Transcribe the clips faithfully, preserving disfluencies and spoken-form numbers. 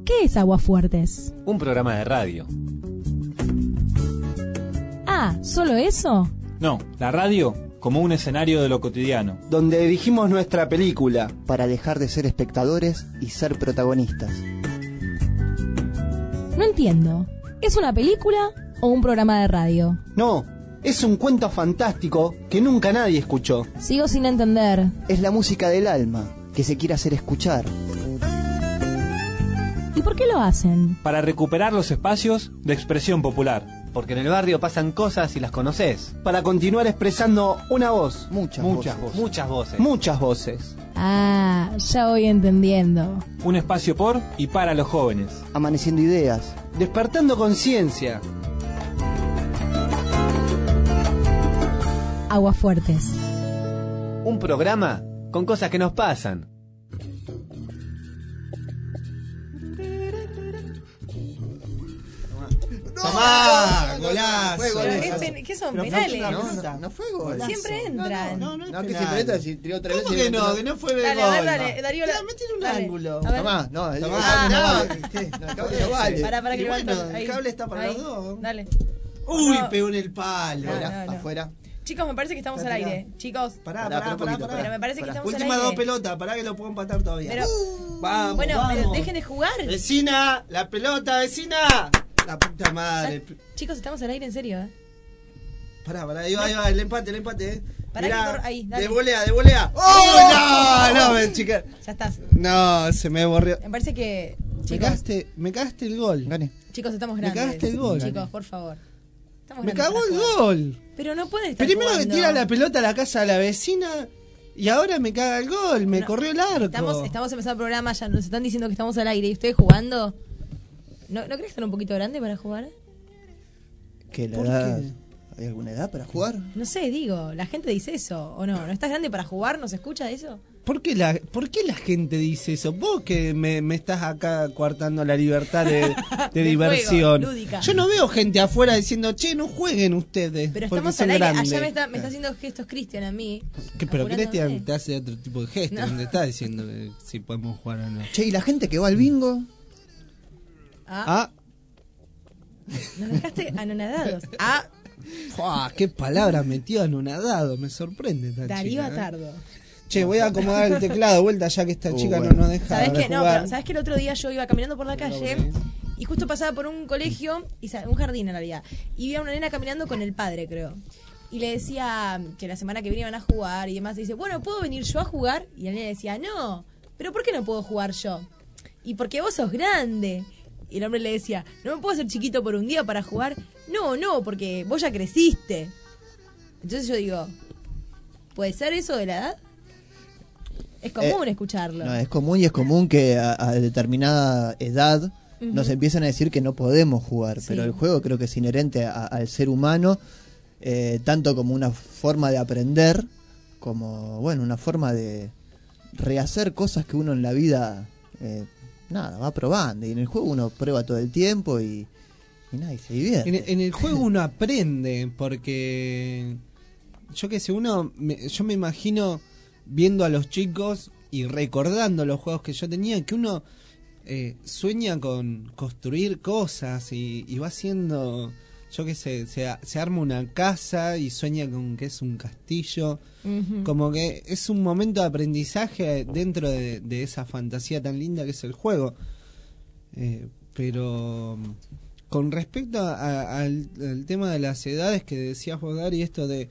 ¿Qué es Aguafuertes? Un programa de radio. Ah, ¿solo eso? No, la radio como un escenario de lo cotidiano. Donde dirigimos nuestra película. Para dejar de ser espectadores y ser protagonistas. No entiendo. ¿Es una película o un programa de radio? No, es un cuento fantástico que nunca nadie escuchó. Sigo sin entender. Es la música del alma, que se quiere hacer escuchar. ¿Y por qué lo hacen? Para recuperar los espacios de expresión popular. Porque en el barrio pasan cosas y las conoces. Para continuar expresando una voz. Muchas, Muchas voces. voces. Muchas voces. Muchas voces. Ah, ya voy entendiendo. Un espacio por y para los jóvenes. Amaneciendo ideas. Despertando conciencia. Aguafuertes. Un programa con cosas que nos pasan. ¡Tomá! ¡Golazo! Pero este, ¿qué son? ¿Penales? No, no, no fue gol. Siempre entran. No, no, no, No, es que penal. siempre entra, si tiró tres ¿Cómo veces. que no? Que no fue Dale, gol. a ver, dale, Darío. Ya, metele un dale. ángulo. A ver. Tomá, no, el Tomá, cable no no. vale. ¿Qué? No, el cable no vale. Pará, para que Y levanten. bueno, el cable está para Ahí. los dos. Dale. Uy, No. pegó en el palo. No, Afuera, no, no. afuera. Chicos, me parece que estamos al Pará. aire. Chicos. Pará, Pará, pará, pero un pará, poquito, pará. Pero me parece que Pará. estamos al Últimas aire. dos pelotas, pará que lo puedo empatar todavía. Pero- Vamos, Bueno, vamos. pero dejen de jugar. Vecina, la pelota, vecina. La puta madre. Chicos, estamos al aire en serio, ¿eh? Pará, pará, ahí va, ahí va, el empate, el empate, eh. Pará Mirá, que corro- ahí, dale. de volea, de volea. ¡Oh, no! No, ven, chica. Ya estás. No, se me borrió. Me parece que. Me Chicos, cagaste, me cagaste el gol. Gané. chicos estamos Me grandes. cagaste el gol. Chicos, por favor. Estamos Me grandes cagó para el jugar. gol. Pero no pueden estar Primero que jugando. tira la pelota a la casa de la vecina y ahora me caga el gol, me No, corrió el arco. Estamos, estamos empezando el programa, ya nos están diciendo que estamos al aire y ustedes jugando. ¿No, ¿no crees que están un poquito grande para jugar? ¿Qué la ¿Por edad? qué? ¿Hay alguna edad para jugar? No sé, digo, la gente dice eso, ¿o no? ¿No estás grande para jugar? ¿No se escucha eso? ¿Por qué, la, ¿Por qué la gente dice eso? Vos que me, me estás acá coartando la libertad de, de De diversión. juego, lúdica. Yo no veo gente afuera diciendo, che, no jueguen ustedes. Pero porque estamos son al aire, grandes. allá me está, me está haciendo gestos Cristian a mí. ¿Qué, pero apurándome. Cristian te hace otro tipo de gesto, No. donde está diciendo que si podemos jugar o no. Che, ¿y la gente que va al bingo? Ah, Ah, nos dejaste anonadados. Ah, ¡fua! qué palabra metió anonadado, me sorprende esta Darío chica, ¿eh? Atardo. Che, voy a acomodar el teclado de vuelta ya que esta Uh, chica bueno. no nos deja ¿Sabes de que no, jugar. pero ¿sabes que el otro día yo iba caminando por la calle y justo pasaba por un colegio, y sa- un jardín en realidad, y vi a una nena caminando con el padre, creo. Y le decía que la semana que viene iban a jugar y demás. Y dice, bueno, ¿puedo venir yo a jugar? Y la nena decía, no, pero ¿por qué no puedo jugar yo? Y porque vos sos grande. Y el hombre le decía, ¿no me puedo hacer chiquito por un día para jugar? No, no, porque vos ya creciste. Entonces yo digo, ¿puede ser eso de la edad? Es común Eh, escucharlo. No, es común y es común que a, a determinada edad Ujú. nos empiezan a decir que no podemos jugar, Sí. pero el juego creo que es inherente a- al ser humano, eh, tanto como una forma de aprender, como, bueno, una forma de rehacer cosas que uno en la vida, eh, nada, va probando. Y en el juego uno prueba todo el tiempo y, y nada, y se divierte. En, en el juego uno aprende porque yo qué sé, uno me- yo me imagino viendo a los chicos y recordando los juegos que yo tenía, que uno eh, sueña con construir cosas y, y va haciendo, yo qué sé, se, se arma una casa y sueña con que es un castillo. Ujú. Como que es un momento de aprendizaje dentro de, de esa fantasía tan linda que es el juego. Eh, pero con respecto a- a- al, al tema de las edades que decías vos, Dari, esto de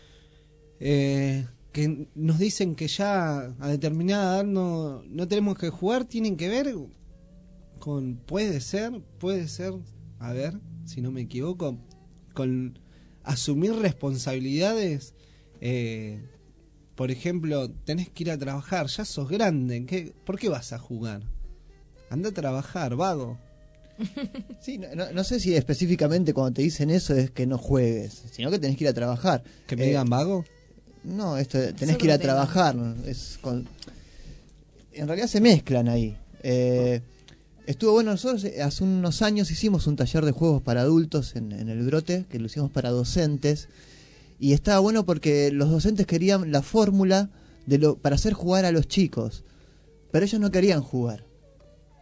eh, que nos dicen que ya a determinada edad no, no tenemos que jugar, tienen que ver con, puede ser, puede ser, a ver, si no me equivoco, con asumir responsabilidades. Eh, por ejemplo, tenés que ir a trabajar, ya sos grande, ¿qué, ¿por qué vas a jugar? Anda a trabajar, vago. Sí, no, no- no sé si específicamente cuando te dicen eso es que no juegues, sino que tenés que ir a trabajar. ¿Que me Eh, digan vago? No, esto de- tenés Es que ir a otro tema. trabajar. ¿no? Es con... En realidad se mezclan ahí. Eh, estuvo bueno, nosotros eh, hace unos años hicimos un taller de juegos para adultos en, en el Brote, que lo hicimos para docentes. Y estaba bueno porque los docentes querían la fórmula de lo para hacer jugar a los chicos. Pero ellos no querían jugar.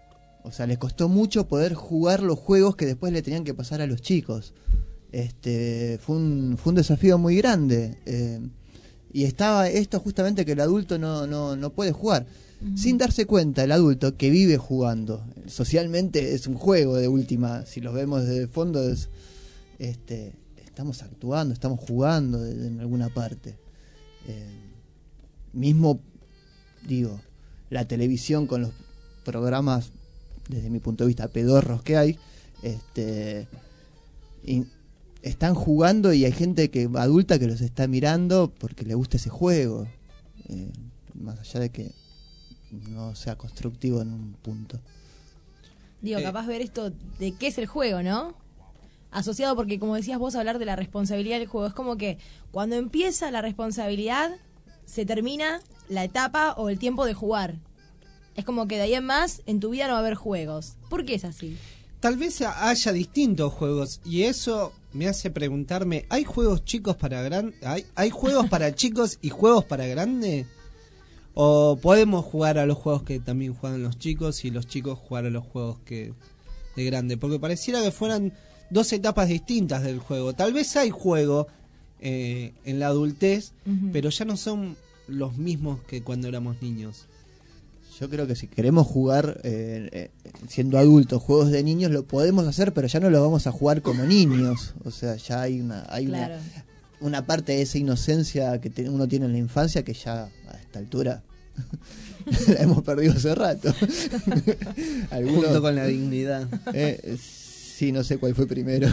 O sea, les costó mucho poder jugar los juegos que después le tenían que pasar a los chicos. Este, fue un, fue un desafío muy grande. Eh, y estaba esto justamente que el adulto no, no, no puede jugar. Uh-huh. Sin darse cuenta, el adulto que vive jugando. Socialmente es un juego de última. Si lo vemos desde el fondo, es, este, estamos actuando, estamos jugando de, de, en alguna parte. Eh, mismo, digo, la televisión con los programas, desde mi punto de vista, pedorros que hay, este, y están jugando y hay gente que adulta que los está mirando porque le gusta ese juego, eh, más allá de que no sea constructivo en un punto. Digo, Eh. capaz ver esto de qué es el juego, ¿no? Asociado, porque como decías vos, hablar de la responsabilidad del juego, es como que cuando empieza la responsabilidad, se termina la etapa o el tiempo de jugar. Es como que de ahí en más, en tu vida no va a haber juegos. ¿Por qué es así? Tal vez haya distintos juegos y eso me hace preguntarme, ¿hay juegos chicos para grandes? ¿Hay, ¿Hay juegos para chicos y juegos para grandes? ¿O podemos jugar a los juegos que también juegan los chicos y los chicos jugar a los juegos que de grande? Porque pareciera que fueran dos etapas distintas del juego. Tal vez hay juego eh, en la adultez, uh-huh. pero ya no son los mismos que cuando éramos niños. Yo creo que si queremos jugar eh, eh, siendo adultos juegos de niños lo podemos hacer, pero ya no lo vamos a jugar como niños. O sea, ya hay una hay claro. una, una parte de esa inocencia que te, uno tiene en la infancia que ya a esta altura la hemos perdido hace rato. Algunos, junto con la dignidad. Eh, sí, no sé cuál fue primero.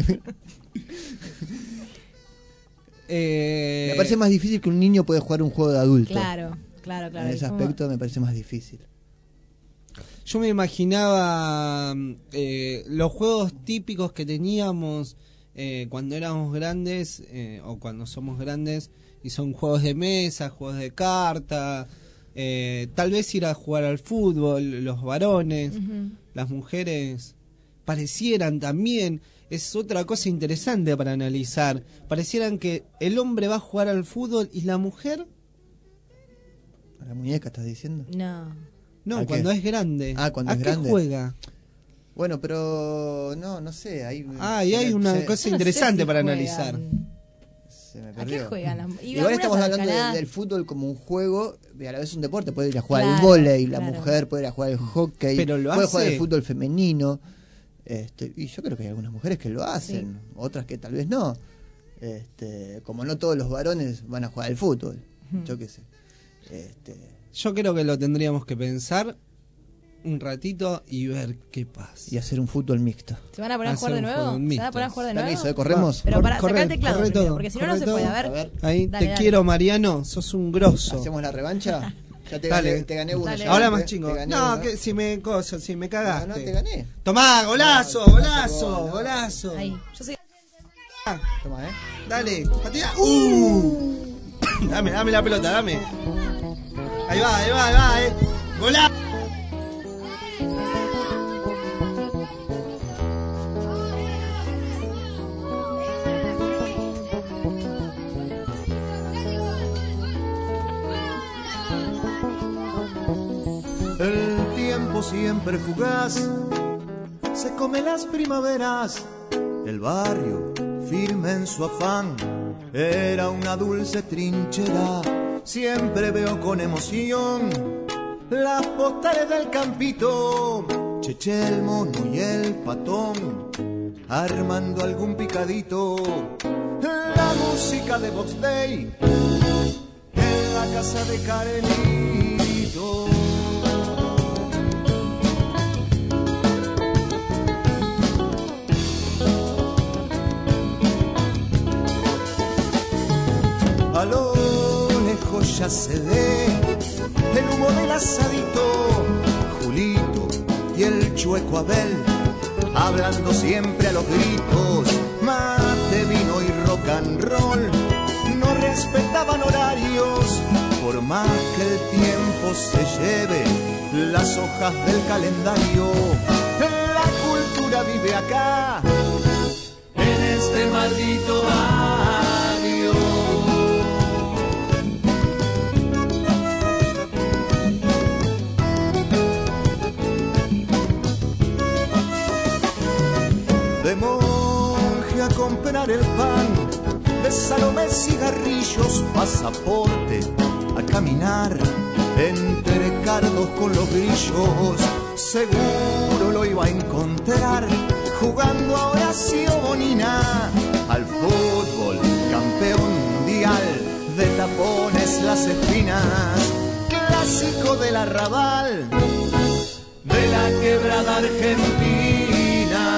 eh... Me parece más difícil que un niño pueda jugar un juego de adulto. Claro. Claro, claro. En ese aspecto me parece más difícil. Yo me imaginaba eh, los juegos típicos que teníamos eh, cuando éramos grandes eh, o cuando somos grandes, y son juegos de mesa, juegos de carta, eh, tal vez ir a jugar al fútbol, los varones, uh-huh. las mujeres parecieran también, es otra cosa interesante para analizar, parecieran que el hombre va a jugar al fútbol y la mujer... ¿A la muñeca estás diciendo? No. No, cuando qué? es grande. Ah, cuando ¿A es qué grande. juega? Bueno, pero no, no sé. Hay, ah, y hay una se, cosa no interesante sé si para juegan. analizar. Se me ¿A perdió. qué juegan? Igual estamos hablando de, del fútbol como un juego y a la vez un deporte. Puede ir a jugar claro, al vóley, la claro. mujer puede ir a jugar al hockey, pero lo puede hace... jugar al fútbol femenino. Este, y yo creo que hay algunas mujeres que lo hacen, sí. otras que tal vez no. Este, como no todos los varones van a jugar al fútbol. Hmm. Yo qué sé. Este, Yo creo que lo tendríamos que pensar un ratito y ver qué pasa. Y hacer un fútbol mixto. ¿Se van a poner a jugar de nuevo? ¿Se van a poner a jugar de nuevo? Permiso, ¿eh? ¿Corremos? Pero para corre, sacar el teclado corre primero, todo, porque si no, no se todo. puede. A ver. A ver. Ahí dale, te dale. quiero, Mariano. Sos un grosso. ¿Hacemos la revancha? Ya te Dale. gané, te gané uno. Dale. Ya, Ahora ¿eh? más chingo. Te gané No, uno. que si me coso, si me cagaste. No, no, te gané. Tomá, golazo, No, golazo, no, no. golazo. Ahí. Yo soy... Toma, eh. Dale, patea. Uh. Dame, dame la pelota, dame. Ahí va, ahí va, ahí va, eh. Golazo. El tiempo siempre fugaz se come las primaveras. El barrio, firme en su afán, era una dulce trinchera. Siempre veo con emoción las postales del campito, Cheche, el mono y el patón, armando algún picadito. La música de Box Day en la casa de Karenito. A lo lejos ya se ve el humo del asadito, Julito y el chueco Abel, hablando siempre a los gritos, mate, vino y rock and roll, no respetaban horarios, por más que el tiempo se lleve las hojas del calendario, la cultura vive acá, en este maldito barrio. de Salomé, cigarrillos, pasaporte, a caminar entre cardos con los grillos. Seguro lo iba a encontrar jugando a Horacio Bonina al fútbol, campeón mundial de tapones las espinas, clásico del arrabal de la quebrada argentina.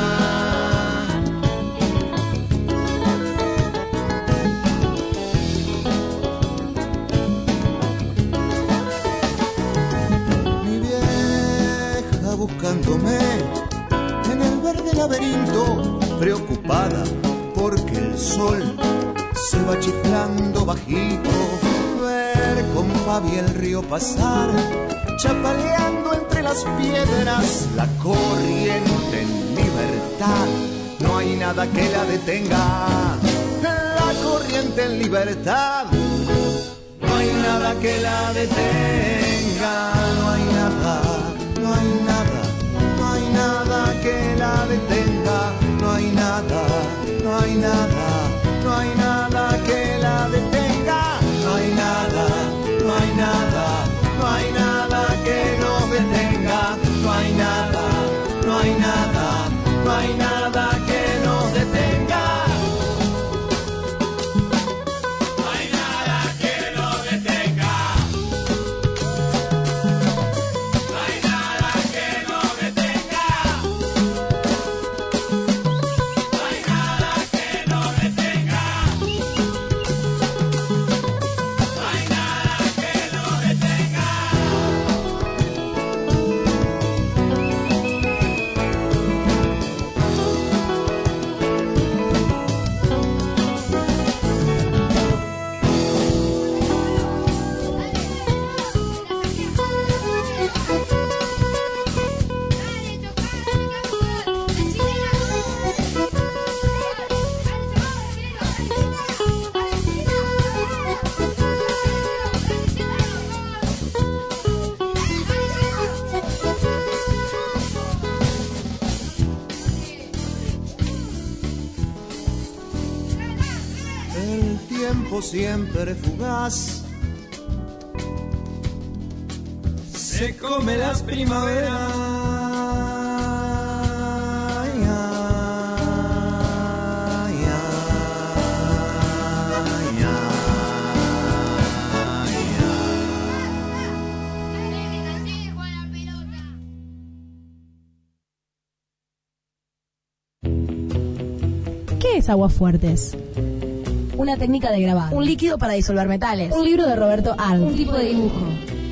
Mi vieja buscándome en el verde laberinto, preocupada porque el sol se va chiflando bajito. Ver con Fabi el río pasar, chapaleando entre las piedras, la corriente en libertad, no hay nada que la detenga. La corriente en libertad, no hay nada que la detenga. No hay nada, no hay nada, no hay nada que la detenga. No hay nada, no hay nada, no hay nada que la detenga. No hay nada, no hay nada, no hay nada que nos detenga. No hay nada, no hay nada, no hay nada que nos detenga. No hay nada que nos detenga. No hay nada que nos detenga. No hay nada que nos detenga. No hay nada que nos detenga. El tiempo siempre fugaz se come las primaveras. Ay, ay, ay, ¿Qué es Aguafuertes? Una técnica de grabado, Un líquido para disolver metales. un libro de Roberto Arlt, Un tipo de dibujo.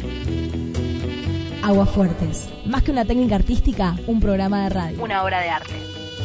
Aguafuertes. Más que una técnica artística, un programa de radio. Una obra de arte.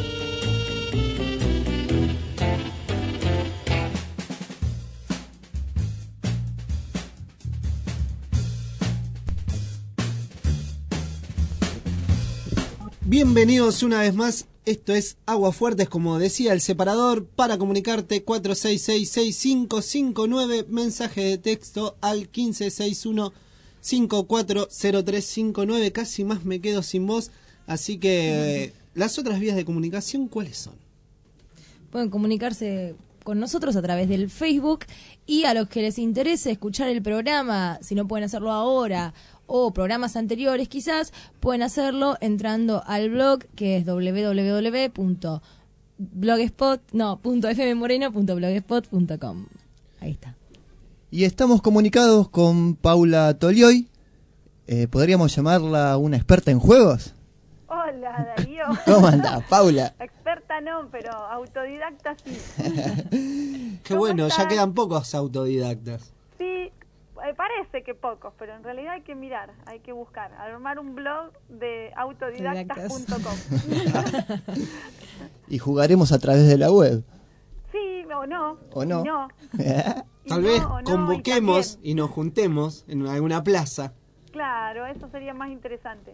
Bienvenidos una vez más, esto es Aguafuertes, como decía el separador, para comunicarte cuatro seis seis, seis cinco cinco nueve, mensaje de texto al quince sesenta y uno, cincuenta y cuatro cero tres cincuenta y nueve, casi más me quedo sin voz, así que eh, las otras vías de comunicación, ¿cuáles son? Pueden comunicarse con nosotros a través del Facebook, y a los que les interese escuchar el programa, si no pueden hacerlo ahora o programas anteriores quizás, pueden hacerlo entrando al blog, que es doble u doble u doble u punto blogspot, no, punto f m moreno punto blogspot punto com. Ahí está. Y estamos comunicados con Paula Tolioy. Eh, ¿Podríamos llamarla una experta en juegos? Hola, Darío. ¿Cómo andás, Paula? Experta no, pero autodidacta sí. Qué bueno, ya quedan pocos autodidactas. Sí, eh, parece que pocos, pero en realidad hay que mirar, hay que buscar, armar un blog de autodidactas punto com. Y jugaremos a través de la web. Sí, o no. ¿O no? Y no. Y Tal no, vez o no, convoquemos y y, nos juntemos en alguna plaza. claro, eso sería más interesante.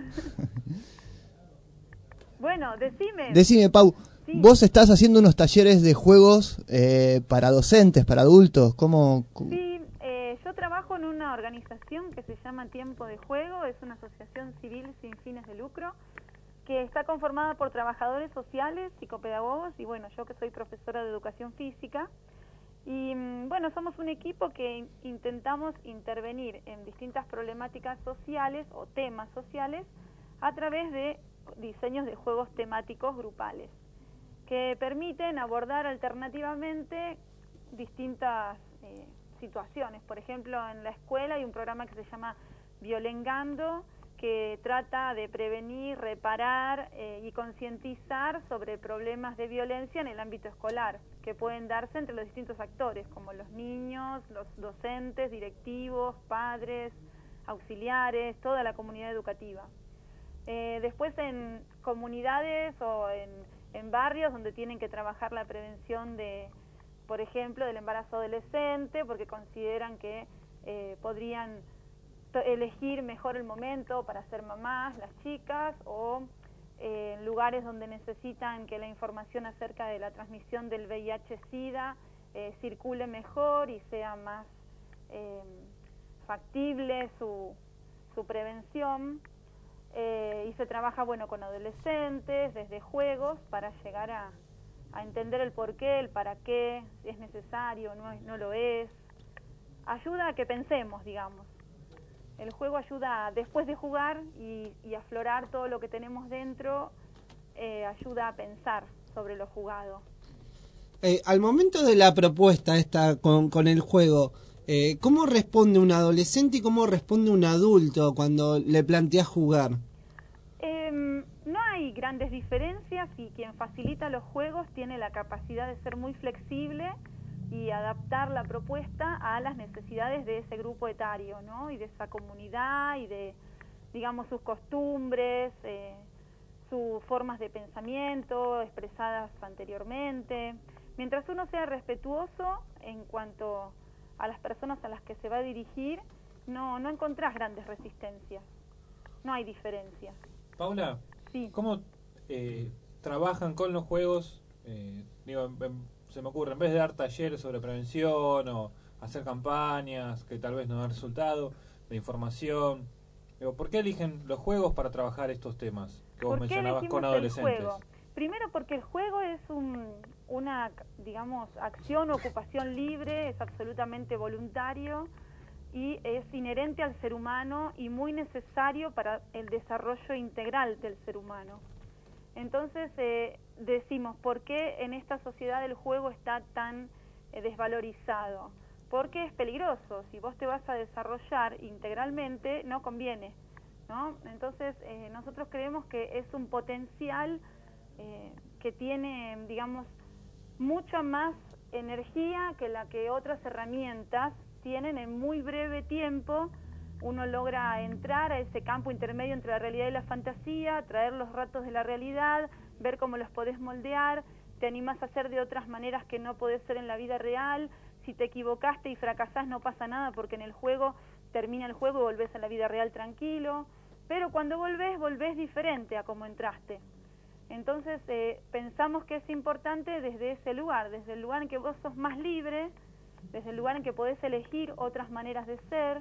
Bueno, decime. Decime, Pau, Sí. vos estás haciendo unos talleres de juegos eh, para docentes, para adultos. ¿Cómo? Sí, eh, yo trabajo en una organización que se llama Tiempo de Juego, es una asociación civil sin fines de lucro, que está conformada por trabajadores sociales, psicopedagogos y bueno, yo que soy profesora de educación física. Y bueno, somos un equipo que in- intentamos intervenir en distintas problemáticas sociales o temas sociales a través de diseños de juegos temáticos grupales que permiten abordar alternativamente distintas eh, situaciones. Por ejemplo, en la escuela hay un programa que se llama Violengando, que trata de prevenir, reparar eh, y concientizar sobre problemas de violencia en el ámbito escolar, que pueden darse entre los distintos actores, como los niños, los docentes, directivos, padres, auxiliares, toda la comunidad educativa. Eh, después en comunidades o en, en barrios donde tienen que trabajar la prevención de, por ejemplo, del embarazo adolescente, porque consideran que eh, podrían elegir mejor el momento para ser mamás, las chicas, o eh, en lugares donde necesitan que la información acerca de la transmisión del V I H SIDA eh, circule mejor y sea más eh, factible su, su prevención. Eh, y se trabaja, bueno, con adolescentes, desde juegos, para llegar a, a entender el por qué, el para qué, si es necesario, no, no lo es. Ayuda a que pensemos, digamos. El juego ayuda, después de jugar y, y aflorar todo lo que tenemos dentro, eh, ayuda a pensar sobre lo jugado. Eh, al momento de la propuesta esta con, con el juego, eh, ¿cómo responde un adolescente y cómo responde un adulto cuando le planteas jugar? Eh, no hay grandes diferencias y quien facilita los juegos tiene la capacidad de ser muy flexible y adaptar la propuesta a las necesidades de ese grupo etario, ¿no? Y de esa comunidad y de, digamos, sus costumbres, eh, sus formas de pensamiento expresadas anteriormente. Mientras uno sea respetuoso en cuanto a las personas a las que se va a dirigir, no, no encontrás grandes resistencias, no hay diferencias. Paula, sí. ¿Cómo eh, trabajan con los juegos? Eh, digo, en, en, se me ocurre, en vez de dar talleres sobre prevención o hacer campañas que tal vez no dan resultado, de información, digo, ¿por qué eligen los juegos para trabajar estos temas que vos mencionabas con adolescentes? El juego? Primero porque el juego es un, una, digamos, acción o ocupación libre, es absolutamente voluntario y es inherente al ser humano y muy necesario para el desarrollo integral del ser humano. Entonces eh, decimos, ¿por qué en esta sociedad el juego está tan eh, desvalorizado? Porque es peligroso. Si vos te vas a desarrollar integralmente, no conviene, ¿no? Entonces eh, nosotros creemos que es un potencial eh, que tiene, digamos, mucha más energía que la que otras herramientas tienen en muy breve tiempo. Uno logra entrar a ese campo intermedio entre la realidad y la fantasía, traer los ratos de la realidad, ver cómo los podés moldear, te animás a hacer de otras maneras que no podés ser en la vida real. Si te equivocaste y fracasás no pasa nada porque en el juego termina el juego y volvés a la vida real tranquilo, pero cuando volvés, volvés diferente a como entraste. Entonces eh, pensamos que es importante desde ese lugar, desde el lugar en que vos sos más libre, desde el lugar en que podés elegir otras maneras de ser,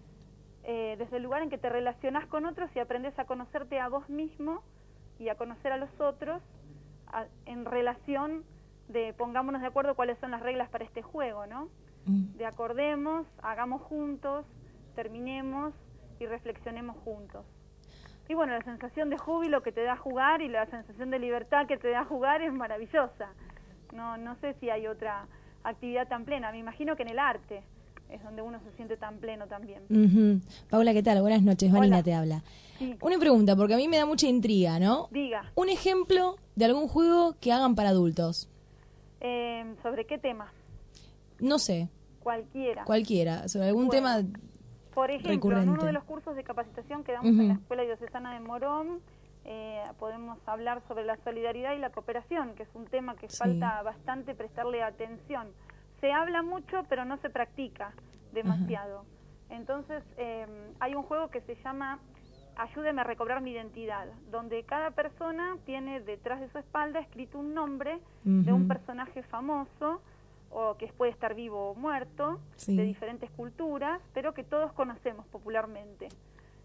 Eh, desde el lugar en que te relacionás con otros y aprendes a conocerte a vos mismo y a conocer a los otros a, en relación de, pongámonos de acuerdo cuáles son las reglas para este juego, ¿no? Mm. De acordemos, hagamos juntos, terminemos y reflexionemos juntos. Y bueno, la sensación de júbilo que te da jugar y la sensación de libertad que te da jugar es maravillosa. No, no sé si hay otra actividad tan plena, me imagino que en el arte es donde uno se siente tan pleno también. Uh-huh. Paula, ¿qué tal? Buenas noches, Vanina Hola. te habla. Sí. Una pregunta, porque a mí me da mucha intriga, ¿no? Diga. Un ejemplo de algún juego que hagan para adultos. Eh, ¿Sobre qué tema? No sé. Cualquiera. Cualquiera, sobre algún bueno, tema por ejemplo, recurrente. en uno de los cursos de capacitación que damos uh-huh. en la Escuela Diocesana de Morón, eh, podemos hablar sobre la solidaridad y la cooperación, que es un tema que sí. falta bastante prestarle atención. Se habla mucho, pero no se practica demasiado. Uh-huh. Entonces, eh, hay un juego que se llama Ayúdeme a recobrar mi identidad, donde cada persona tiene detrás de su espalda escrito un nombre uh-huh. de un personaje famoso, o que puede estar vivo o muerto, sí. de diferentes culturas, pero que todos conocemos popularmente.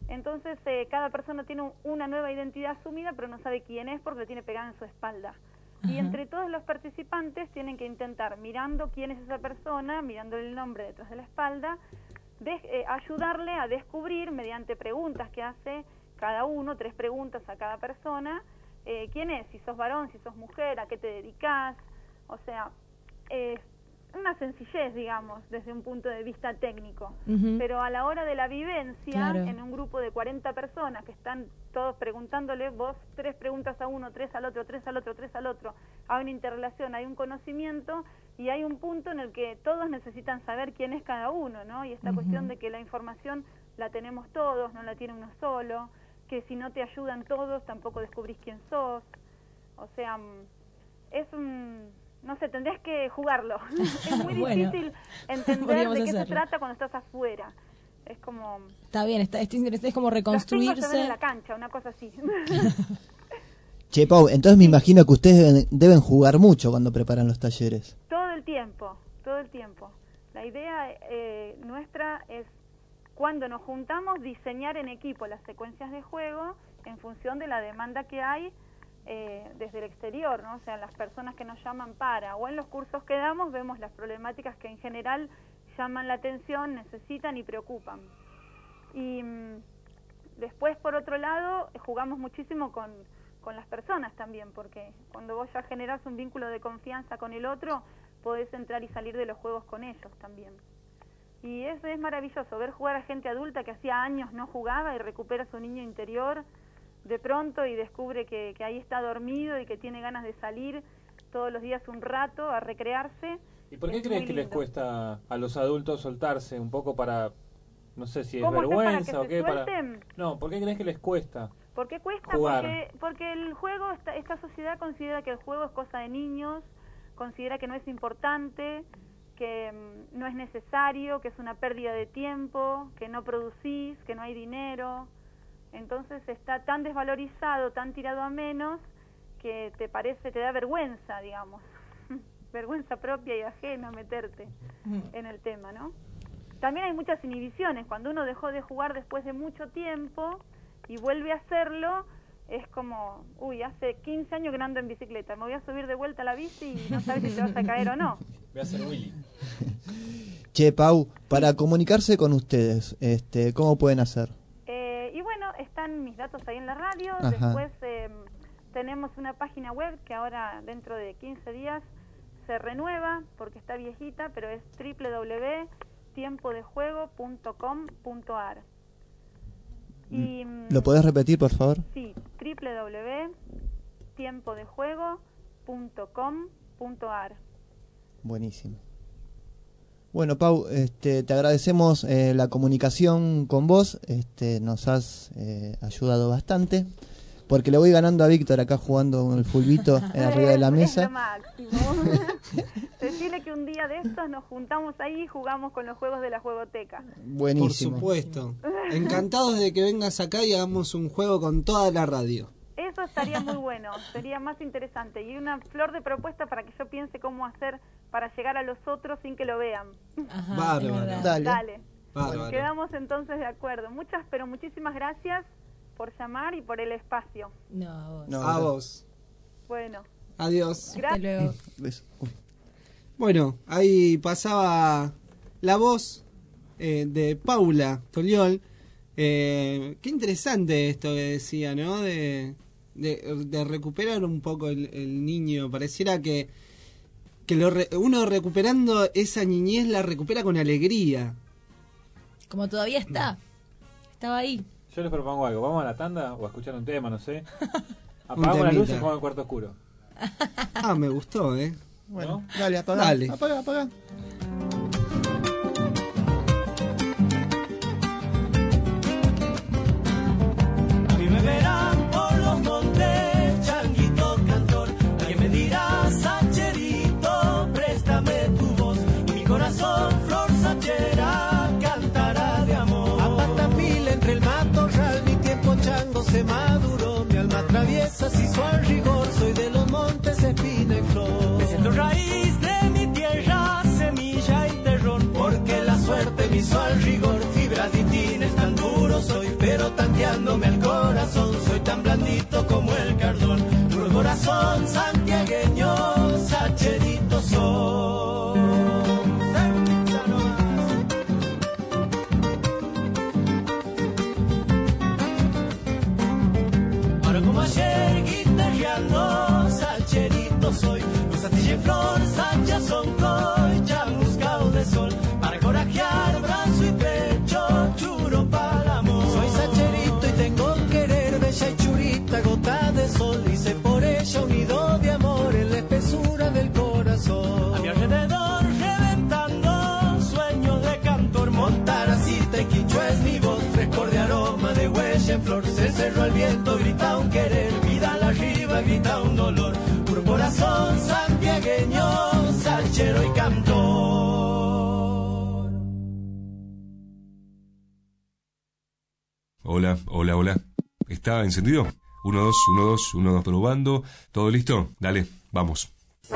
Entonces eh, cada persona tiene un, una nueva identidad asumida, pero no sabe quién es porque la tiene pegada en su espalda. Ajá. Y entre todos los participantes tienen que intentar, mirando quién es esa persona, mirándole el nombre detrás de la espalda, de, eh, ayudarle a descubrir mediante preguntas que hace cada uno, tres preguntas a cada persona, eh, quién es, si sos varón, si sos mujer, a qué te dedicás, o sea, es una sencillez, digamos, desde un punto de vista técnico, uh-huh. pero a la hora de la vivencia, claro. en un grupo de cuarenta personas que están todos preguntándole, vos tres preguntas a uno, tres al otro, tres al otro, tres al otro, hay una interrelación, hay un conocimiento y hay un punto en el que todos necesitan saber quién es cada uno, ¿no? Y esta uh-huh. cuestión de que la información la tenemos todos, no la tiene uno solo, que si no te ayudan todos tampoco descubrís quién sos, o sea, es un... No sé, tendrías que jugarlo. Es muy bueno, difícil entender de qué hacerlo. Se trata cuando estás afuera. Es como... Está bien, está, es como reconstruirse. Los se ven en la cancha, una cosa así. Che, Pau, entonces me imagino que ustedes deben, deben jugar mucho cuando preparan los talleres. Todo el tiempo, todo el tiempo. La idea eh, nuestra es, cuando nos juntamos, diseñar en equipo las secuencias de juego en función de la demanda que hay Eh, desde el exterior, ¿no? O sea, las personas que nos llaman para, o en los cursos que damos vemos las problemáticas que en general llaman la atención, necesitan y preocupan. Y mmm, después, por otro lado, jugamos muchísimo con, con las personas también, porque cuando vos ya generás un vínculo de confianza con el otro, podés entrar y salir de los juegos con ellos también. Y eso es maravilloso, ver jugar a gente adulta que hacía años no jugaba y recupera su niño interior de pronto y descubre que, que ahí está dormido y que tiene ganas de salir todos los días un rato a recrearse. ¿Y por qué crees que les cuesta a los adultos soltarse un poco para, no sé si es ¿Cómo vergüenza o qué? Para... No, ¿por qué crees que les cuesta? ¿Por qué cuesta? Jugar. Porque, porque el juego, esta, esta sociedad considera que el juego es cosa de niños, considera que no es importante, que um, no es necesario, que es una pérdida de tiempo, que no producís, que no hay dinero. Entonces está tan desvalorizado, tan tirado a menos, que te parece, te da vergüenza, digamos, vergüenza propia y ajena meterte en el tema, ¿no? También hay muchas inhibiciones. Cuando uno dejó de jugar después de mucho tiempo y vuelve a hacerlo, es como, uy, hace quince años que no ando en bicicleta, me voy a subir de vuelta a la bici y no sabes si te vas a caer o no. Voy a hacer Willy. Che, Pau, para comunicarse con ustedes, este, ¿cómo pueden hacer? Y bueno, están mis datos ahí en la radio. Ajá. Después eh, tenemos una página web que ahora dentro de quince días se renueva porque está viejita, pero es doble u doble u doble u punto tiempo de juego punto com punto a r. Y, ¿lo podés repetir, por favor? Sí, doble u doble u doble u punto tiempo de juego punto com punto a r. Buenísimo. Bueno, Pau, este, te agradecemos eh, la comunicación con vos, este, nos has eh, ayudado bastante, porque le voy ganando a Víctor acá jugando con el fulbito en arriba de la mesa. Es lo máximo. Decirle que un día de estos nos juntamos ahí y jugamos con los juegos de la juegoteca. Buenísimo. Por supuesto. Encantados de que vengas acá y hagamos un juego con toda la radio. Eso estaría muy bueno, sería más interesante. Y una flor de propuesta para que yo piense cómo hacer para llegar a los otros sin que lo vean. Ajá, bárbaro. Dale. Dale. Bárbaro. Quedamos entonces de acuerdo. Muchas, pero muchísimas gracias por llamar y por el espacio. No, a vos. No, a vos. Bueno. Adiós. Gracias. Hasta luego. Bueno, ahí pasaba la voz eh, de Paula Toliol. Eh, qué interesante esto que decía, ¿no? De, de, de recuperar un poco el, el niño. Pareciera que, que lo re, uno recuperando esa niñez la recupera con alegría. Como todavía está. Estaba ahí. Yo les propongo algo. ¿Vamos a la tanda o a escuchar un tema? No sé. Apagamos la luz y jugamos en cuarto oscuro. Ah, me gustó, ¿eh? Bueno, ¿no? dale, apaga. Dale. Apaga, apaga. A mí me verán por los montes, changuito cantor. Alguien me dirá, Sacherito, préstame tu voz. Y mi corazón, flor sachera, cantará de amor. A patapil entre el matorral, mi tiempo chango se maduró. Mi alma traviesa se hizo al rigor, soy de los montes, espina y flor. Me siento raíz de mi tierra, semilla y terror. Porque la suerte me hizo al rigor, fibra de tines tan duro soy, pero tan tanteándome al corazón. Soy tan blandito como el cardón, puro corazón santiagueño, sacherito soy. Ahora como ayer guitarreando, sacherito soy. Con Santilla y flor, Sancha son coy, chamuscao de sol. Para corajear brazo y pecho, churo para el amor. Soy sacherito y tengo querer, bella y churita, gota de sol. Hice por ella un nido de amor en la espesura del corazón. A mi alrededor reventando sueños de cantor. Montaracita y quichua es mi voz, frescor de aroma de huella en flor. Se cerró al viento, grita un querer, vida a la arriba, grita un dolor. Puro corazón santiagueño, sachero y cantor. Hola, hola, hola. ¿Está encendido? Uno, dos, uno, dos, uno, dos, probando. ¿Todo listo? Dale, vamos.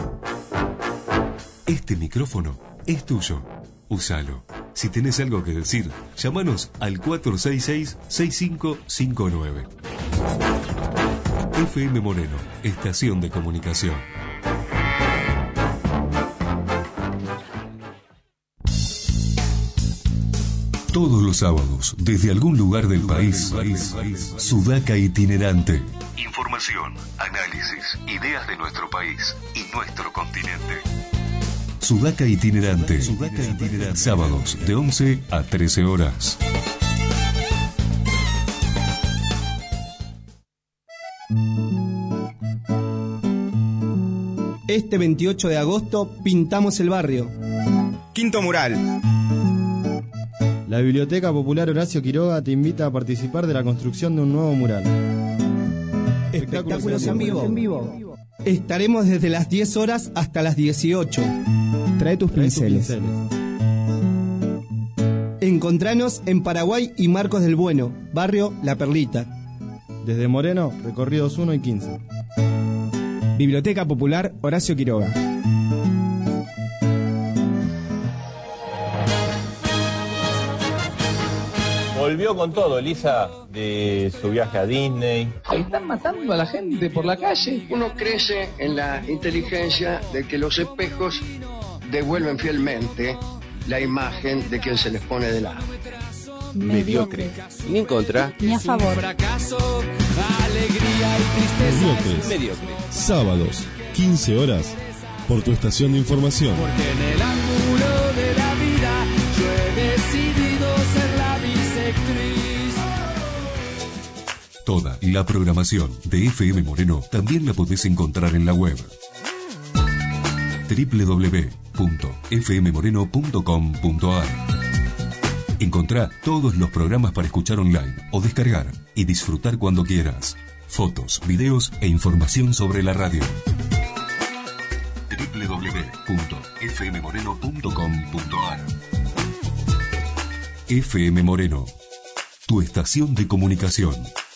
Este micrófono es tuyo. Úsalo. Si tenés algo que decir, llámanos al cuatro seis seis, seis cinco cinco nueve. F M Moreno, estación de comunicación. Todos los sábados, desde algún lugar del país, Sudaca Itinerante. Información, análisis, ideas de nuestro país y nuestro continente. Sudaca Itinerante. Sudaca Itinerante. Sábados de once a trece horas. Este veintiocho de agosto pintamos el barrio. Quinto mural. La Biblioteca Popular Horacio Quiroga te invita a participar de la construcción de un nuevo mural. Espectáculos en vivo. en vivo. Estaremos desde las diez horas hasta las dieciocho. Trae tus pinceles. Trae tus pinceles. Encontranos en Paraguay y Marcos del Bueno, barrio La Perlita. Desde Moreno, recorridos uno y quince. Biblioteca Popular Horacio Quiroga. Volvió con todo, Elisa, de su viaje a Disney. Están matando a la gente por la calle. Uno crece en la inteligencia de que los espejos devuelven fielmente la imagen de quien se les pone de lado. Mediocre. Ni en contra. Ni a favor. Fracaso, alegría y tristeza. Mediocres. Mediocre. Sábados, quince horas, por tu estación de información. Porque en el ángulo de la vida yo he decidido ser la bisectriz. Toda la programación de F M Moreno también la podés encontrar en la web doble u doble u doble u punto f m moreno punto com punto a r. Encontrá todos los programas para escuchar online o descargar y disfrutar cuando quieras. Fotos, videos e información sobre la radio. doble u doble u doble u punto f m moreno punto com punto a r. F M Moreno, tu estación de comunicación.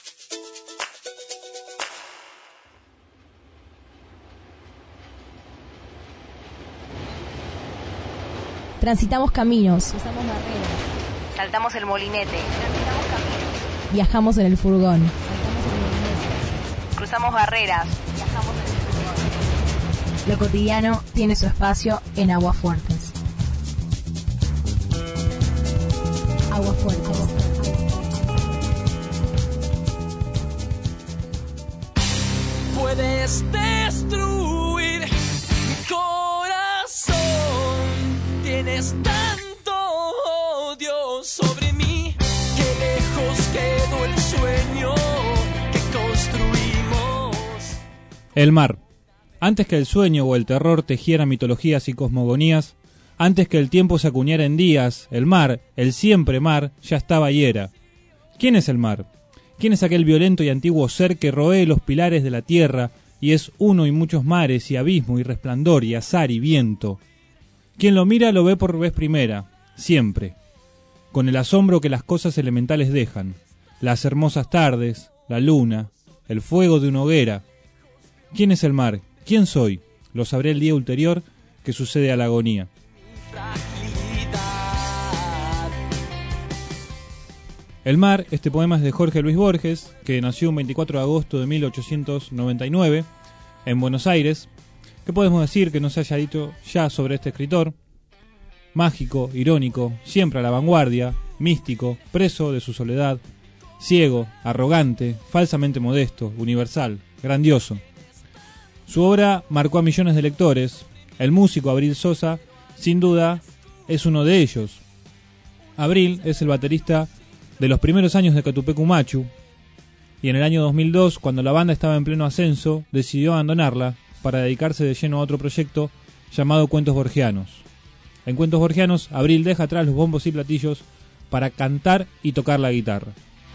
Transitamos caminos. Cruzamos barreras. Saltamos el molinete. Transitamos caminos. Viajamos en el furgón. Saltamos el molinete. Cruzamos barreras. Viajamos en el furgón. Lo cotidiano tiene su espacio en Aguafuertes. Aguafuertes. Puedes destruir mi corazón. Tienes tanto odio sobre mí. Que lejos quedó el sueño que construimos. El mar. Antes que el sueño o el terror tejiera mitologías y cosmogonías, antes que el tiempo se acuñara en días, el mar, el siempre mar, ya estaba y era. ¿Quién es el mar? ¿Quién es aquel violento y antiguo ser que roe los pilares de la tierra y es uno y muchos mares y abismo y resplandor y azar y viento? Quien lo mira lo ve por vez primera, siempre, con el asombro que las cosas elementales dejan, las hermosas tardes, la luna, el fuego de una hoguera. ¿Quién es el mar? ¿Quién soy? Lo sabré el día ulterior que sucede a la agonía. El mar, este poema es de Jorge Luis Borges, que nació un veinticuatro de agosto de mil ochocientos noventa y nueve en Buenos Aires. ¿Qué podemos decir que no se haya dicho ya sobre este escritor? Mágico, irónico, siempre a la vanguardia, místico, preso de su soledad, ciego, arrogante, falsamente modesto, universal, grandioso. Su obra marcó a millones de lectores. El músico Abril Sosa, sin duda, es uno de ellos. Abril es el baterista de los primeros años de Catupecu Machu, y en el año dos mil dos, cuando la banda estaba en pleno ascenso, decidió abandonarla para dedicarse de lleno a otro proyecto llamado Cuentos Borgianos. En Cuentos Borgianos, Abril deja atrás los bombos y platillos para cantar y tocar la guitarra.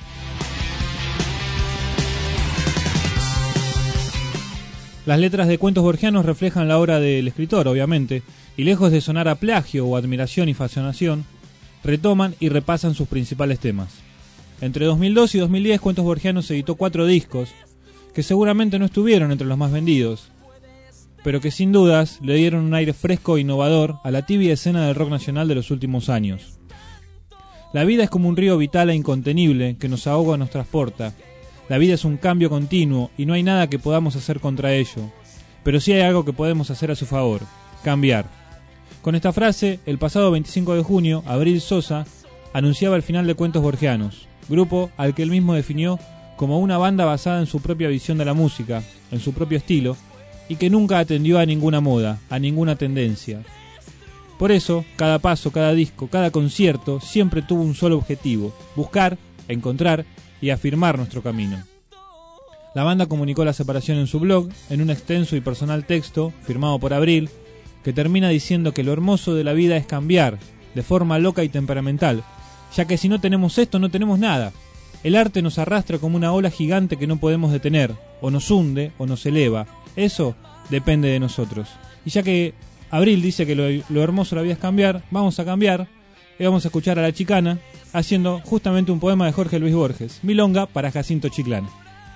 Las letras de Cuentos Borgianos reflejan la obra del escritor, obviamente, y lejos de sonar a plagio o admiración y fascinación, retoman y repasan sus principales temas. Entre dos mil dos y dos mil diez, Cuentos Borgianos editó cuatro discos, que seguramente no estuvieron entre los más vendidos, pero que sin dudas le dieron un aire fresco e innovador a la tibia escena del rock nacional de los últimos años. La vida es como un río vital e incontenible que nos ahoga o nos transporta. La vida es un cambio continuo y no hay nada que podamos hacer contra ello, pero sí hay algo que podemos hacer a su favor: cambiar. Con esta frase, el pasado veinticinco de junio, Abril Sosa anunciaba el final de Cuentos Borgianos, grupo al que él mismo definió como una banda basada en su propia visión de la música, en su propio estilo, y que nunca atendió a ninguna moda, a ninguna tendencia. Por eso, cada paso, cada disco, cada concierto siempre tuvo un solo objetivo: buscar, encontrar y afirmar nuestro camino. La banda comunicó la separación en su blog, en un extenso y personal texto firmado por Abril, que termina diciendo que lo hermoso de la vida es cambiar, de forma loca y temperamental, ya que si no tenemos esto no tenemos nada. El arte nos arrastra como una ola gigante que no podemos detener, o nos hunde o nos eleva. Eso depende de nosotros. Y ya que Abril dice que lo, lo hermoso de la vida es cambiar, vamos a cambiar y vamos a escuchar a La Chicana haciendo justamente un poema de Jorge Luis Borges, Milonga para Jacinto Chiclana.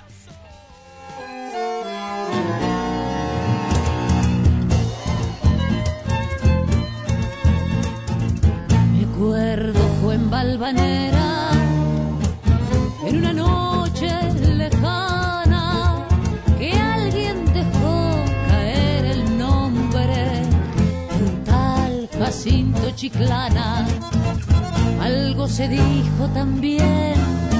Mi acuerdo fue en Valvanera, en una noche lejana, que alguien dejó caer el nombre de un tal Jacinto Chiclana. Algo se dijo también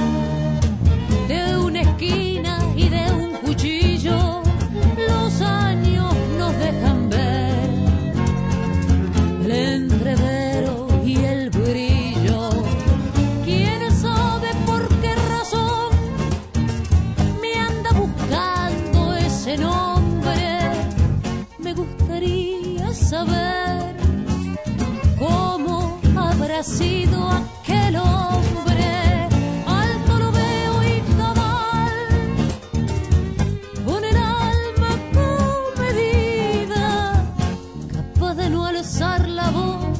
de una esquina y de un cuchillo. Los años nos dejan ver el entrevero y el brillo. ¿Quién sabe por qué razón me anda buscando ese nombre? Me gustaría saber cómo habrá sido aquel hombre. Alto lo veo y cabal, con el alma comedida, capaz de no alzar la voz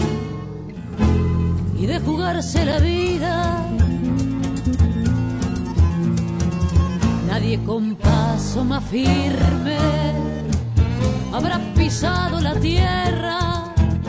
y de jugarse la vida. Nadie con paso más firme habrá pisado la tierra,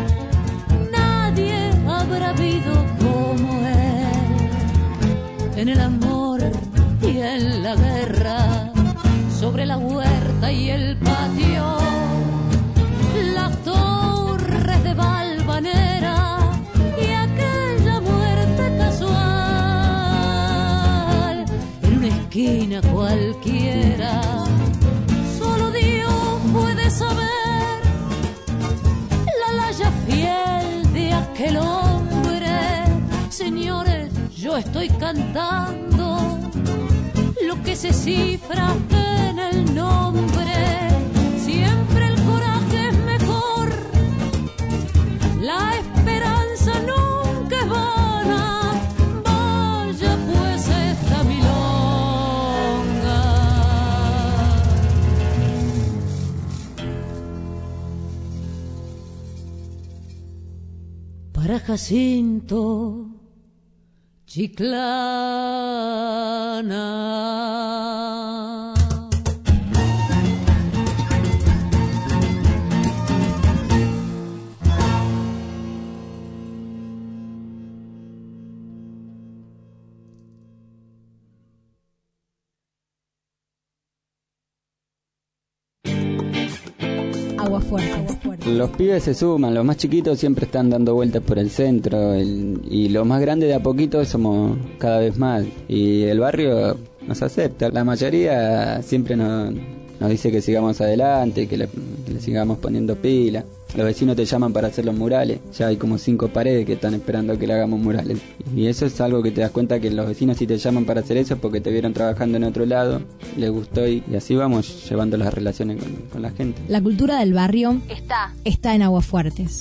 nadie habrá habido como él, en el amor y en la guerra, sobre la huerta y el patio, las torres de Valvanera y aquella muerte casual, en una esquina cualquiera. Solo Dios puede saber la laya fiel de aquel hombre. Señores, yo estoy cantando lo que se cifra en el nombre. Siempre el coraje es mejor, la esperanza nunca es vana. Vaya pues esta milonga para Jacinto Chiclana. Aguafuerte. Los pibes se suman, los más chiquitos siempre están dando vueltas por el centro el, y los más grandes de a poquito somos cada vez más y el barrio nos acepta. La mayoría siempre nos, nos dice que sigamos adelante, que le, que le sigamos poniendo pila. Los vecinos te llaman para hacer los murales. Ya hay como cinco paredes que están esperando que le hagamos murales. Y eso es algo que te das cuenta que los vecinos si te llaman para hacer eso es porque te vieron trabajando en otro lado, les gustó y, y así vamos llevando las relaciones con, con la gente. La cultura del barrio está, está en Aguafuertes.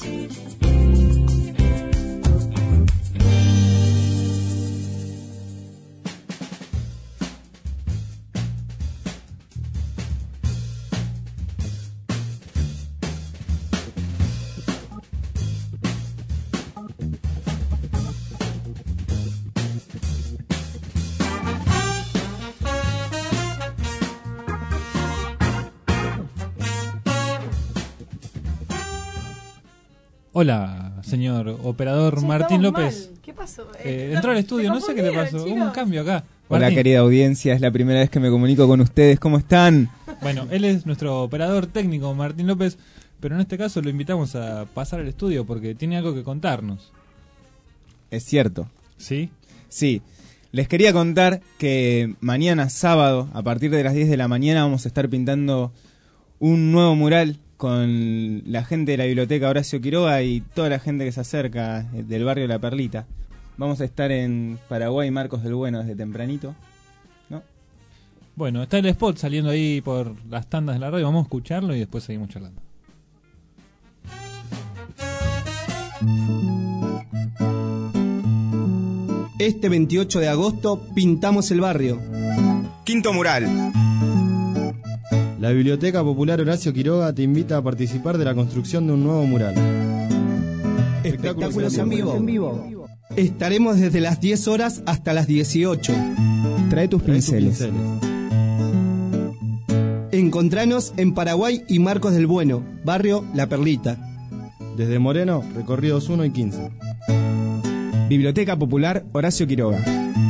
Hola, señor operador Che, Martín estamos López. mal. ¿Qué pasó? Eh, Eh, entró al se estudio, no sé qué le pasó. confundieron, Hubo un chicos. cambio acá. Hola, Martín. querida audiencia, es la primera vez que me comunico con ustedes. ¿Cómo están? Bueno, él es nuestro operador técnico, Martín López, pero en este caso lo invitamos a pasar al estudio porque tiene algo que contarnos. Es cierto. ¿Sí? Sí. Les quería contar que mañana sábado, a partir de las diez de la mañana, vamos a estar pintando un nuevo mural con la gente de la biblioteca Horacio Quiroga y toda la gente que se acerca del barrio La Perlita. Vamos a estar en Paraguay Marcos del Bueno desde tempranito. ¿No? Bueno, está el spot saliendo ahí por las tandas de la radio. Vamos a escucharlo y después seguimos charlando. Este veintiocho de agosto pintamos el barrio. Quinto mural. La Biblioteca Popular Horacio Quiroga te invita a participar de la construcción de un nuevo mural. Espectáculos en vivo. Estaremos desde las diez horas hasta las dieciocho. Trae tus pinceles. Trae tus pinceles. Encontranos en Paraguay y Marcos del Bueno, barrio La Perlita. Desde Moreno, recorridos uno y quince. Biblioteca Popular Horacio Quiroga.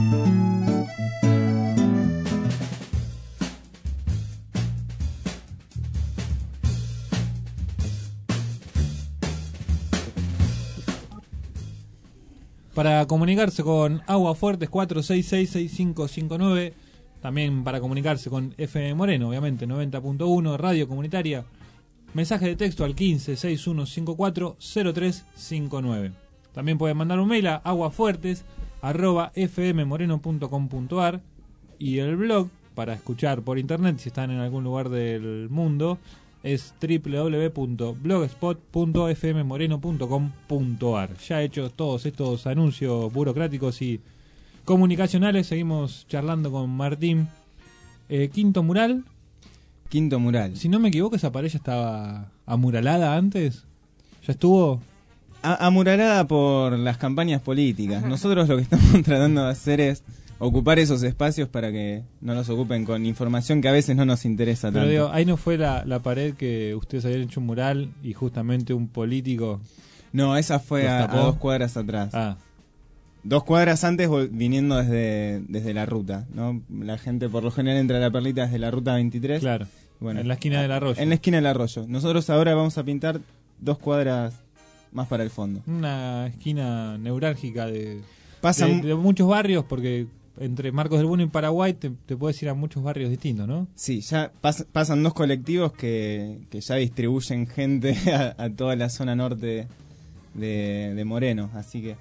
Para comunicarse con Aguafuertes cuatro seis seis, seis cinco cinco nueve, también para comunicarse con F M Moreno, obviamente noventa punto uno, radio comunitaria, mensaje de texto al quince, sesenta y uno cincuenta y cuatro, cero tres cincuenta y nueve. También pueden mandar un mail a aguafuertes arroba f m moreno punto com punto a r y el blog para escuchar por internet si están en algún lugar del mundo es doble u doble u doble u punto blogspot punto f m moreno punto com punto a r. Ya hechos todos estos anuncios burocráticos y comunicacionales, seguimos charlando con Martín. Eh, quinto mural. Quinto mural. Si no me equivoco, esa pared ya estaba amuralada antes. ¿Ya estuvo? A- amuralada por las campañas políticas. Nosotros lo que estamos tratando de hacer es ocupar esos espacios para que no nos ocupen con información que a veces no nos interesa Pero tanto. digo, ahí no fue la, la pared que ustedes habían hecho un mural y justamente un político. No, esa fue los a, a tapó. dos cuadras atrás. Ah. Dos cuadras antes vol- viniendo desde, desde la ruta, ¿no? La gente por lo general entra a La Perlita desde la ruta veintitrés. Claro. Bueno, En la esquina del arroyo. En la esquina del arroyo. Nosotros ahora vamos a pintar dos cuadras más para el fondo. Una esquina neurálgica de, Pasan- de, de muchos barrios, porque entre Marcos del Bueno y Paraguay te, te puedes ir a muchos barrios distintos, ¿no? Sí, ya pas- pasan dos colectivos que, que ya distribuyen gente a, a toda la zona norte de, de Moreno, así que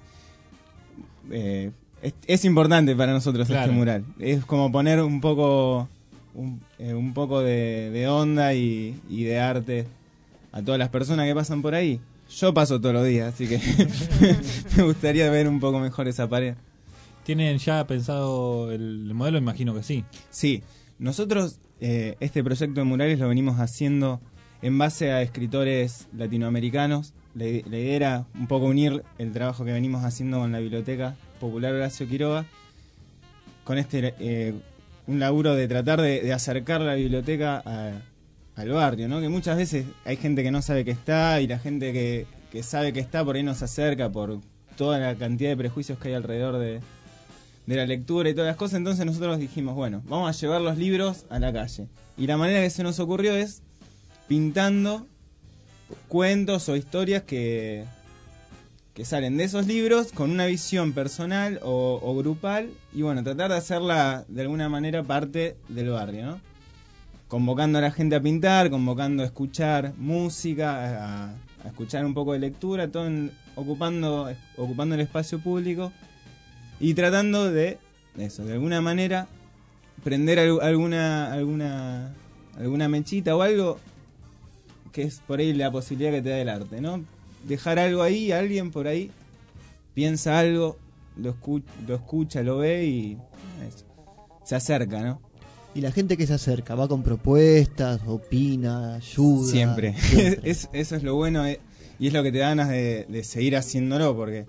eh, es, es importante para nosotros Claro. este mural. Es como poner un poco un, eh, un poco de, de onda y, y de arte a todas las personas que pasan por ahí. Yo paso todos los días, así que me gustaría ver un poco mejor esa pared. ¿Tienen ya pensado el modelo? Imagino que sí. Sí, nosotros eh, este proyecto de murales lo venimos haciendo en base a escritores latinoamericanos. La, la idea era un poco unir el trabajo que venimos haciendo con la Biblioteca Popular Horacio Quiroga con este eh, un laburo de tratar de, de acercar la biblioteca a, al barrio, ¿no? Que muchas veces hay gente que no sabe que está y la gente que, que sabe que está por ahí no se acerca por toda la cantidad de prejuicios que hay alrededor de, de la lectura y todas las cosas. Entonces nosotros dijimos, bueno, vamos a llevar los libros a la calle. Y la manera que se nos ocurrió es pintando cuentos o historias que, que salen de esos libros con una visión personal o, o grupal, y bueno, tratar de hacerla de alguna manera parte del barrio, ¿no? Convocando a la gente a pintar, convocando a escuchar música, a, a escuchar un poco de lectura, todo en, ocupando, ocupando el espacio público y tratando de eso, de alguna manera prender al, alguna alguna alguna mechita o algo que es por ahí la posibilidad que te da el arte, ¿no? Dejar algo ahí, alguien por ahí piensa algo, lo escucha, lo, escucha, lo ve y eso, se acerca, ¿no? Y la gente que se acerca, va con propuestas, opina, ayuda. Siempre. siempre. es, eso es lo bueno eh, y es lo que te da ganas de, de seguir haciéndolo, porque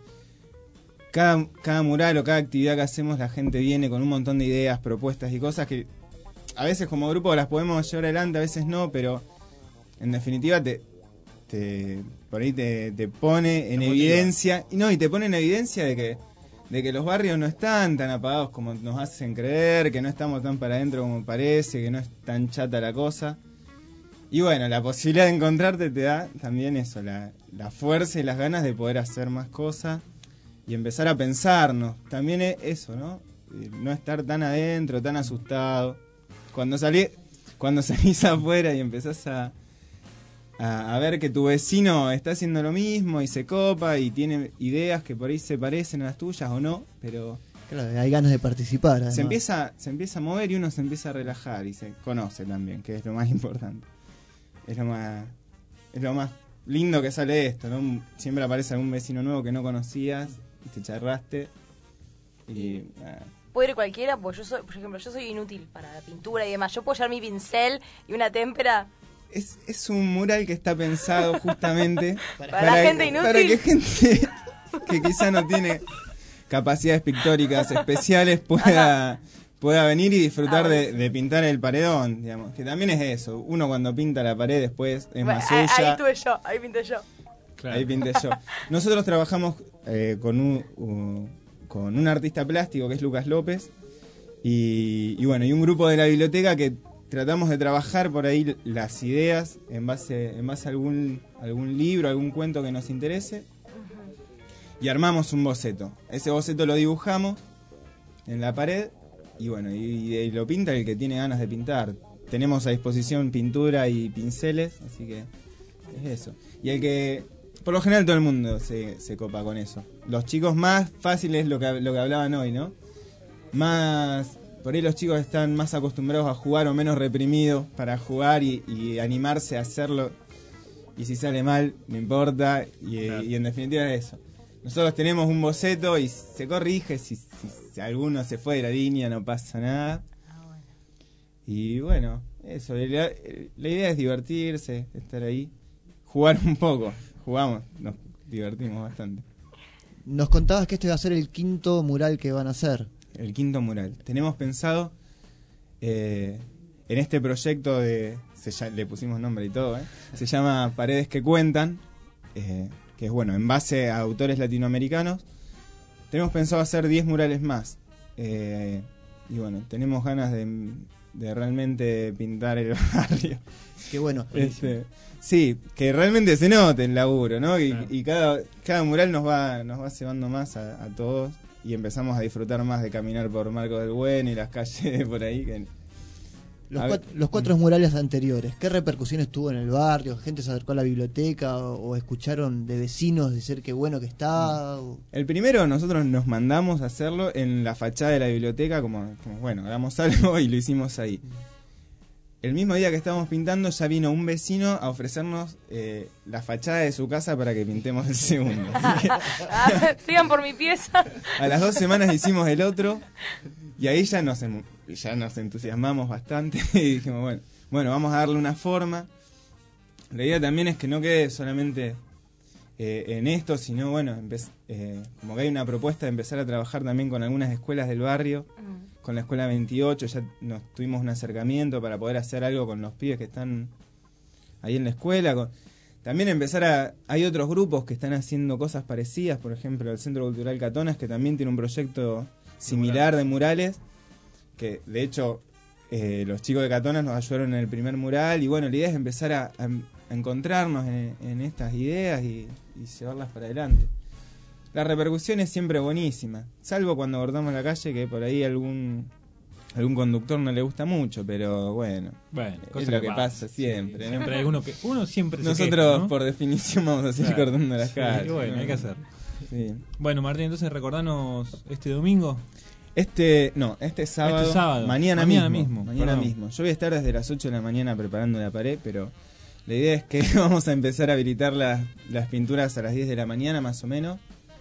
cada, cada mural o cada actividad que hacemos, la gente viene con un montón de ideas, propuestas y cosas que a veces como grupo las podemos llevar adelante, a veces no, pero en definitiva te, te por ahí te, te pone en evidencia, y no, y te pone en evidencia de que de que los barrios no están tan apagados como nos hacen creer, que no estamos tan para adentro como parece, que no es tan chata la cosa. Y bueno, la posibilidad de encontrarte te da también eso, la, la fuerza y las ganas de poder hacer más cosas y empezar a pensarnos. También es eso, ¿no? No estar tan adentro, tan asustado. Cuando salí, cuando salís afuera y empezás a, a, a ver que tu vecino está haciendo lo mismo y se copa y tiene ideas que por ahí se parecen a las tuyas o no, pero claro, hay ganas de participar. Además. Se empieza, se empieza a mover y uno se empieza a relajar y se conoce también, que es lo más importante. Es lo más, es lo más lindo que sale de esto, ¿no? Siempre aparece algún vecino nuevo que no conocías y te charraste y nada. Puede ir cualquiera, pues yo soy, por ejemplo, yo soy inútil para la pintura y demás. Yo puedo llevar mi pincel y una témpera. Es, es un mural que está pensado justamente para, para la gente inútil. Para que gente que quizá no tiene capacidades pictóricas especiales pueda, pueda venir y disfrutar ah, de, de pintar el paredón, digamos. Que también es eso. Uno cuando pinta la pared después es bueno, más ahí, suya. Ahí estuve yo, ahí pinté yo. Claro. Ahí pinté yo. Nosotros trabajamos eh, con un... un con un artista plástico que es Lucas López y, y bueno, y un grupo de la biblioteca que tratamos de trabajar por ahí las ideas en base, en base a algún, algún libro, algún cuento que nos interese y armamos un boceto. Ese boceto lo dibujamos en la pared y bueno, y, y lo pinta el que tiene ganas de pintar. Tenemos a disposición pintura y pinceles, así que es eso. Y el que... Por lo general todo el mundo se, se copa con eso. Los chicos más fáciles, lo que, lo que hablaban hoy, ¿no? Más... Por ahí los chicos están más acostumbrados a jugar o menos reprimidos para jugar y, y animarse a hacerlo. Y si sale mal, no importa. Y, claro. y en definitiva es eso. Nosotros tenemos un boceto y se corrige. Si, si, si alguno se fue de la línea no pasa nada. Y bueno, eso. La, la idea es divertirse, estar ahí, jugar un poco. Jugamos, nos divertimos bastante. Nos contabas que este va a ser el quinto mural que van a hacer. El quinto mural. Tenemos pensado eh, en este proyecto de... Se, ya, le pusimos nombre y todo, ¿eh? Se llama Paredes que Cuentan, eh, que es bueno, en base a autores latinoamericanos. Tenemos pensado hacer diez murales más. Eh, y bueno, tenemos ganas de, de realmente pintar el barrio. Qué bueno. Este, sí, que realmente se note el laburo, ¿no? Y, claro. y cada, cada mural nos va nos va cebando más a, a todos y empezamos a disfrutar más de caminar por Marcos del Buen y las calles por ahí. Que, los, cuatro, los cuatro murales anteriores, ¿qué repercusiones tuvo en el barrio? ¿Gente se acercó a la biblioteca o, o escucharon de vecinos decir qué bueno que está? O... El primero nosotros nos mandamos a hacerlo en la fachada de la biblioteca, como, como bueno, hagamos algo y lo hicimos ahí. El mismo día que estábamos pintando ya vino un vecino a ofrecernos eh, la fachada de su casa para que pintemos el segundo. Así que, sigan por mi pieza. A las dos semanas hicimos el otro y ahí ya nos, ya nos entusiasmamos bastante y dijimos, bueno, bueno, vamos a darle una forma. La idea también es que no quede solamente eh, en esto, sino bueno, eh, como que hay una propuesta de empezar a trabajar también con algunas escuelas del barrio. Mm. Con la escuela veintiocho ya nos tuvimos un acercamiento para poder hacer algo con los pibes que están ahí en la escuela. Con, también empezar a... Hay otros grupos que están haciendo cosas parecidas, por ejemplo el Centro Cultural Catonas, que también tiene un proyecto similar de murales, que de hecho eh, los chicos de Catonas nos ayudaron en el primer mural, y bueno, la idea es empezar a, a, a encontrarnos en, en estas ideas y, y llevarlas para adelante. La repercusión es siempre buenísima, salvo cuando cortamos la calle, que por ahí algún algún conductor no le gusta mucho, pero bueno, bueno es cosa lo que que pasa, pasa siempre. Sí, ¿no? siempre hay uno que uno siempre se Nosotros queja, ¿no? por definición vamos a seguir Claro. cortando las Sí, calles. bueno, ¿no? hay que hacer. Sí. Bueno, Martín, entonces recordanos este domingo. Este, no, este sábado, Este sábado. mañana, Mañana mismo, mismo, mañana perdón. mismo. Yo voy a estar desde las ocho de la mañana preparando la pared, pero la idea es que vamos a empezar a habilitar las, las pinturas a las diez de la mañana más o menos.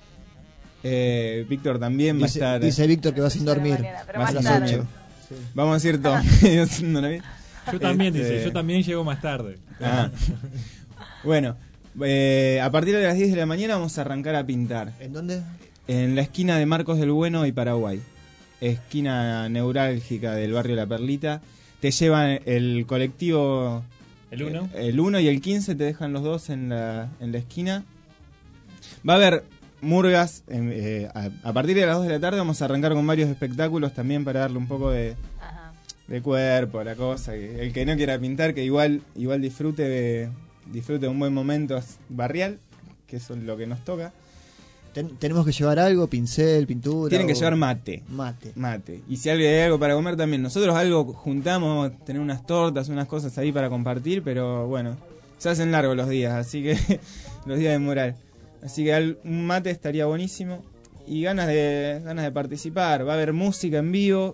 Eh, Víctor también Dice- va a estar. dice Víctor que va sin dormir. Va más sin tarde. dormir. Sí. Vamos a decir todo. ¿No lo vi? Yo también, Este, dice, yo también llego más tarde. Ah. Bueno, eh, a partir de las diez de la mañana vamos a arrancar a pintar. ¿En dónde? En la esquina de Marcos del Bueno y Paraguay. Esquina neurálgica del barrio La Perlita. Te llevan el colectivo. ¿El uno? El uno y el quince te dejan los dos en la, en la esquina. Va a haber murgas. en- eh, a, a partir de las dos de la tarde vamos a arrancar con varios espectáculos también para darle un poco de, de cuerpo a la cosa. Que el que no quiera pintar, que igual, igual disfrute de, disfrute de un buen momento barrial, que eso es lo que nos toca. Ten- tenemos que llevar algo, pincel, pintura. Tienen que o- llevar mate. Mate. Mate. Y si alguien hay algo para comer también. Nosotros algo juntamos, vamos a tener unas tortas, unas cosas ahí para compartir, pero bueno, se hacen largos los días, así que los días de mural. Así que al- un mate estaría buenísimo. Y ganas de ganas de participar. Va a haber música en vivo.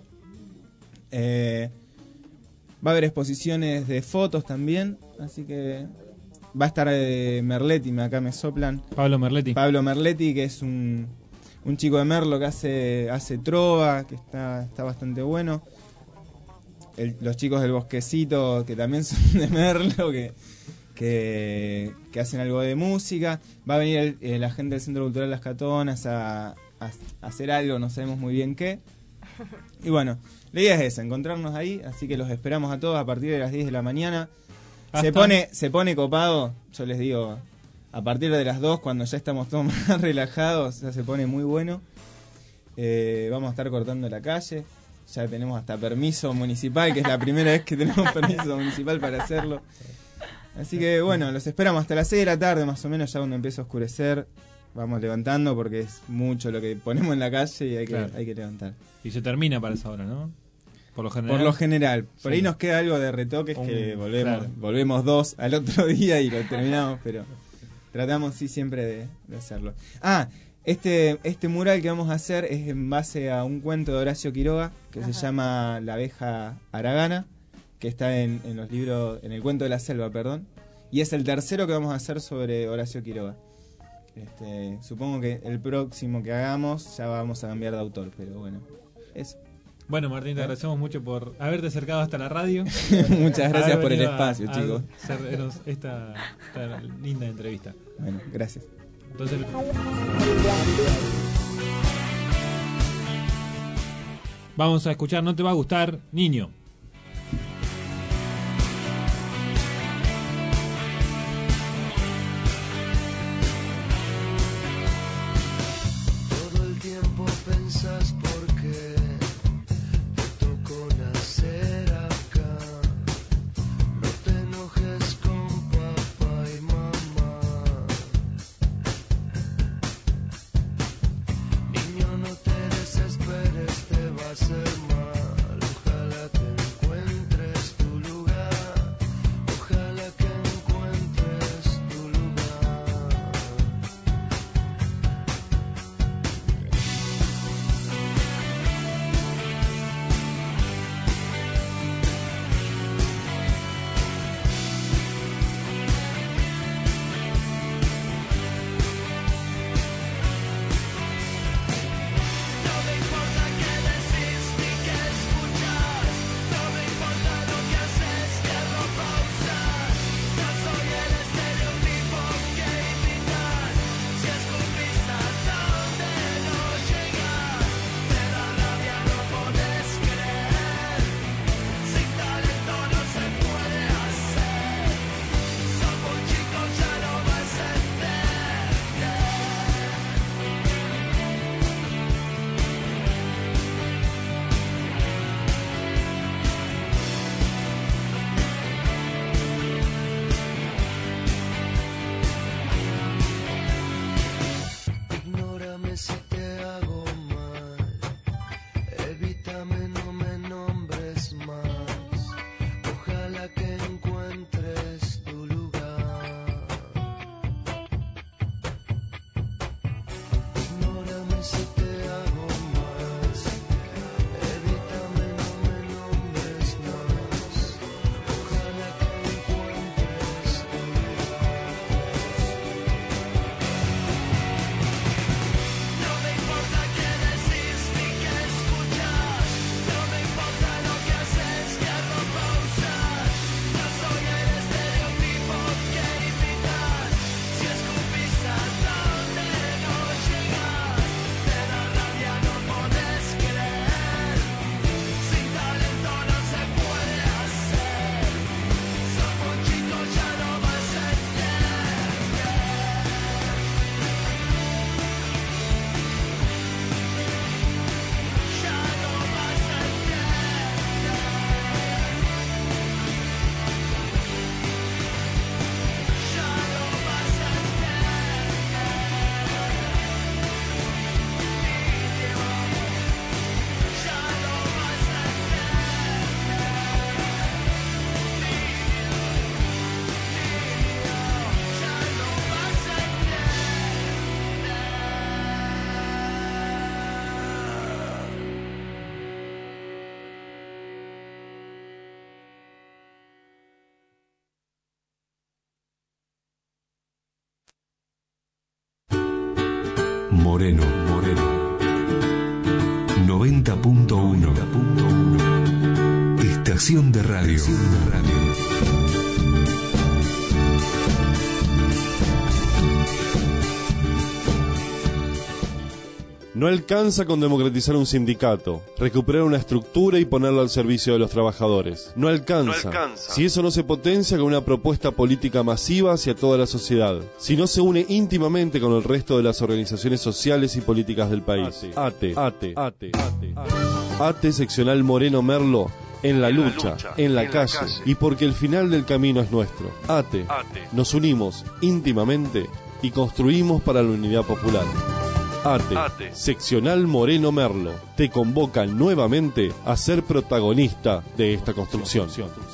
Eh, va a haber exposiciones de fotos también. Así que va a estar eh, Merletti, me- acá me soplan. Pablo Merletti. Pablo Merletti, que es un, un chico de Merlo que hace, hace trova, que está, está bastante bueno. El- los chicos del Bosquecito, que también son de Merlo, que, que, que hacen algo de música. Va a venir el- eh, la gente del Centro Cultural Las Catonas a, a- a hacer algo, no sabemos muy bien qué. Y bueno, la idea es esa, encontrarnos ahí, así que los esperamos a todos a partir de las diez de la mañana. Se Hasta- pone, se pone copado, yo les digo, a partir de las dos, cuando ya estamos todos más relajados, ya se pone muy bueno. Eh, vamos a estar cortando la calle, ya tenemos hasta permiso municipal, que es la primera vez que tenemos permiso municipal para hacerlo. Así que bueno, los esperamos hasta las seis de la tarde, más o menos, ya cuando empieza a oscurecer. Vamos levantando porque es mucho lo que ponemos en la calle y hay que, Claro. hay que levantar. Y se termina para esa hora, ¿no? Por lo general. Por lo general. Por Sí. ahí nos queda algo de retoques Un- que volvemos claro. volvemos dos al otro día y lo terminamos, pero tratamos sí siempre de, de hacerlo. Ah, este, este mural que vamos a hacer es en base a un cuento de Horacio Quiroga que se llama La abeja haragana, que está en, en los libros, en el cuento de la selva, perdón. Y es el tercero que vamos a hacer sobre Horacio Quiroga. Este, supongo que el próximo que hagamos ya vamos a cambiar de autor, pero bueno, eso. Bueno, Martín, te agradecemos mucho por haberte acercado hasta la radio. Muchas gracias Haber por el venido a- espacio, a chicos. hacernos esta, esta linda entrevista. Bueno, gracias. Entonces, vamos a escuchar No te va a gustar, Niño. Todo el tiempo pensás por qué te tocó nacer acá. No te enojes con papá y mamá. Niño, no te desesperes, te va a hacer mal. Ojalá te Moreno, Moreno. noventa punto uno. Estación de radio. Estación de radio. No alcanza con democratizar un sindicato, recuperar una estructura y ponerla al servicio de los trabajadores. No alcanza, No alcanza. si eso no se potencia con una propuesta política masiva hacia toda la sociedad, si no se une íntimamente con el resto de las organizaciones sociales y políticas del país. ATE, ATE, ATE, ATE, ATE seccional Moreno Merlo, en la lucha, en la calle, y porque el final del camino es nuestro. ATE, nos unimos íntimamente y construimos para la unidad popular. ATE, ATE, seccional Moreno Merlo, te convoca nuevamente a ser protagonista de esta construcción.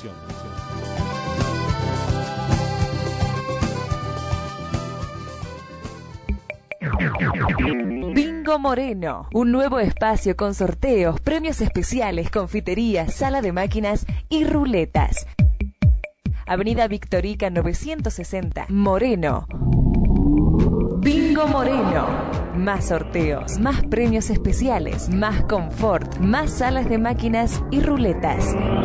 Bingo Moreno, un nuevo espacio con sorteos, premios especiales, confiterías, sala de máquinas y ruletas. Avenida Victorica novecientos sesenta, Moreno. Bingo Moreno. Más sorteos, más premios especiales, más confort, más salas de máquinas y ruletas.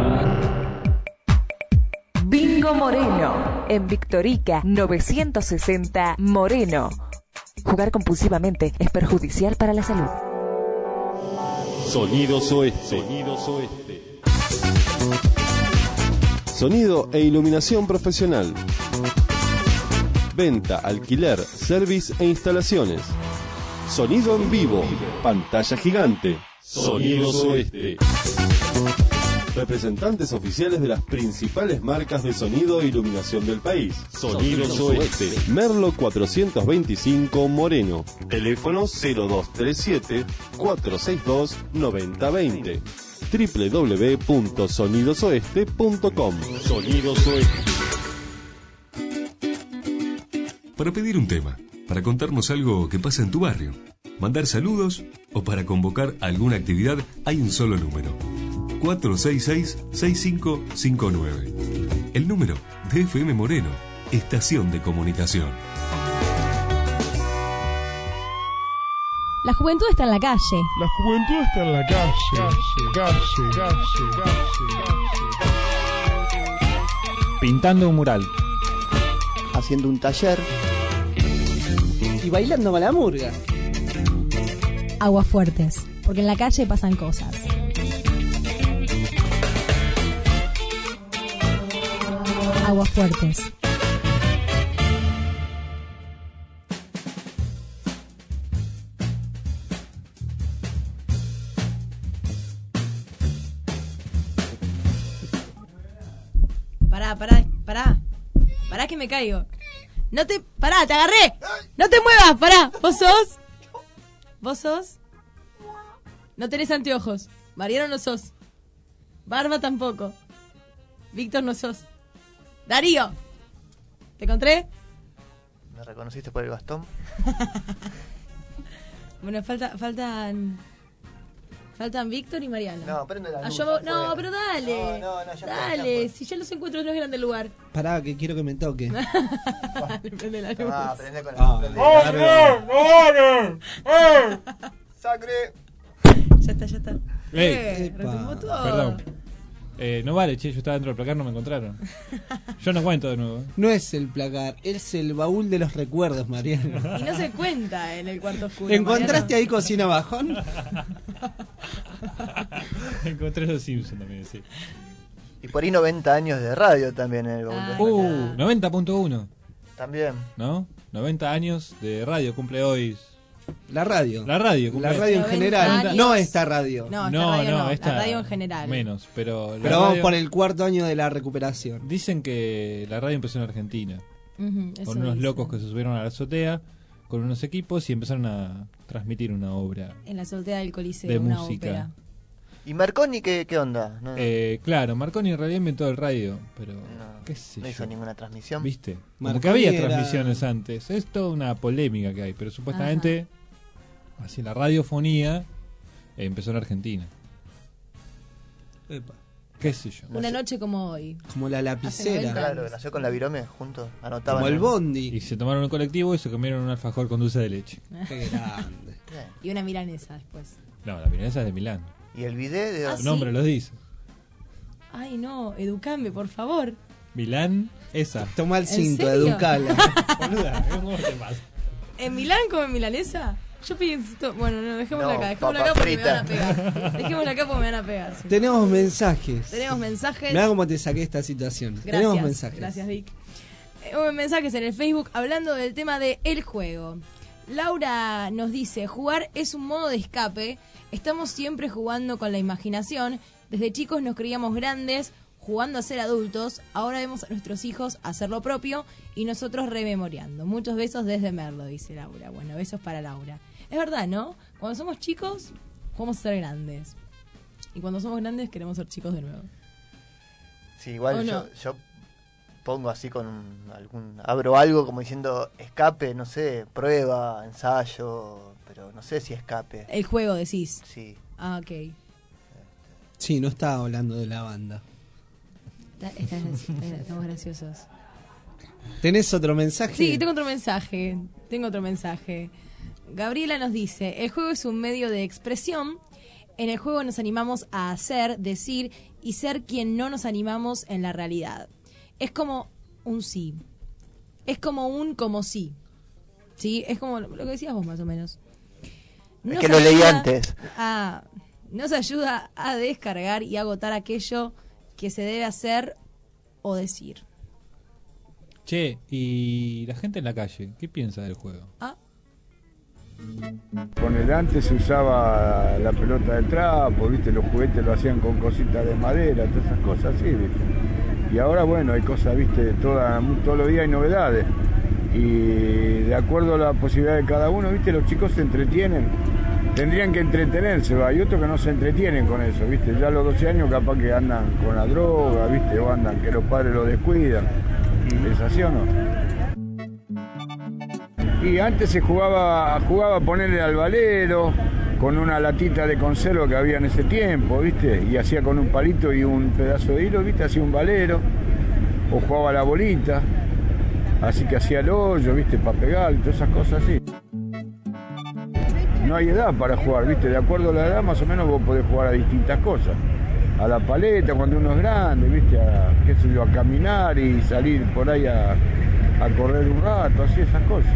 Bingo Moreno. En Victorica novecientos sesenta, Moreno. Jugar compulsivamente es perjudicial para la salud. Sonidos Oeste. Sonidos Oeste. Sonido e iluminación profesional. Venta, alquiler, service e instalaciones. Sonido en vivo. Pantalla gigante. Sonidos Oeste. Representantes oficiales de las principales marcas de sonido e iluminación del país. Sonidos Oeste. Merlo cuatrocientos veinticinco, Moreno. Teléfono cero dos tres siete, cuatro seis dos, nueve cero dos cero. doble u doble u doble u punto sonidos oeste punto com. Sonidos Oeste. Para pedir un tema, para contarnos algo que pasa en tu barrio, mandar saludos o para convocar alguna actividad, hay un solo número. cuatro seis seis, seis cinco cinco nueve. El número de F M Moreno, Estación de Comunicación. La juventud está en la calle. La juventud está en la calle. Calle, calle, calle, calle. Pintando un mural. Haciendo un taller. Y bailando malamurga. Aguas fuertes, porque en la calle pasan cosas. Aguas fuertes. Pará, pará, pará. Pará que me caigo. No te... Pará, te agarré. No te muevas, pará. ¿Vos sos? ¿Vos sos? No tenés anteojos. Mariano no sos. Barba tampoco. Víctor no sos. Darío. ¿Te encontré? ¿Me reconociste por el bastón? Bueno, falta, faltan... Faltan Víctor y Mariano. No, prende la Ah, luz. yo- afuera. no, pero dale. No, no, no, ya Dale, fue, ya si ya los encuentro los grandes del lugar. Pará, que quiero que me toque. Le prende la luz. Ah, prende con la Ah, prende. largo. ¡Sacre! Ya está, ya está. Ey. Eh, Epa. retumbó todo. Perdón. Eh, no vale, che, yo estaba dentro del placar, no me encontraron. Yo no cuento de nuevo. No es el placar, es el baúl de los recuerdos, Mariano. Y no se cuenta en el cuarto oscuro. ¿Encontraste ahí cocina bajón? Encontré los Simpsons también, sí. Y por ahí noventa años de radio también en el baúl de Uh, noventa punto uno, También. ¿no? noventa años de radio, cumple hoy. La radio. La radio, La cumple. radio en noventa general. años. No esta radio. No, esta No, radio no, no, esta la radio en general. Menos, pero. la Pero vamos radio- por el cuarto año de la recuperación. Dicen que la radio empezó en Argentina. Ujú, eso Con unos dicen. locos que se subieron a la azotea con unos equipos y empezaron a transmitir una obra En la azotea del Coliseo, de una música. ópera. ¿Y Marconi qué, qué onda? No, Eh, claro, Marconi en realidad inventó el radio, pero qué sé no yo. hizo ninguna transmisión. ¿Viste? Como Marconi que había era- transmisiones antes. Es toda una polémica que hay, pero supuestamente así la radiofonía eh, empezó en Argentina. Epa. qué sé yo. Una noche como hoy. Como la lapicera. Claro, nació con la virome juntos, anotaban. Como el bondi. Y se tomaron un colectivo y se comieron un alfajor con dulce de leche. Qué grande. Y una milanesa después. No, la milanesa es de Milán. ¿Y el bidet de Ah, Su nombre ¿sí? lo dice. Ay, no, educame, por favor. Milán, esa. Toma el ¿En cinto, serio? educala. Boluda, ¿cómo te pasa? ¿En Milán comen milanesa? Yo pienso... Bueno, no, dejémosla No, acá, dejémosla papa acá porque frita. me van a pegar. Dejémosla acá porque me van a pegar. sí. Tenemos mensajes. Tenemos mensajes. Mirá cómo te saqué esta situación. Gracias, Tenemos mensajes. Gracias, Vic. Eh, mensajes en el Facebook hablando del tema de el juego. Laura nos dice, jugar es un modo de escape. Estamos siempre jugando con la imaginación. Desde chicos nos creíamos grandes jugando a ser adultos. Ahora vemos a nuestros hijos hacer lo propio y nosotros rememoreando. Muchos besos desde Merlo, dice Laura. Bueno, besos para Laura. Es verdad, ¿no? Cuando somos chicos, jugamos a ser grandes. Y cuando somos grandes, queremos ser chicos de nuevo. Sí, igual ¿O yo, no? yo pongo así con un- algún... Abro algo como diciendo escape, no sé, prueba, ensayo, pero no sé si escape. El juego, decís. Sí. Ah, ok. Sí, no estaba hablando de la banda. Está- está graci- está- estamos graciosos. ¿Tenés otro mensaje? Sí, tengo otro mensaje. Tengo otro mensaje. Gabriela nos dice, el juego es un medio de expresión. En el juego nos animamos a hacer, decir y ser quien no nos animamos en la realidad. Es como un sí. Es como un como sí. ¿Sí? Es como lo que decías vos más o menos. Es que lo leí ayuda antes. a- nos ayuda a descargar y agotar aquello que se debe hacer o decir. Che, y la gente en la calle, ¿qué piensa del juego? Ah, Con el antes se usaba la pelota de trapo, viste, los juguetes lo hacían con cositas de madera, todas esas cosas así, viste. Y ahora bueno, hay cosas, viste, toda, todos los días hay novedades. Y de acuerdo a la posibilidad de cada uno, viste, los chicos se entretienen. Tendrían que entretenerse, va, hay otros que no se entretienen con eso, viste. Ya a los doce años capaz que andan con la droga, viste, o andan que los padres los descuidan. ¿Es así o no? Y antes se jugaba, jugaba a ponerle al valero con una latita de conserva que había en ese tiempo, ¿viste? Y hacía con un palito y un pedazo de hilo, ¿viste? Hacía un valero. O jugaba a la bolita. Así que hacía el hoyo, ¿viste? Para pegar y todas esas cosas así. No hay edad para jugar, ¿viste? De acuerdo a la edad, más o menos vos podés jugar a distintas cosas. A la paleta cuando uno es grande, ¿viste? A, qué sé yo, a caminar y salir por ahí a, a correr un rato, así, esas cosas.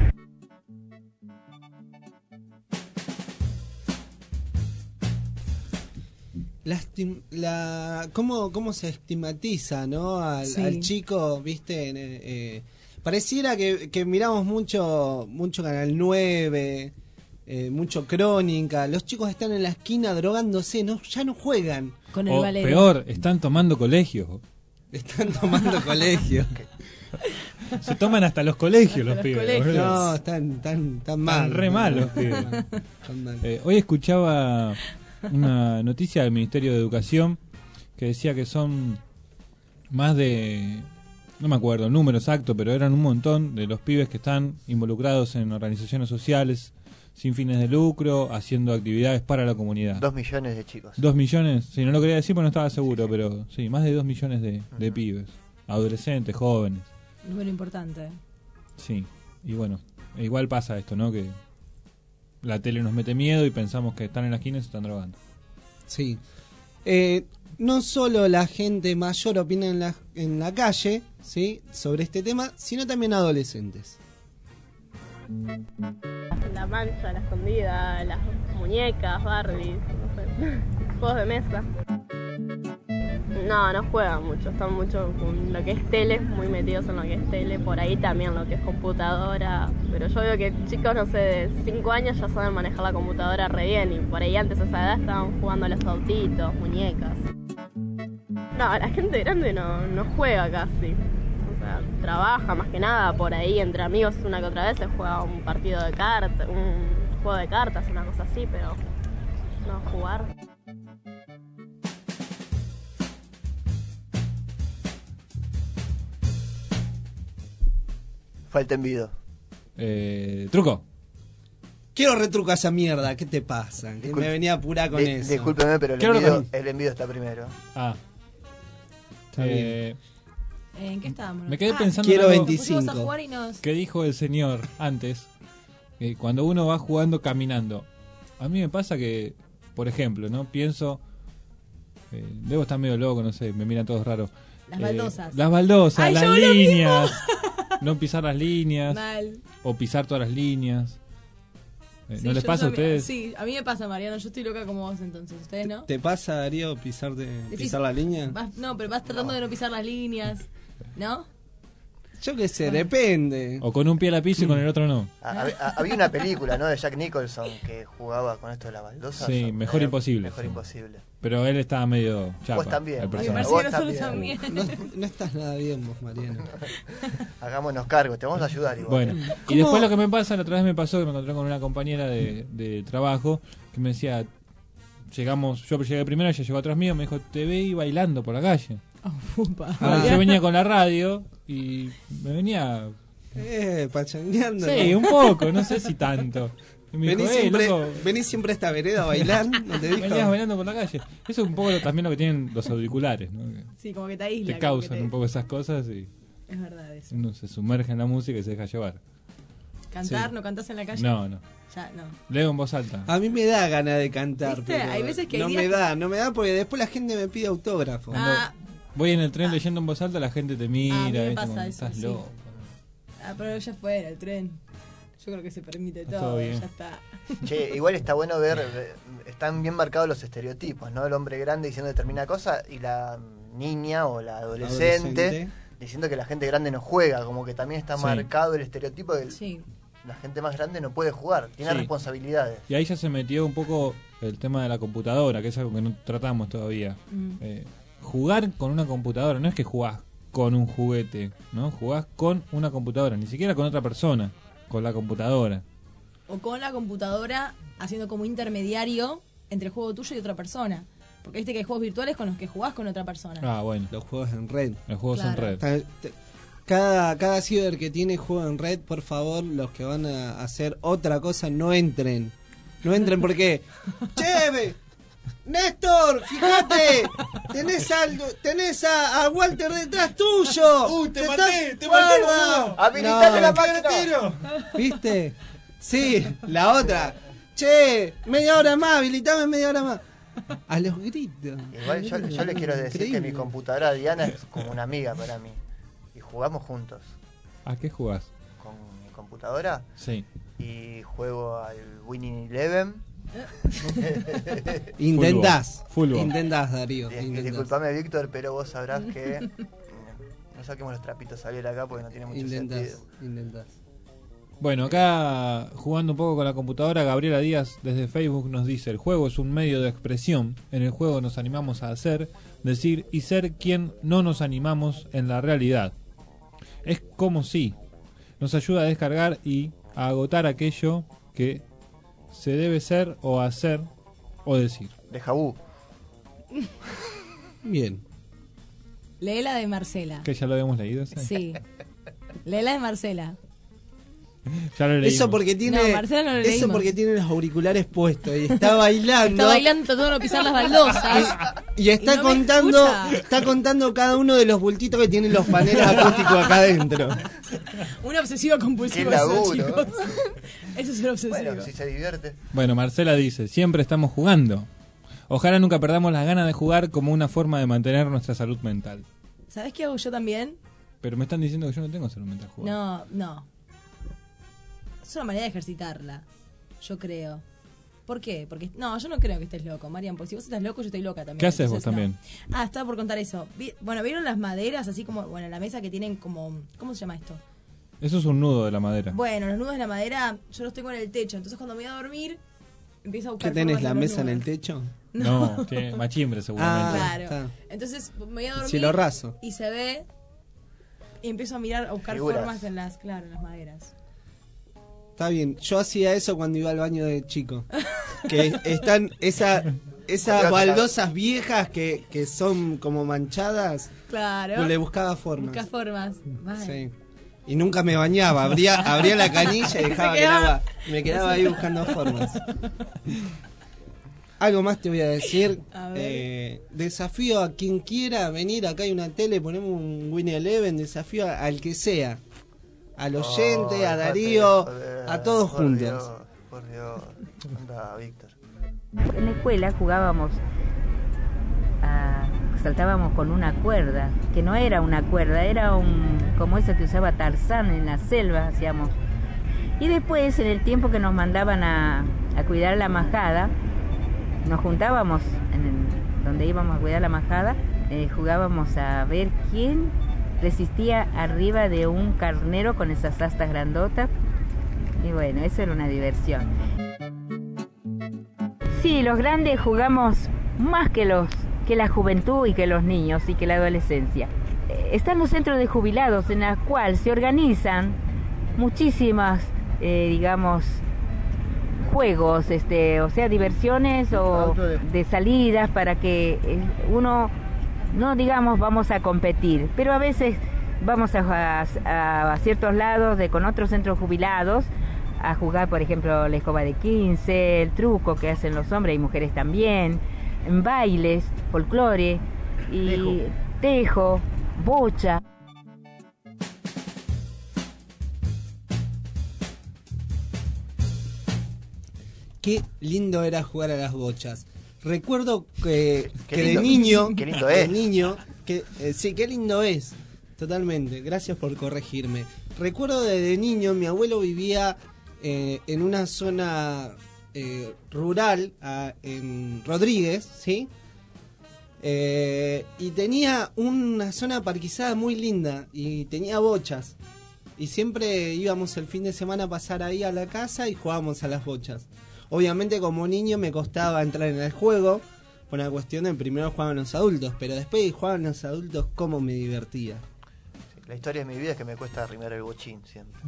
La, estim- la ¿cómo, cómo se estigmatiza, ¿no? Al, Sí. al chico, ¿viste? Eh, eh, pareciera que, que miramos mucho mucho Canal nueve, eh, mucho Crónica. Los chicos están en la esquina drogándose, no, ya no juegan. Con O peor, están tomando colegio. Están tomando colegio. Se toman hasta los colegios los los pibes. colegios. boludo. No, están tan, tan mal. Están re mal los pibes. Están mal. Eh, hoy escuchaba una noticia del Ministerio de Educación que decía que son más de, no me acuerdo el número exacto, pero eran un montón de los pibes que están involucrados en organizaciones sociales sin fines de lucro, haciendo actividades para la comunidad. Dos millones de chicos. Dos millones, sí, no lo quería decir porque no estaba seguro, pero sí, más de dos millones de, de pibes, adolescentes, jóvenes. número importante. Sí, y bueno, igual pasa esto, ¿no? Que la tele nos mete miedo y pensamos que están en la esquina y se están drogando. Sí. Eh, no solo la gente mayor opina en la, en la calle, ¿sí? Sobre este tema, sino también adolescentes. La mancha, la escondida, las muñecas, Barbies, no sé, juegos de mesa. No, no juegan mucho, están mucho con lo que es tele, muy metidos en lo que es tele, por ahí también lo que es computadora, pero yo veo que chicos, no sé, de cinco años ya saben manejar la computadora re bien y por ahí antes a esa edad estaban jugando a los autitos, muñecas. No, la gente grande no, no juega casi, o sea, trabaja más que nada por ahí entre amigos una que otra vez se juega un partido de cartas, un juego de cartas, una cosa así, pero no jugar. Falta envido. Eh, truco. Quiero retrucar esa mierda, ¿qué te pasa? Que Disculpe- me venía a apurar con Di- eso. Discúlpeme, pero el Quiero envido, retrucar. el envido está primero. Ah. Eh, ¿En qué estábamos? Me quedé Ah, pensando quiero en algo veinticinco. pusimos a jugar y nos- que dijo el señor antes, que cuando uno va jugando caminando. A mí me pasa que, por ejemplo, no pienso, eh, debo estar medio loco, no sé, me miran todos raros. Las Eh, baldosas. las baldosas, Ay, las yo lo líneas. No pisar las líneas. Mal. O pisar todas las líneas. Eh, Sí, ¿No les yo pasa a también- ustedes? Sí, a mí me pasa, Mariano. Yo estoy loca como vos entonces. ¿Ustedes no? ¿Te pasa, Darío, pisar, de, Decís- pisar la línea? Vas- no, pero vas tratando de no pisar las líneas. ¿No? Yo qué sé, depende. O con un pie a la piso y con el otro no. Ah, hab- ah, Había una película, ¿no? De Jack Nicholson que jugaba con esto de la baldosa. Sí, mejor imposible. Mejor sí. imposible. Pero él estaba medio chapa. Vos también, el Mariano, personaje. vos Nosotros también. también. No, no estás nada bien vos, Mariano. Hagámonos cargo, te vamos a ayudar igual. Bueno, y ¿Cómo? después lo que me pasa, la otra vez me pasó que me encontré con una compañera de, de trabajo que me decía, llegamos, yo llegué primero, ella llegó atrás mío, me dijo, te veí bailando por la calle. Ah. Yo venía con la radio y me venía... Eh, pachangueando. Sí, un poco, no sé si tanto. Y me Venís dijo, "Eh, siempre, loco, venís siempre a esta vereda a bailar, ¿no te dijo? venías bailando por la calle". Eso es un poco lo- también lo que tienen los auriculares, ¿no? Que Sí, como que te aísla. te como causan que te- un poco esas cosas y Es verdad eso. uno se sumerge en la música y se deja llevar. ¿Cantar? Sí. ¿No cantás en la calle? No, no. Ya, no. Leo en voz alta. A mí me da ganas de cantar, ¿Viste? pero Hay veces que hay no días me que- da, no me da porque después la gente me pide autógrafo. Ah, Voy en el tren leyendo en voz alta, la gente te mira, a mí me ¿viste? pasa Como, eso, estás sí. loco. ah, pero ya fue, era el tren. Yo creo que se permite Está todo, todo bien. ya está. Che, igual está bueno ver, eh, están bien marcados los estereotipos, ¿no? El hombre grande diciendo determinada cosa y la niña o la adolescente, Adolescente. diciendo que la gente grande no juega, como que también está Sí. marcado el estereotipo de que Sí. la gente más grande no puede jugar, tiene Sí. responsabilidades. Y ahí ya se metió un poco el tema de la computadora, que es algo que no tratamos todavía. Mm. Eh, jugar con una computadora, no es que jugás con un juguete, ¿no? Jugás con una computadora, ni siquiera con otra persona, con la computadora. O con la computadora haciendo como intermediario entre el juego tuyo y otra persona. Porque viste que hay juegos virtuales con los que jugás con otra persona. Ah, bueno. Los juegos en red. Los juegos Claro. en red. Ta- te- Cada, cada ciber que tiene juego en red, por favor, los que van a hacer otra cosa, no entren. No entren porque... ¡Cheve! ¡Néstor! ¡Fíjate! ¡Tenés, algo, tenés a, a Walter detrás tuyo! ¡Uh, te estás- maté! ¡Te maté, guarda! boludo! ¡Habilitate la máquina! ¿Viste? Sí, la otra. Che, media hora más, habilitame media hora más. A los gritos. Igual yo, yo les quiero decir Increíble. que mi computadora Diana es como una amiga para mí. Y jugamos juntos ¿A qué jugás? con mi computadora Sí. y juego al Winning Eleven. Intentás. Fútbol. Intentás, Darío. Dis- intentás. Disculpame, Víctor, pero vos sabrás que no saquemos los trapitos a salir acá porque no tiene mucho Intentás. sentido. Intentás. Bueno, acá jugando un poco con la computadora, Gabriela Díaz desde Facebook nos dice: el juego es un medio de expresión. En el juego nos animamos a hacer, decir y ser quien no nos animamos en la realidad. Es como si nos ayuda a descargar y a agotar aquello que se debe ser o hacer o decir. De Jabú. Bien. Lee la de Marcela. Que ya lo habíamos leído ese. Sí. Lee la de Marcela. Ya lo leímos. Eso porque tiene, No, Marcela no lo eso leímos. porque tiene los auriculares puestos y está bailando. Está bailando tratando de no pisar las baldosas. Y está Y no me contando, escucha. está contando cada uno de los bultitos que tienen los paneles acústicos acá adentro. Un obsesivo compulsivo. Qué eso, laburo. chicos. Eso es un obsesivo. Bueno, si se divierte. Bueno, Marcela dice: siempre estamos jugando. Ojalá nunca perdamos las ganas de jugar como una forma de mantener nuestra salud mental. ¿Sabés qué hago yo también? Pero me están diciendo que yo no tengo salud mental jugar. No, no. Es una manera de ejercitarla. Yo creo. ¿Por qué? Porque no, yo no creo que estés loco, Marian, porque si vos estás loco, yo estoy loca también. ¿Qué haces vos Entonces, no. también? Ah, estaba por contar eso. Vi- Bueno, ¿vieron las maderas así como, bueno, la mesa que tienen como, ¿cómo se llama esto? Eso es un nudo de la madera. Bueno, los nudos de la madera yo los tengo en el techo, entonces cuando me voy a dormir empiezo a buscar ¿Qué tenés, formas la de los mesa en el nudos. techo? No, tiene machimbre seguramente. Claro. está. Entonces me voy a dormir Cielo raso. y se ve y empiezo a mirar, a buscar Figuras. formas en las, claro, en las maderas. Está bien, yo hacía eso cuando iba al baño de chico. Que están esa, esas baldosas viejas que, que son como manchadas. Claro. Pues le buscaba formas. Buscas formas. Vale. Sí. Y nunca me bañaba, abría, abría la canilla y dejaba Se que el quedaba- agua. Me quedaba ahí buscando formas. algo más te voy a decir. A ver. Eh, desafío a quien quiera venir. Acá hay una tele, ponemos un Winnie Eleven. Desafío a- al que sea. Al oyente, a Darío, a todos por juntos. Dios, por Dios. Anda, Víctor. En la escuela jugábamos, a- saltábamos con una cuerda, que no era una cuerda, era un como esa que usaba Tarzán en la selva, hacíamos. Y después, en el tiempo que nos mandaban a, a cuidar la majada, nos juntábamos en el- donde íbamos a cuidar la majada, eh, jugábamos a ver quién resistía arriba de un carnero con esas astas grandotas. Y bueno, eso era una diversión. Sí, los grandes jugamos más que los que la juventud y que los niños y que la adolescencia. Eh, Están los centros de jubilados en los cuales se organizan muchísimas, eh, digamos, juegos, este, o sea, diversiones o de salidas para que eh, uno, no digamos vamos a competir, pero a veces vamos a, a, a ciertos lados de con otros centros jubilados a jugar, por ejemplo, la escoba de quince, el truco que hacen los hombres y mujeres también, en bailes, folclore, y tejo, tejo bocha. Qué lindo era jugar a las bochas. Recuerdo que, Qué que lindo- de niño, qué lindo de es. niño, que eh, sí, qué lindo es. Totalmente. Gracias por corregirme. Recuerdo de, de niño, mi abuelo vivía eh, en una zona eh, rural a- en Rodríguez, ¿sí? Eh, y tenía una zona parquizada muy linda y tenía bochas. Y siempre íbamos el fin de semana a pasar ahí a la casa y jugábamos a las bochas. Obviamente como niño me costaba entrar en el juego por una cuestión de primero jugaban los adultos, pero después de jugaban los adultos cómo me divertía. Sí, la historia de mi vida es que me cuesta arrimar el bochín siempre.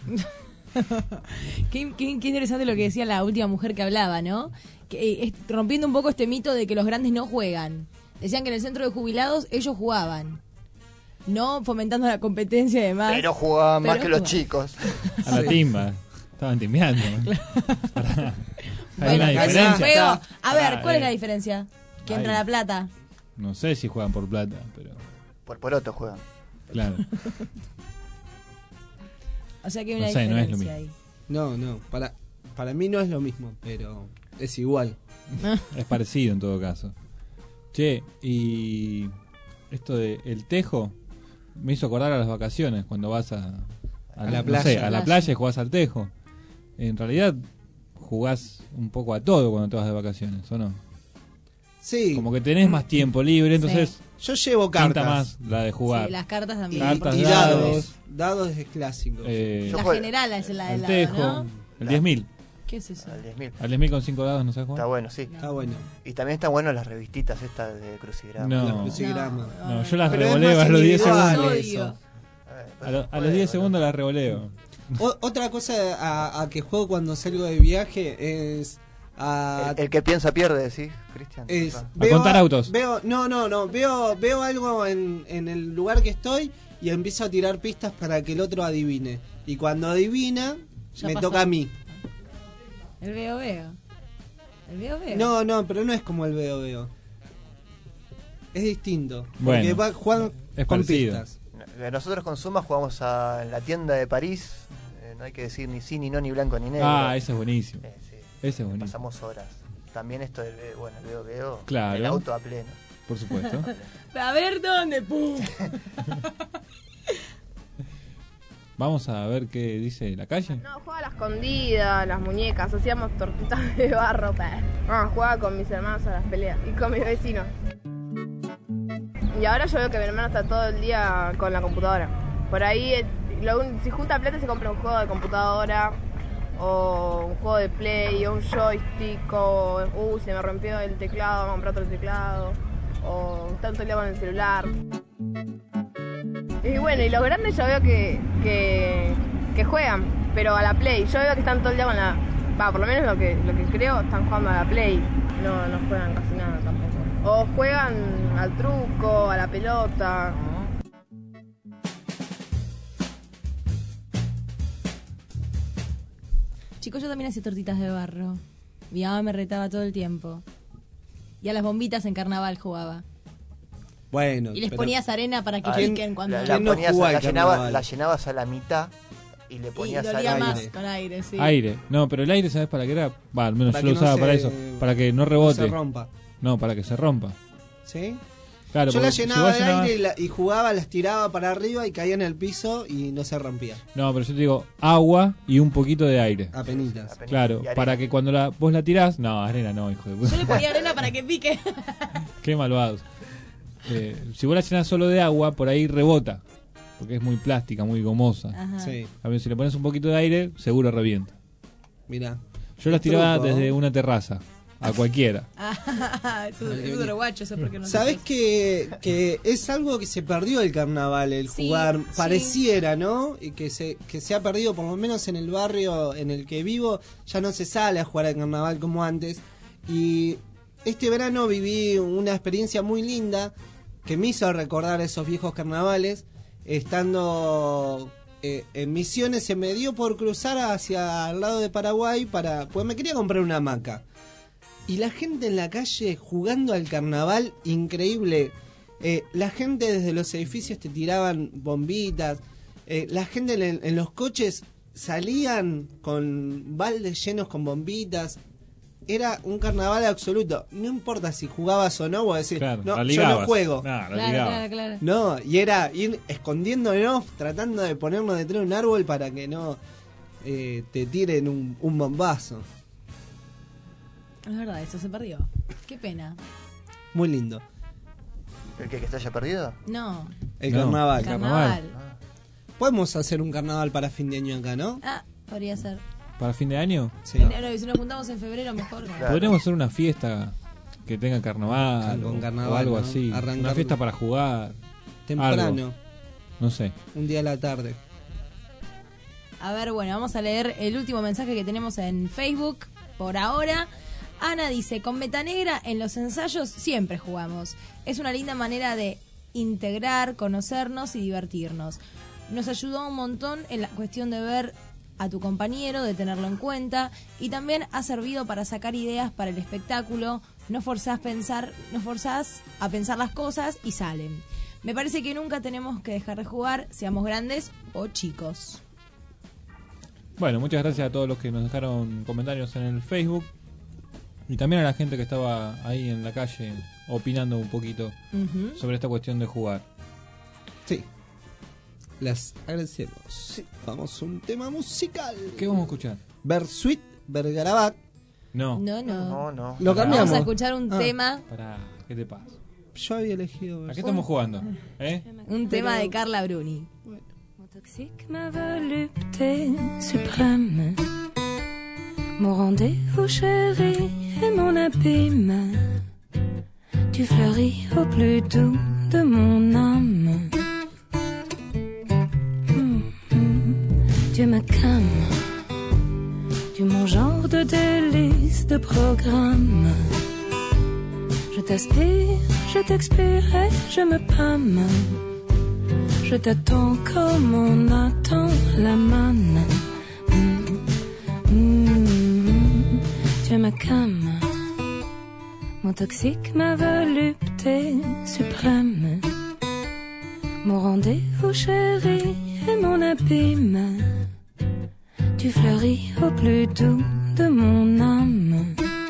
Qué, qué- qué interesante lo que decía la última mujer que hablaba, ¿no? Que, eh, es- rompiendo un poco este mito de que los grandes no juegan. Decían que en el centro de jubilados ellos jugaban. No fomentando la competencia y demás. Pero jugaban más Pero que los jugaban. chicos. A la Sí. timba. Estaban timbeando. Pará. Hay Bueno, una pero diferencia. juego- a Pará, ver, ¿cuál eh, es la diferencia? Que Ahí. entra la plata. No sé si juegan por plata, pero Por poroto juegan. claro. O sea que hay una No sé, no es lo diferencia mismo. ahí. No, no, para, para mí no es lo mismo, pero es igual. Es parecido en todo caso. Che, y esto de el tejo me hizo acordar a las vacaciones cuando vas a, A la no playa. sé, a la playa y jugás al tejo. En realidad jugás un poco a todo cuando te vas de vacaciones, ¿o no? Sí. Como que tenés más tiempo libre, entonces Yo llevo pinta cartas. más la de jugar. Sí, las cartas Y, también. Cartas, y dados. dados. Dados es clásico. Eh, La general es la del el lado, tejo, ¿no? el diez mil. ¿Qué es eso? Al diez mil. Al diez mil con cinco dados, ¿no sabes jugar? Está bueno, sí. Está bueno. Y también están buenas las revistitas estas de crucigrama. No. La crucigrama. No, yo las Pero es revoleo más a los diez individual segundos. eso. A, lo- a los diez segundos las revoleo. O- otra cosa a, a que juego cuando salgo de viaje es a, El, el que piensa pierde, ¿sí, Cristian? es Ah. A contar autos. Veo, no, no, no, veo, veo algo en, en el lugar que estoy y empiezo a tirar pistas para que el otro adivine. Y cuando adivina, Ya me pasó. toca a mí. El veo veo. El veo veo. No, no, pero no es como el veo veo. Es distinto. Bueno, porque va juegan es con parecido. pistas. Eh, Nosotros con Suma jugamos a, en la tienda de París. eh, no hay que decir ni sí, ni no, ni blanco, ni negro. Ah, ese es buenísimo. Eh, sí. Ese es buenísimo. Pasamos horas. También esto del, eh, bueno, el veo veo. Claro. El auto a pleno. Por supuesto. A ver dónde, pum. Vamos a ver qué dice la calle. No, jugaba a la escondida, las muñecas, hacíamos tortitas de barro. pa. No, jugaba con mis hermanos a las peleas y con mis vecinos. Y ahora yo veo que mi hermano está todo el día con la computadora. Por ahí, eh, lo un- si junta plata se compra un juego de computadora o un juego de play o un joystick o uh, se me rompió el teclado, vamos a comprar otro teclado o está todo el día con el celular. Y bueno, y los grandes yo veo que, que, que juegan, pero a la Play. Yo veo que están todo el día con la... Va, por lo menos lo que, lo que creo, están jugando a la Play. No, no juegan casi nada tampoco. O juegan al truco, a la pelota. Chicos, yo también hacía tortitas de barro. Mi mamá me retaba todo el tiempo. y a las bombitas en carnaval jugaba. Bueno, Y les pero- ponías arena para que ¿Quién- piquen cuando... La, la ¿Quién no ponías, jugó la, al llenaba, carnaval? la llenabas a la mitad y le Y ponías dolía aire. más con aire, sí. Aire. No, pero el aire, ¿sabes para qué era? Va, al menos Para yo lo que no usaba se- para eso. Para que no no rebote. se rompa. No, para que se rompa. ¿Sí? Claro, Yo la porque si llenaba vos de llenabas- aire y, la- y jugaba, las tiraba para arriba y caía en el piso y no se rompía. No, pero yo te digo agua y un poquito de aire. Apenitas. Claro, para que cuando la, vos la tirás... No, arena no, hijo de Yo puta. le ponía arena para que pique. Qué malvados. Eh, si vos la llenás solo de agua, por ahí rebota. Porque es muy plástica, muy gomosa. Ajá. Sí. A ver, si le pones un poquito de aire, seguro revienta. Mirá. Yo las tiraba Truco. desde una terraza, a cualquiera. Ah, es un- es un uruguayo, eso porque no ¿Sabés que, que es algo que se perdió el carnaval, el Sí, jugar? sí. Pareciera, ¿no? Y que se, que se ha perdido, por lo menos en el barrio en el que vivo, ya no se sale a jugar al carnaval como antes. Y este verano viví una experiencia muy linda que me hizo recordar esos viejos carnavales. Estando eh, en Misiones, se me dio por cruzar hacia el lado de Paraguay para, pues me quería comprar una hamaca. Y la gente en la calle jugando al carnaval, increíble. Eh, la gente desde los edificios te tiraban bombitas. Eh, la gente en, en los coches salían con baldes llenos con bombitas. Era un carnaval absoluto. No importa si jugabas o no, vos decís, Claro, no, la yo ligabas. no juego. No, la Claro, ligabas. claro, claro. No, y era ir escondiéndonos, tratando de ponernos detrás de un árbol para que no eh, te tiren un, un bombazo. Es verdad, eso se perdió. Qué pena. Muy lindo. ¿El que, que se haya perdido? No. El No, carnaval. Carnaval. Podemos hacer un carnaval para fin de año acá, ¿no? Ah, podría ser. ¿Para fin de año? Sí. En- no, y si nos juntamos en febrero, mejor. Podríamos hacer una fiesta que tenga carnaval, Con o- carnaval, o algo ¿no? así. Arrancar Una fiesta para jugar. Temprano. algo. No sé. Un día a la tarde. A ver, bueno, vamos a leer el último mensaje que tenemos en Facebook por ahora. Ana dice, con Meta Negra en los ensayos siempre jugamos. Es una linda manera de integrar, conocernos y divertirnos. Nos ayudó un montón en la cuestión de ver a tu compañero, de tenerlo en cuenta, y también ha servido para sacar ideas para el espectáculo. No forzás pensar, no forzás a pensar las cosas y salen. Me parece que nunca tenemos que dejar de jugar, seamos grandes o chicos. Bueno, muchas gracias a todos los que nos dejaron comentarios en el Facebook. Y también a la gente que estaba ahí en la calle opinando un poquito Ujú. sobre esta cuestión de jugar. Sí. Las agradecemos. Sí. Vamos a un tema musical. ¿Qué vamos a escuchar? Bersuit Bergarabat. No. No, no. No, no. Lo cambiamos. Vamos a escuchar un Ah. tema, Pará, ¿qué te pasa? Yo había elegido. ¿A qué estamos jugando? ¿Eh? un tema de Carla Bruni. Mon toxique, ma volupté suprême, mon rendez-vous chéri et mon abîme, tu fleuris au plus doux de mon âme. Mm, mm, tu me calmes, tu mon genre de délice de programme. Je t'aspire, je t'expire et je me pâme. Je t'attends comme on attend la manne. Mm, mm, tu me calmes, mon toxique, ma volupté suprême, mon rendez-vous chéri et mon abîme. Tu fleuris au plus doux de mon âme.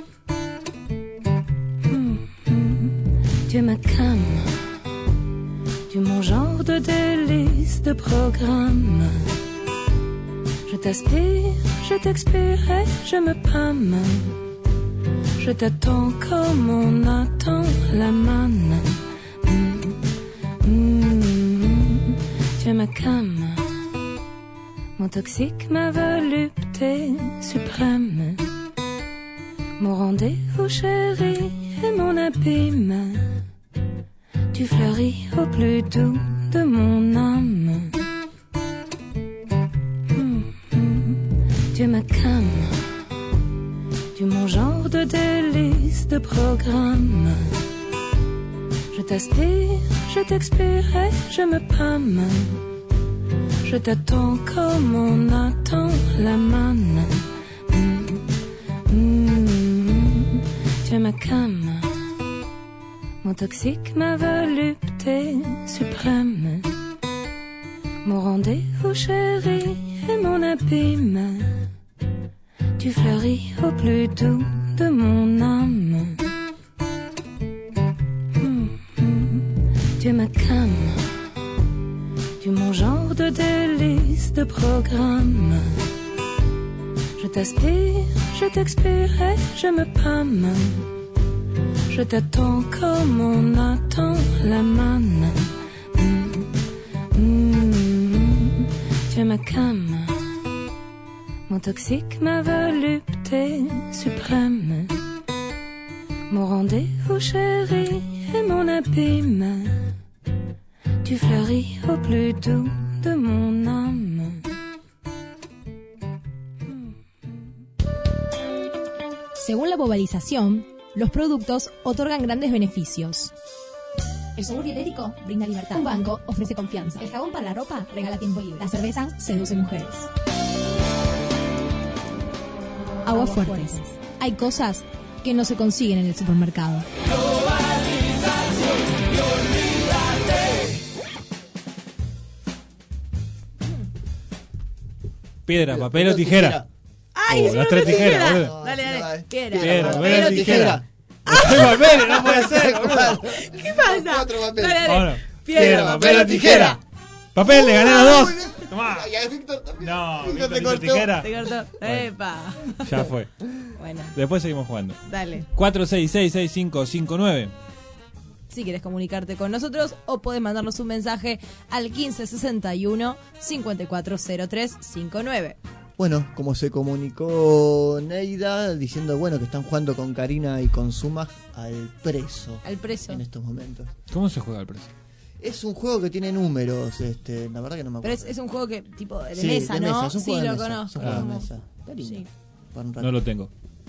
Mm, mm, tu me calmes, tu mon genre de délice de programme. Je t'aspire, je t'expire et je me pâme. Je t'attends comme on attend la manne. Mm, mm, tu me calmes, mon toxique, ma volupté suprême, mon rendez-vous chéri et mon abîme. Tu fleuris au plus doux de mon âme. Mm, mm, tu me calmes, tu mon genre de délice de programme. Je t'aspire, je t'expire et je me pâme. Je t'attends comme on attend la manne. Mm, mm, tu me calmes, Mon toxique, ma volupté suprême, mon rendez-vous chéri et mon abîme. Tu fleuris au plus doux de mon âme. Mmh, mmh. Tu es ma cam, tu es mon genre de délice, de programme. Je t'aspire, je t'expire et je me pâme. Je t'attends comme on attend la manne. Mmh, mmh. Tu es ma cam, mon toxique, ma volupté suprême, mon rendez-vous chéri et mon abîme. Tu fleuris au plus doux de mon âme. Según la globalización, los productos otorgan grandes beneficios. El yogur dietético brinda libertad. Un banco ofrece confianza. El jabón para la ropa regala tiempo libre. La cerveza seduce mujeres. Aguafuertes. Hay cosas que no se consiguen en el supermercado. Piedra, papel o tijera. ¡Ay, Oh, es las una tres tijeras, tijera! boludo. Dale, dale. Piedra, Piedra, papel o tijera. Papel, no puede ser, boludo. ¿Qué pasa? Cuatro papeles. Dale, dale. Vámonos. Piedra, papel o tijera. Papel, le gané los dos. Tomá. Y a Víctor también. No, Víctor Víctor te hizo cortó. tijera. Te cortó. Epa. Ya fue. Bueno, Después seguimos jugando. dale. cuatro seis seis, seis cinco cinco nueve. Si quieres comunicarte con nosotros o podés mandarnos un mensaje al quince sesenta y uno, cincuenta y cuatro cero tres cincuenta y nueve. Bueno, como se comunicó Neida diciendo bueno que están jugando con Karina y con Sumag al preso Al preso. en estos momentos. ¿Cómo se juega el precio? Es un juego que tiene números, este, la verdad que no me Pero acuerdo. es, es un juego que tipo de Sí, mesa, de ¿no? mesa, es un Sí, juego de lo mesa, conozco. es un juego de como- mesa. Está lindo. Sí. Para un rato. No lo tengo.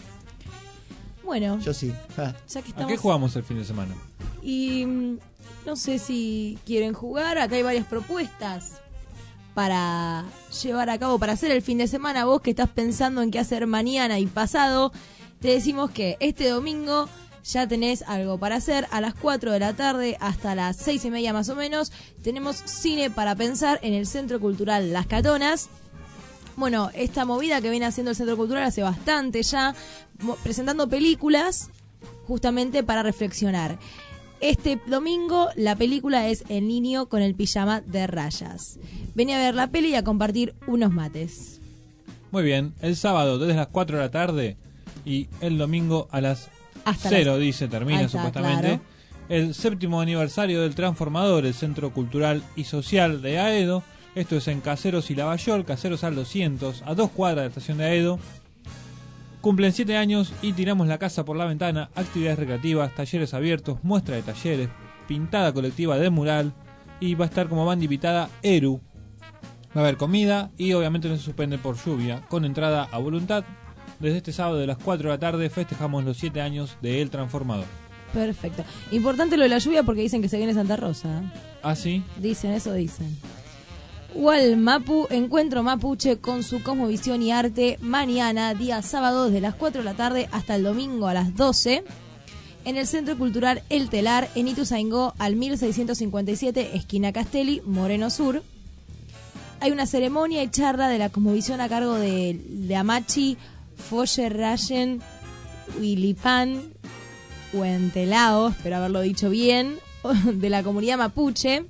Bueno, Yo sí. Ah. ya que ¿A estamos... qué jugamos el fin de semana? Y mm, no sé si quieren jugar. Acá hay varias propuestas para llevar a cabo, para hacer el fin de semana. Vos que estás pensando en qué hacer mañana y pasado, te decimos que este domingo ya tenés algo para hacer. A las cuatro de la tarde hasta las seis y media más o menos tenemos cine para pensar en el Centro Cultural Las Catonas. Bueno, esta movida que viene haciendo el Centro Cultural hace bastante ya, mo- presentando películas justamente para reflexionar. Este domingo la película es El niño con el pijama de rayas. Vení a ver la peli y a compartir unos mates. Muy bien, el sábado desde las cuatro de la tarde y el domingo a las Hasta cero, las- dice, termina Ahí está, supuestamente. claro. El séptimo aniversario del Transformador, el Centro Cultural y Social de Aedo. Esto es en Caseros y Lavallol, Caseros al doscientos, a dos cuadras de la estación de Aedo. Cumplen siete años y tiramos la casa por la ventana. Actividades recreativas, talleres abiertos, muestra de talleres, pintada colectiva de mural. Y va a estar como banda invitada Eru. Va a haber comida y obviamente no se suspende por lluvia, con entrada a voluntad. Desde este sábado de las cuatro de la tarde festejamos los siete años de El Transformador. Perfecto. Importante lo de la lluvia porque dicen que se viene Santa Rosa. ¿Ah, sí? Dicen, eso dicen. Wal Mapu, encuentro mapuche con su cosmovisión y arte, mañana, día sábado, desde las cuatro de la tarde hasta el domingo a las doce, en el Centro Cultural El Telar, en Ituzaingó, al mil seiscientos cincuenta y siete, esquina Castelli, Moreno Sur. Hay una ceremonia y charla de la cosmovisión a cargo de, de Amachi, Foyer Rayen, Huilipan, Huentelao, espero haberlo dicho bien, de la comunidad mapuche.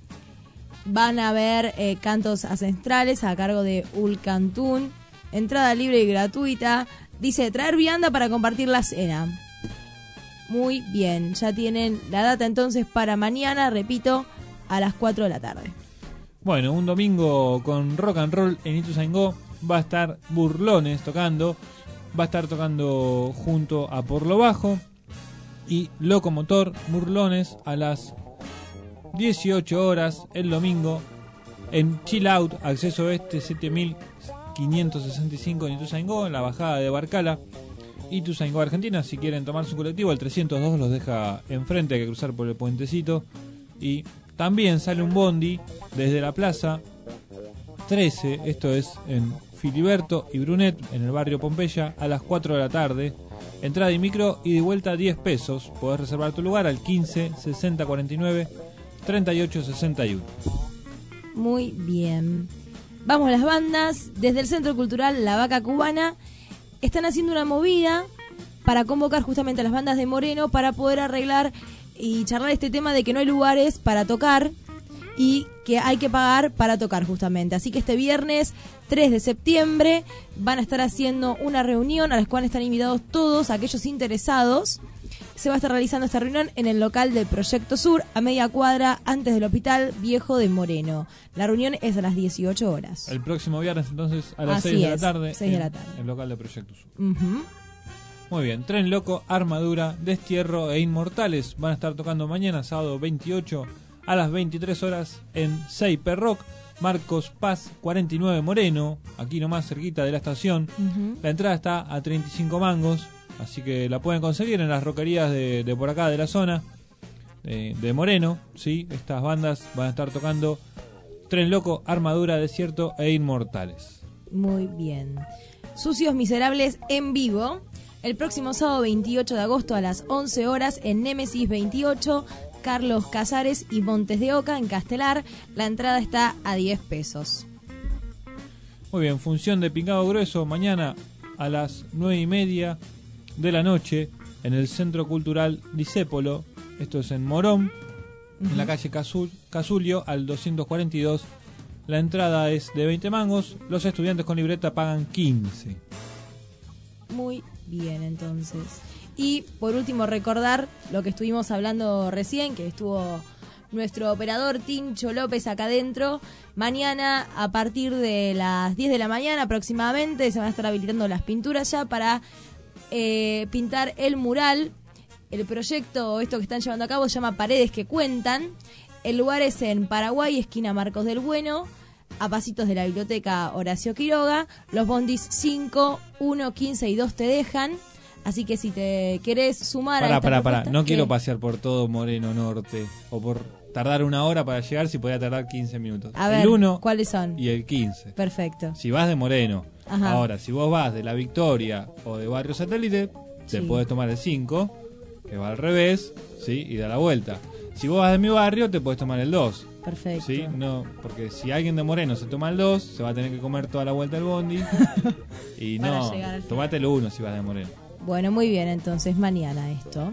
Van a haber eh, cantos ancestrales a cargo de Ulcantún. Entrada libre y gratuita. Dice, traer vianda para compartir la cena. Muy bien, ya tienen la data entonces para mañana, repito, a las cuatro de la tarde. Bueno, un domingo con rock and roll en Ituzaingó. Va a estar Burlones tocando. Va a estar tocando junto a Por lo Bajo y Locomotor. Burlones a las dieciocho horas el domingo en Chill Out, acceso este siete mil quinientos sesenta y cinco en Ituzaingó, en la bajada de Barcala, Ituzaingó, Argentina. Si quieren tomar su colectivo, el trescientos dos los deja enfrente, hay que cruzar por el puentecito. Y también sale un bondi desde la plaza trece, esto es en Filiberto y Brunet, en el barrio Pompeya, a las cuatro de la tarde. Entrada y micro y de vuelta diez pesos. Podés reservar tu lugar al quince sesenta cuarenta y nueve treinta y ocho sesenta y uno. Muy bien. Vamos a las bandas. Desde el Centro Cultural La Vaca Cubana están haciendo una movida para convocar justamente a las bandas de Moreno para poder arreglar y charlar este tema de que no hay lugares para tocar y que hay que pagar para tocar justamente. Así que este viernes tres de septiembre van a estar haciendo una reunión a la cual están invitados todos aquellos interesados. Se va a estar realizando esta reunión en el local del Proyecto Sur, a media cuadra antes del Hospital Viejo de Moreno. La reunión es a las dieciocho horas. El próximo viernes, entonces, a las Así seis de la es, tarde. seis de la tarde. En el local del Proyecto Sur. Uh-huh. Muy bien. Tren Loco, Armadura, Destierro e Inmortales van a estar tocando mañana, sábado veintiocho, a las veintitrés horas en Seipe Rock. Marcos Paz cuarenta y nueve Moreno, aquí nomás cerquita de la estación. Uh-huh. La entrada está a treinta y cinco mangos. Así que la pueden conseguir en las roquerías de, de por acá, de la zona, de, de Moreno, ¿sí? Estas bandas van a estar tocando Tren Loco, Armadura, Desierto e Inmortales. Muy bien. Sucios Miserables en vivo, el próximo sábado veintiocho de agosto a las once horas en Némesis veintiocho, Carlos Casares y Montes de Oca, en Castelar. La entrada está a diez pesos. Muy bien, función de Pingado Grueso, mañana a las nueve y media de la noche en el Centro Cultural Disépolo. Esto es en Morón, uh-huh. en la calle Casul, Casulio al doscientos cuarenta y dos. La entrada es de veinte mangos. Los estudiantes con libreta pagan quince. Muy bien, entonces. Y por último recordar lo que estuvimos hablando recién, que estuvo nuestro operador Tincho López acá adentro. Mañana a partir de las diez de la mañana aproximadamente se van a estar habilitando las pinturas ya para Eh, pintar el mural. El proyecto, esto que están llevando a cabo, se llama Paredes que Cuentan. El lugar es en Paraguay, esquina Marcos del Bueno, a pasitos de la biblioteca Horacio Quiroga. Los bondis cinco, uno, quince y dos te dejan. Así que si te querés sumar pará, a esta pará, propuesta, pará. No ¿qué? quiero pasear por todo Moreno Norte o por tardar una hora para llegar si podía tardar quince minutos. A ver, el uno ¿cuáles son? y el quince. Perfecto. Si vas de Moreno. Ajá. Ahora, si vos vas de La Victoria o de Barrio Satélite, te Sí. podés tomar el cinco, que va al revés, ¿sí? Y da la vuelta. Si vos vas de mi barrio, te podés tomar el dos. Perfecto. ¿Sí? No, porque si alguien de Moreno se toma el dos, se va a tener que comer toda la vuelta del bondi. Y Para no, llegar al tomate el uno si vas de Moreno. Bueno, muy bien, entonces mañana esto.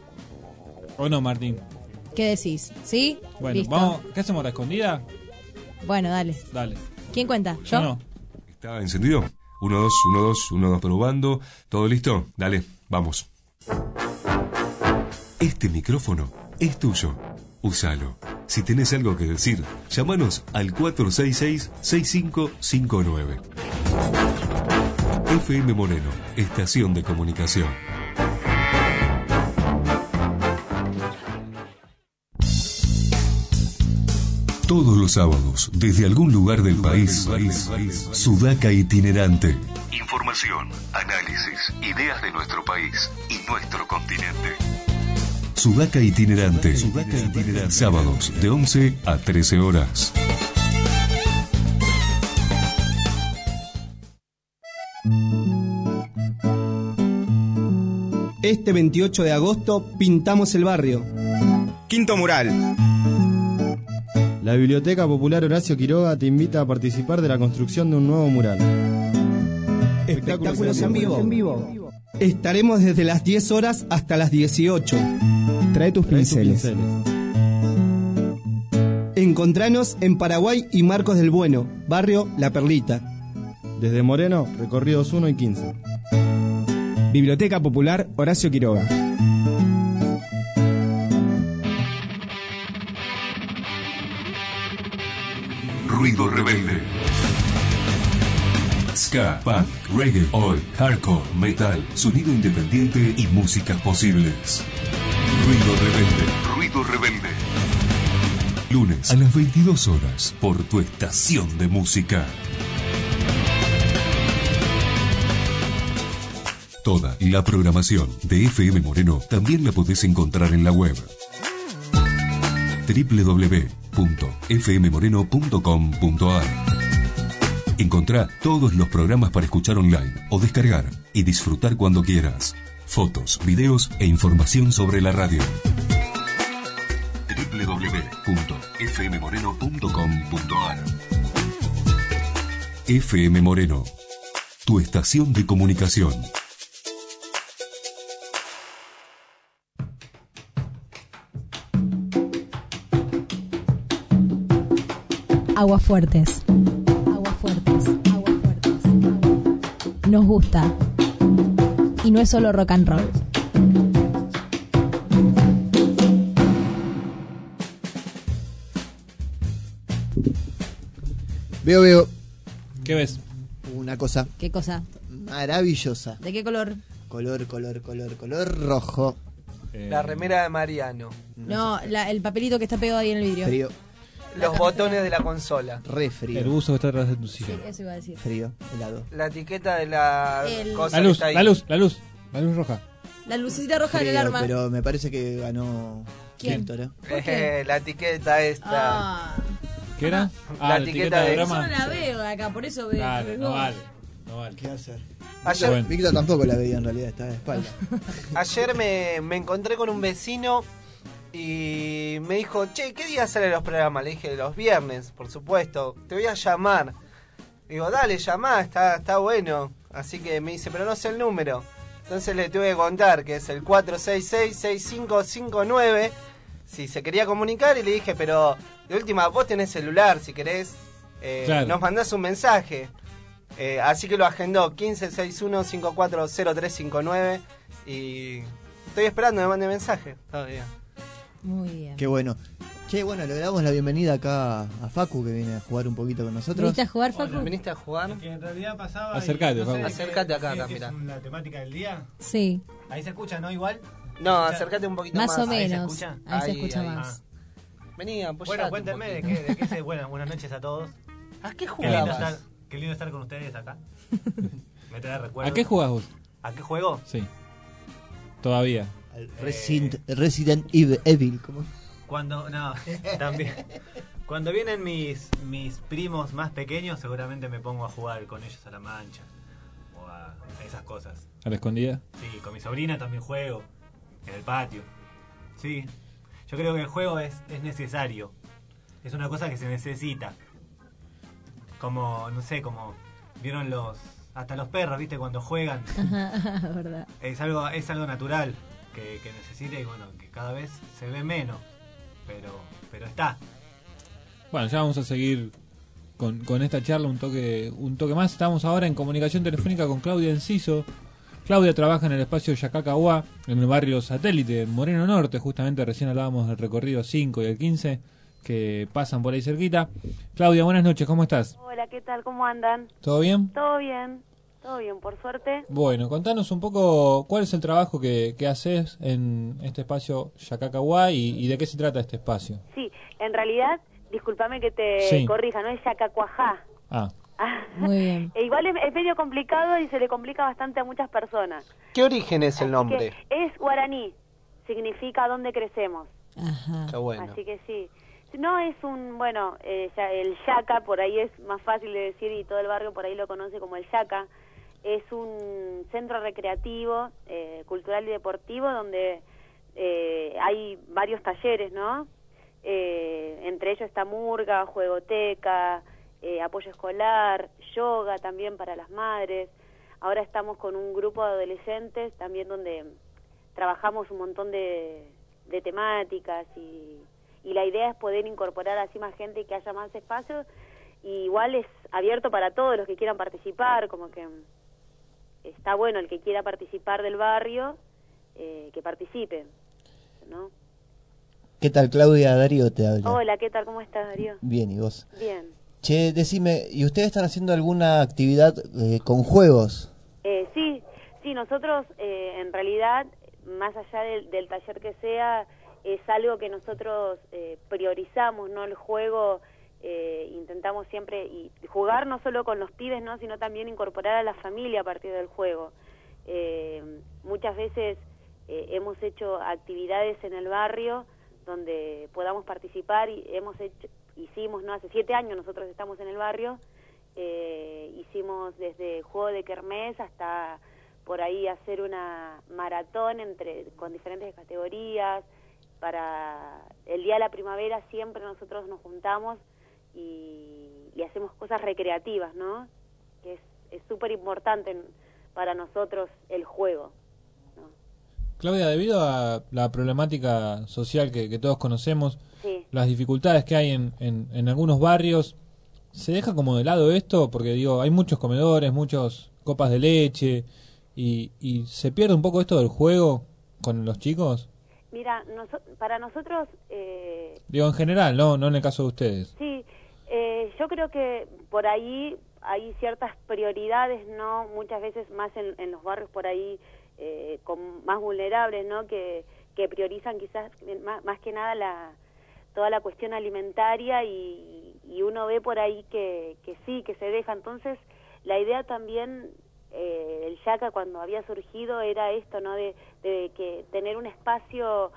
¿O no, Martín? ¿Qué decís? ¿Sí? Bueno, Listo. vamos, ¿qué hacemos? ¿La escondida? Bueno, dale. Dale. ¿Quién cuenta? Yo no. ¿Está encendido? uno, dos, uno, dos, uno, dos, probando. ¿Todo listo? Dale, vamos. Este micrófono es tuyo. Úsalo. Si tenés algo que decir, llámanos al cuatro seis seis, seis cinco cinco nueve. F M Moreno, estación de comunicación. Todos los sábados, desde algún lugar del país, Sudaca Itinerante. Información, análisis, ideas de nuestro país y nuestro continente. Sudaca Itinerante. Sudaca Itinerante. Sábados de once a trece horas. Este veintiocho de agosto pintamos el barrio. Quinto mural. La Biblioteca Popular Horacio Quiroga te invita a participar de la construcción de un nuevo mural. Espectáculos en vivo. En vivo. Estaremos desde las diez horas hasta las dieciocho. Trae tus pinceles. Trae tus pinceles. Encontranos en Paraguay y Marcos del Bueno, barrio La Perlita. Desde Moreno, recorridos uno y quince. Biblioteca Popular Horacio Quiroga. Ruido rebelde. Ska, punk, reggae, oi, hardcore, metal, sonido independiente y músicas posibles. Ruido rebelde. Ruido rebelde. Lunes a las veintidós horas por tu estación de música. Toda la programación de F M Moreno también la podés encontrar en la web doble u doble u doble u punto f m moreno punto com punto a r. Encontrá todos los programas para escuchar online o descargar y disfrutar cuando quieras. Fotos, videos e información sobre la radio. doble u doble u doble u punto f m moreno punto com punto a r F M Moreno, tu estación de comunicación. Aguafuertes. Aguafuertes. Aguafuertes. Nos gusta. Y no es solo rock and roll. Veo, veo. ¿Qué ves? Una cosa ¿Qué cosa? maravillosa. ¿De qué color? Color, color, color, color rojo. La remera de Mariano. No, la- el papelito que está pegado ahí en el vidrio. Frío. Los botones de la consola. Re frío. El buzo que está atrás de tu silla. Sí, eso iba a decir. Frío, helado. La etiqueta de la El- cosa La que luz, está ahí. la luz, la luz, la luz roja. La lucecita roja del Frío, alarma. pero me parece que ganó ¿Quién? Víctor, ¿eh? ¿Por qué? Eh, la etiqueta esta. Ah, ¿Qué era? Ah, La la etiqueta de- yo drama. no la veo acá, por eso veo. Dale, veo. no vale, no vale. ¿Qué hacer? Ayer, Bueno. Víctor tampoco la veía en realidad, estaba de espalda. ayer me, me encontré con un vecino y me dijo, che, ¿qué día salen los programas? Le dije, los viernes, por supuesto. Te voy a llamar. Digo, dale, llamá, está, está bueno. Así que me dice, pero no sé el número. Entonces le tuve que contar que es el cuatro seis seis, seis cinco cinco nueve. Si se quería comunicar y le dije, pero de última, vos tenés celular, si querés, eh, Claro. nos mandás un mensaje. Eh, así que lo agendó quince sesenta y uno cincuenta y cuatro cero tres cincuenta y nueve y estoy esperando que me mande mensaje todavía. Muy bien. Qué bueno. Che, bueno, le damos la bienvenida acá a Facu, que viene a jugar un poquito con nosotros. ¿Viniste a jugar, Facu? ¿Viniste a jugar? Que en realidad pasaba. Acércate, y no sé Facu. de qué- Acércate acá, qué- acá, qué mirá. es la temática del día. Sí, Ahí se escucha, ¿no? Igual. No, acércate un poquito más. más o ¿Ahí se menos. escucha? Ahí se Ahí, escucha ahí. más. Vení, apoyate Bueno, un cuéntenme de poquito. qué, de qué se. Bueno, buenas noches a todos. ¿A qué Qué lindo, jugabas? estar, qué lindo estar con ustedes acá. Me trae recuerdos. ¿A qué jugás vos? ¿A qué juego? Sí. Todavía. Al Resident, Resident Evil, Evil, ¿cómo? Cuando. No, también. Cuando vienen mis, mis primos más pequeños, seguramente me pongo a jugar con ellos a la mancha. O a, a esas cosas. ¿A la escondida? Sí, con mi sobrina también juego. En el patio. Sí. Yo creo que el juego es, es necesario. Es una cosa que se necesita. Como, no sé, como vieron los. Hasta los perros, ¿viste? Cuando juegan. Ajá, verdad. Es algo, es algo natural que, que necesita y bueno, que cada vez se ve menos. Pero, pero está. Bueno, ya vamos a seguir con, con esta charla un toque un toque más. Estamos ahora en comunicación telefónica con Claudia Enciso. Claudia trabaja en el espacio Yacacahuá, en el barrio Satélite, en Moreno Norte. Justamente recién hablábamos del recorrido cinco y el quince, que pasan por ahí cerquita. Claudia, buenas noches, ¿cómo estás? Hola, ¿qué tal? ¿Cómo andan? ¿Todo bien? Todo bien, todo bien, por suerte. Bueno, contanos un poco cuál es el trabajo que, que haces en este espacio Yacacahuá y, y de qué se trata este espacio. Sí, en realidad, discúlpame que te Sí. corrija, no es Yacacuajá. Ah, Muy bien. E igual es, es medio complicado y se le complica bastante a muchas personas. ¿Qué origen es el nombre? Que es guaraní, significa dónde crecemos. Ajá. Qué bueno. Así que sí. No es un, bueno, eh, ya- el Yaca, por ahí es más fácil de decir y todo el barrio por ahí lo conoce como el Yaca. Es un centro recreativo, eh, cultural y deportivo donde eh, hay varios talleres, ¿no? Eh, entre ellos está murga, juegoteca, eh, apoyo escolar, yoga también para las madres. Ahora estamos con un grupo de adolescentes también donde trabajamos un montón de, de temáticas y, y la idea es poder incorporar así más gente y que haya más espacios. Y igual es abierto para todos los que quieran participar, como que está bueno el que quiera participar del barrio, eh, que participe, ¿no? ¿Qué tal, Claudia? Darío te habla. Hola, ¿qué tal? ¿Cómo estás, Darío? Bien, ¿y vos? Bien. Che, decime, ¿y ustedes están haciendo alguna actividad eh, con juegos? Eh, sí, sí, nosotros eh, en realidad, más allá del, del taller que sea, es algo que nosotros eh, priorizamos, ¿no? El juego, eh, intentamos siempre y jugar no solo con los pibes, ¿no? Sino también incorporar a la familia a partir del juego. Eh, muchas veces eh, hemos hecho actividades en el barrio donde podamos participar y hemos hecho, hicimos, ¿no? Hace siete años nosotros estamos en el barrio, eh, hicimos desde juego de kermés hasta por ahí hacer una maratón entre con diferentes categorías. Para el día de la primavera siempre nosotros nos juntamos y, y hacemos cosas recreativas, ¿no? Que es súper importante para nosotros el juego. Claudia, debido a la problemática social que, que todos conocemos, sí. las dificultades que hay en, en, en algunos barrios, ¿se deja como de lado esto? Porque digo, hay muchos comedores, muchas copas de leche, y, y ¿se pierde un poco esto del juego con los chicos? Mira, noso- para nosotros... Eh, Digo, en general, no no en el caso de ustedes. Sí, eh, yo creo que por ahí hay ciertas prioridades, ¿no? Muchas veces más en, en los barrios por ahí eh, con más vulnerables, ¿no? Que, que priorizan quizás más, más que nada la toda la cuestión alimentaria y, y uno ve por ahí que, que sí, que se deja. Entonces, la idea también... Eh, el Yaka cuando había surgido era esto, ¿no? De, de que tener un espacio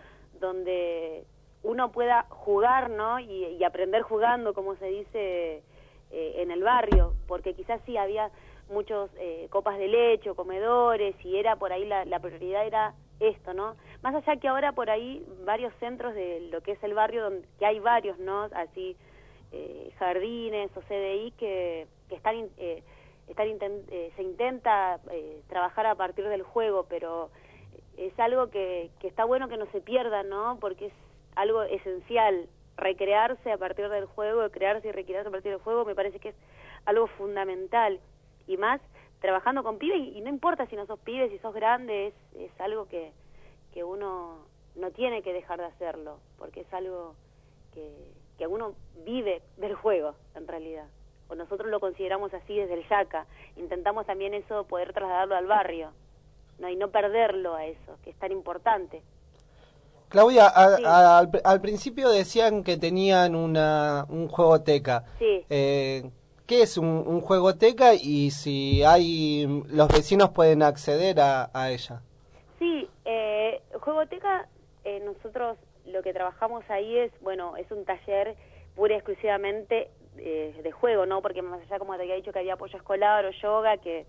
donde uno pueda jugar, ¿no? Y, y aprender jugando, como se dice eh, en el barrio, porque quizás sí había muchos eh, copas de leche o comedores y era por ahí la, la prioridad era esto, ¿no? Más allá que ahora por ahí varios centros de lo que es el barrio, donde que hay varios, ¿no? Así eh, jardines o C D I que, que están... Eh, Estar intent, eh, se intenta eh, trabajar a partir del juego, pero es algo que, que está bueno que no se pierda, ¿no? Porque es algo esencial, recrearse a partir del juego, crearse y recrearse a partir del juego, me parece que es algo fundamental, y más trabajando con pibes, y, y no importa si no sos pibes, si sos grande, es, es algo que, que uno no tiene que dejar de hacerlo, porque es algo que, que uno vive del juego, en realidad. O nosotros lo consideramos así desde el Yaka. Intentamos también eso, poder trasladarlo al barrio, ¿no? Y no perderlo a eso, que es tan importante. Claudia, a, Sí. a, al, al principio decían que tenían una, un juegoteca. Sí. Eh, ¿Qué es un, un juegoteca y si hay los vecinos pueden acceder a, a ella? Sí, eh, Juegoteca, eh, nosotros lo que trabajamos ahí es, bueno, es un taller pura y exclusivamente eh, de juego, ¿no? Porque más allá, como te había dicho, que había apoyo escolar o yoga, que,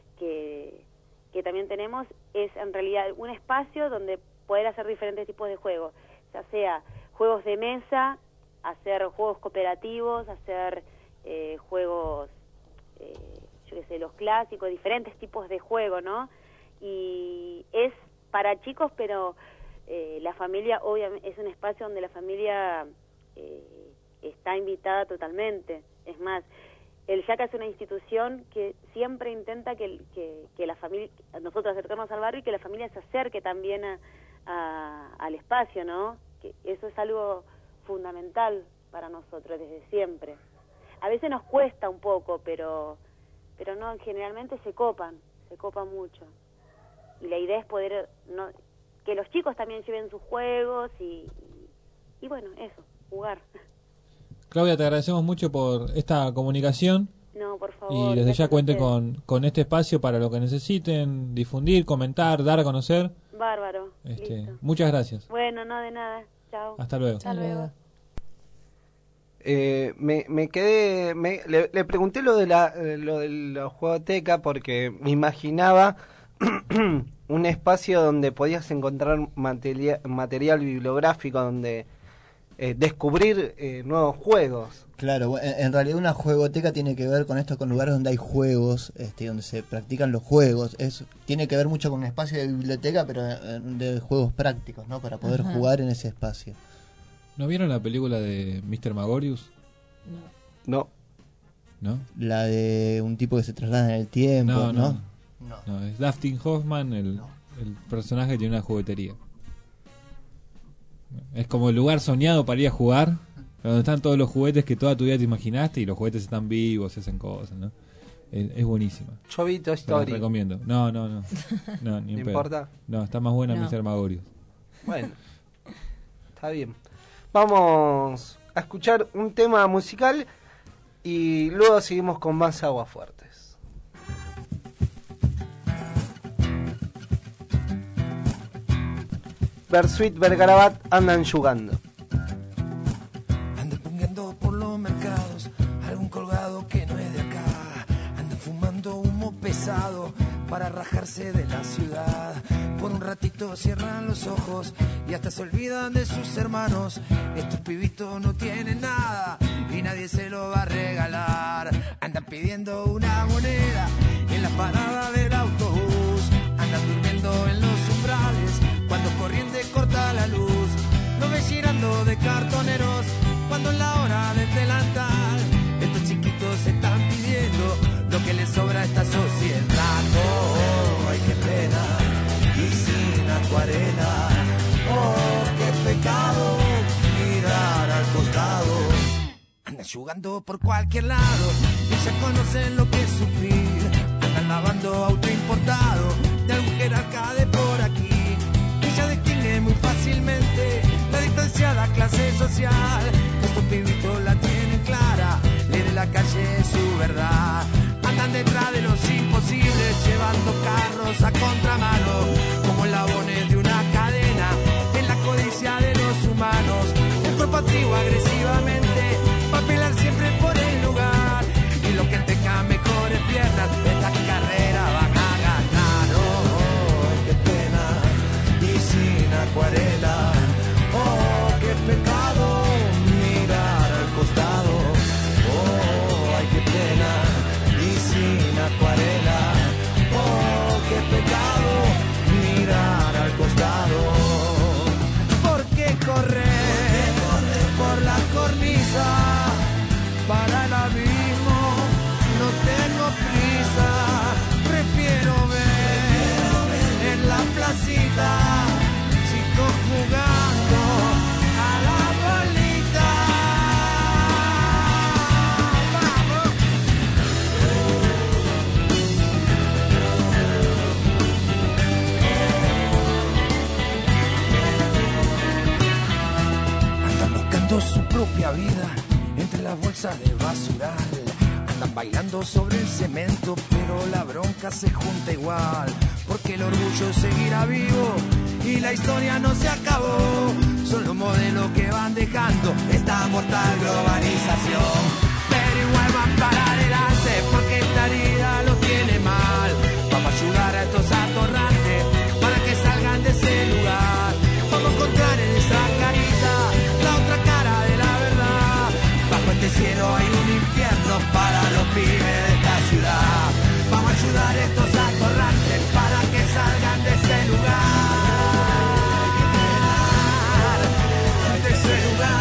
que, que también tenemos, es en realidad un espacio donde poder hacer diferentes tipos de juegos, ya sea juegos de mesa, hacer juegos cooperativos, hacer eh, juegos, eh, yo qué sé, los clásicos, diferentes tipos de juego, ¿no? Y es para chicos, pero eh, la familia, obviamente, es un espacio donde la familia eh, está invitada totalmente. Es más, el Yaka es una institución que siempre intenta que, que, que la familia, nosotros acercarnos al barrio y que la familia se acerque también a, a, al espacio, ¿no? Que eso es algo fundamental para nosotros desde siempre. A veces nos cuesta un poco, pero pero no, generalmente se copan, se copan mucho. Y la idea es poder, no, que los chicos también lleven sus juegos y, y, y bueno, eso, jugar. Claudia, te agradecemos mucho por esta comunicación. No, por favor. Y desde gracias ya a cuente ustedes. con, con este espacio para lo que necesiten, difundir, comentar, dar a conocer. Bárbaro. Este, Listo. muchas gracias. Bueno, no de nada. Chao. Hasta luego. Hasta luego. Eh, me, me quedé, me, le, le pregunté lo de la, eh, lo de la juegoteca porque me imaginaba un espacio donde podías encontrar materia, material bibliográfico, donde eh, descubrir eh, nuevos juegos. Claro, en, en realidad una juegoteca tiene que ver con esto, con lugares donde hay juegos, este, donde se practican los juegos. Es, tiene que ver mucho con un espacio de biblioteca, pero eh, de juegos prácticos, ¿no? Para poder Ajá. jugar en ese espacio. ¿No vieron la película de mister Magorius? No. ¿No? La de un tipo que se traslada en el tiempo, ¿no? No, no. No, es Dustin Hoffman, el, el personaje que tiene una juguetería. Es como el lugar soñado para ir a jugar, donde están todos los juguetes que toda tu vida te imaginaste y los juguetes están vivos, se hacen cosas, ¿no? Es, es buenísima. Yo vi Toy Se las Story. recomiendo. No, no, no. No, ni en ¿No pedo. importa? No, está más buena No. mister Magorius. Bueno, está bien. Vamos a escuchar un tema musical y luego seguimos con más Aguafuertes. Bersuit, Bergarabat andan jugando. Andan pungando por los mercados algún colgado que no es de acá. Andan fumando humo pesado para rajarse de la ciudad. Por un ratito cierran los ojos y hasta se olvidan de sus hermanos. Estos pibitos no tienen nada y nadie se lo va a regalar. Andan pidiendo una moneda en la parada del autobús. Andan durmiendo en los umbrales cuando corriente corta la luz. Lo ves girando de cartoneros cuando en la hora del delantal estos chiquitos están pidiendo lo que les sobra a esta sociedad. Oh, ay, qué pena, y sin acuarela. Oh, qué pecado, mirar al costado. Andan jugando por cualquier lado y ya conocen lo que es sufrir. Andan lavando auto importado de algún jerarca de por aquí. Ella distingue muy fácilmente la distanciada clase social. Estos pibitos la tienen clara, leer en la calle es su verdad. Andan detrás de los imposibles, llevando carros a contramano, como eslabones de una cadena, en la codicia de los humanos. El cuerpo activo agresivamente, va a pelear siempre por el lugar, y los que tengan mejores piernas, esta carrera van a ganar. Oh, qué pena, y sin acuarela. Oh, qué pecado, mirar al costado. Oh, ay, qué pena, y sin acuarela. Oh, qué pecado, mirar al costado. ¿Por qué correr por la cornisa para el abismo? No tengo prisa, prefiero ver en la placita chicos jugando a la bolita. ¡Vamos! Andan buscando su propia vida entre las bolsas de basural. Andan bailando sobre el cemento, pero la bronca se junta igual, porque el orgullo seguirá vivo y la historia no se acabó. Son los modelos que van dejando esta mortal globalización, pero igual van para adelante porque esta herida los tiene mal. Vamos a ayudar a estos atorrantes para que salgan de ese lugar. Vamos a encontrar en esa carita la otra cara de la verdad. Bajo este cielo hay un infierno para los pibes de esta ciudad. Vamos a ayudar a estos atorrantes para que salgan de ese lugar. De ese lugar.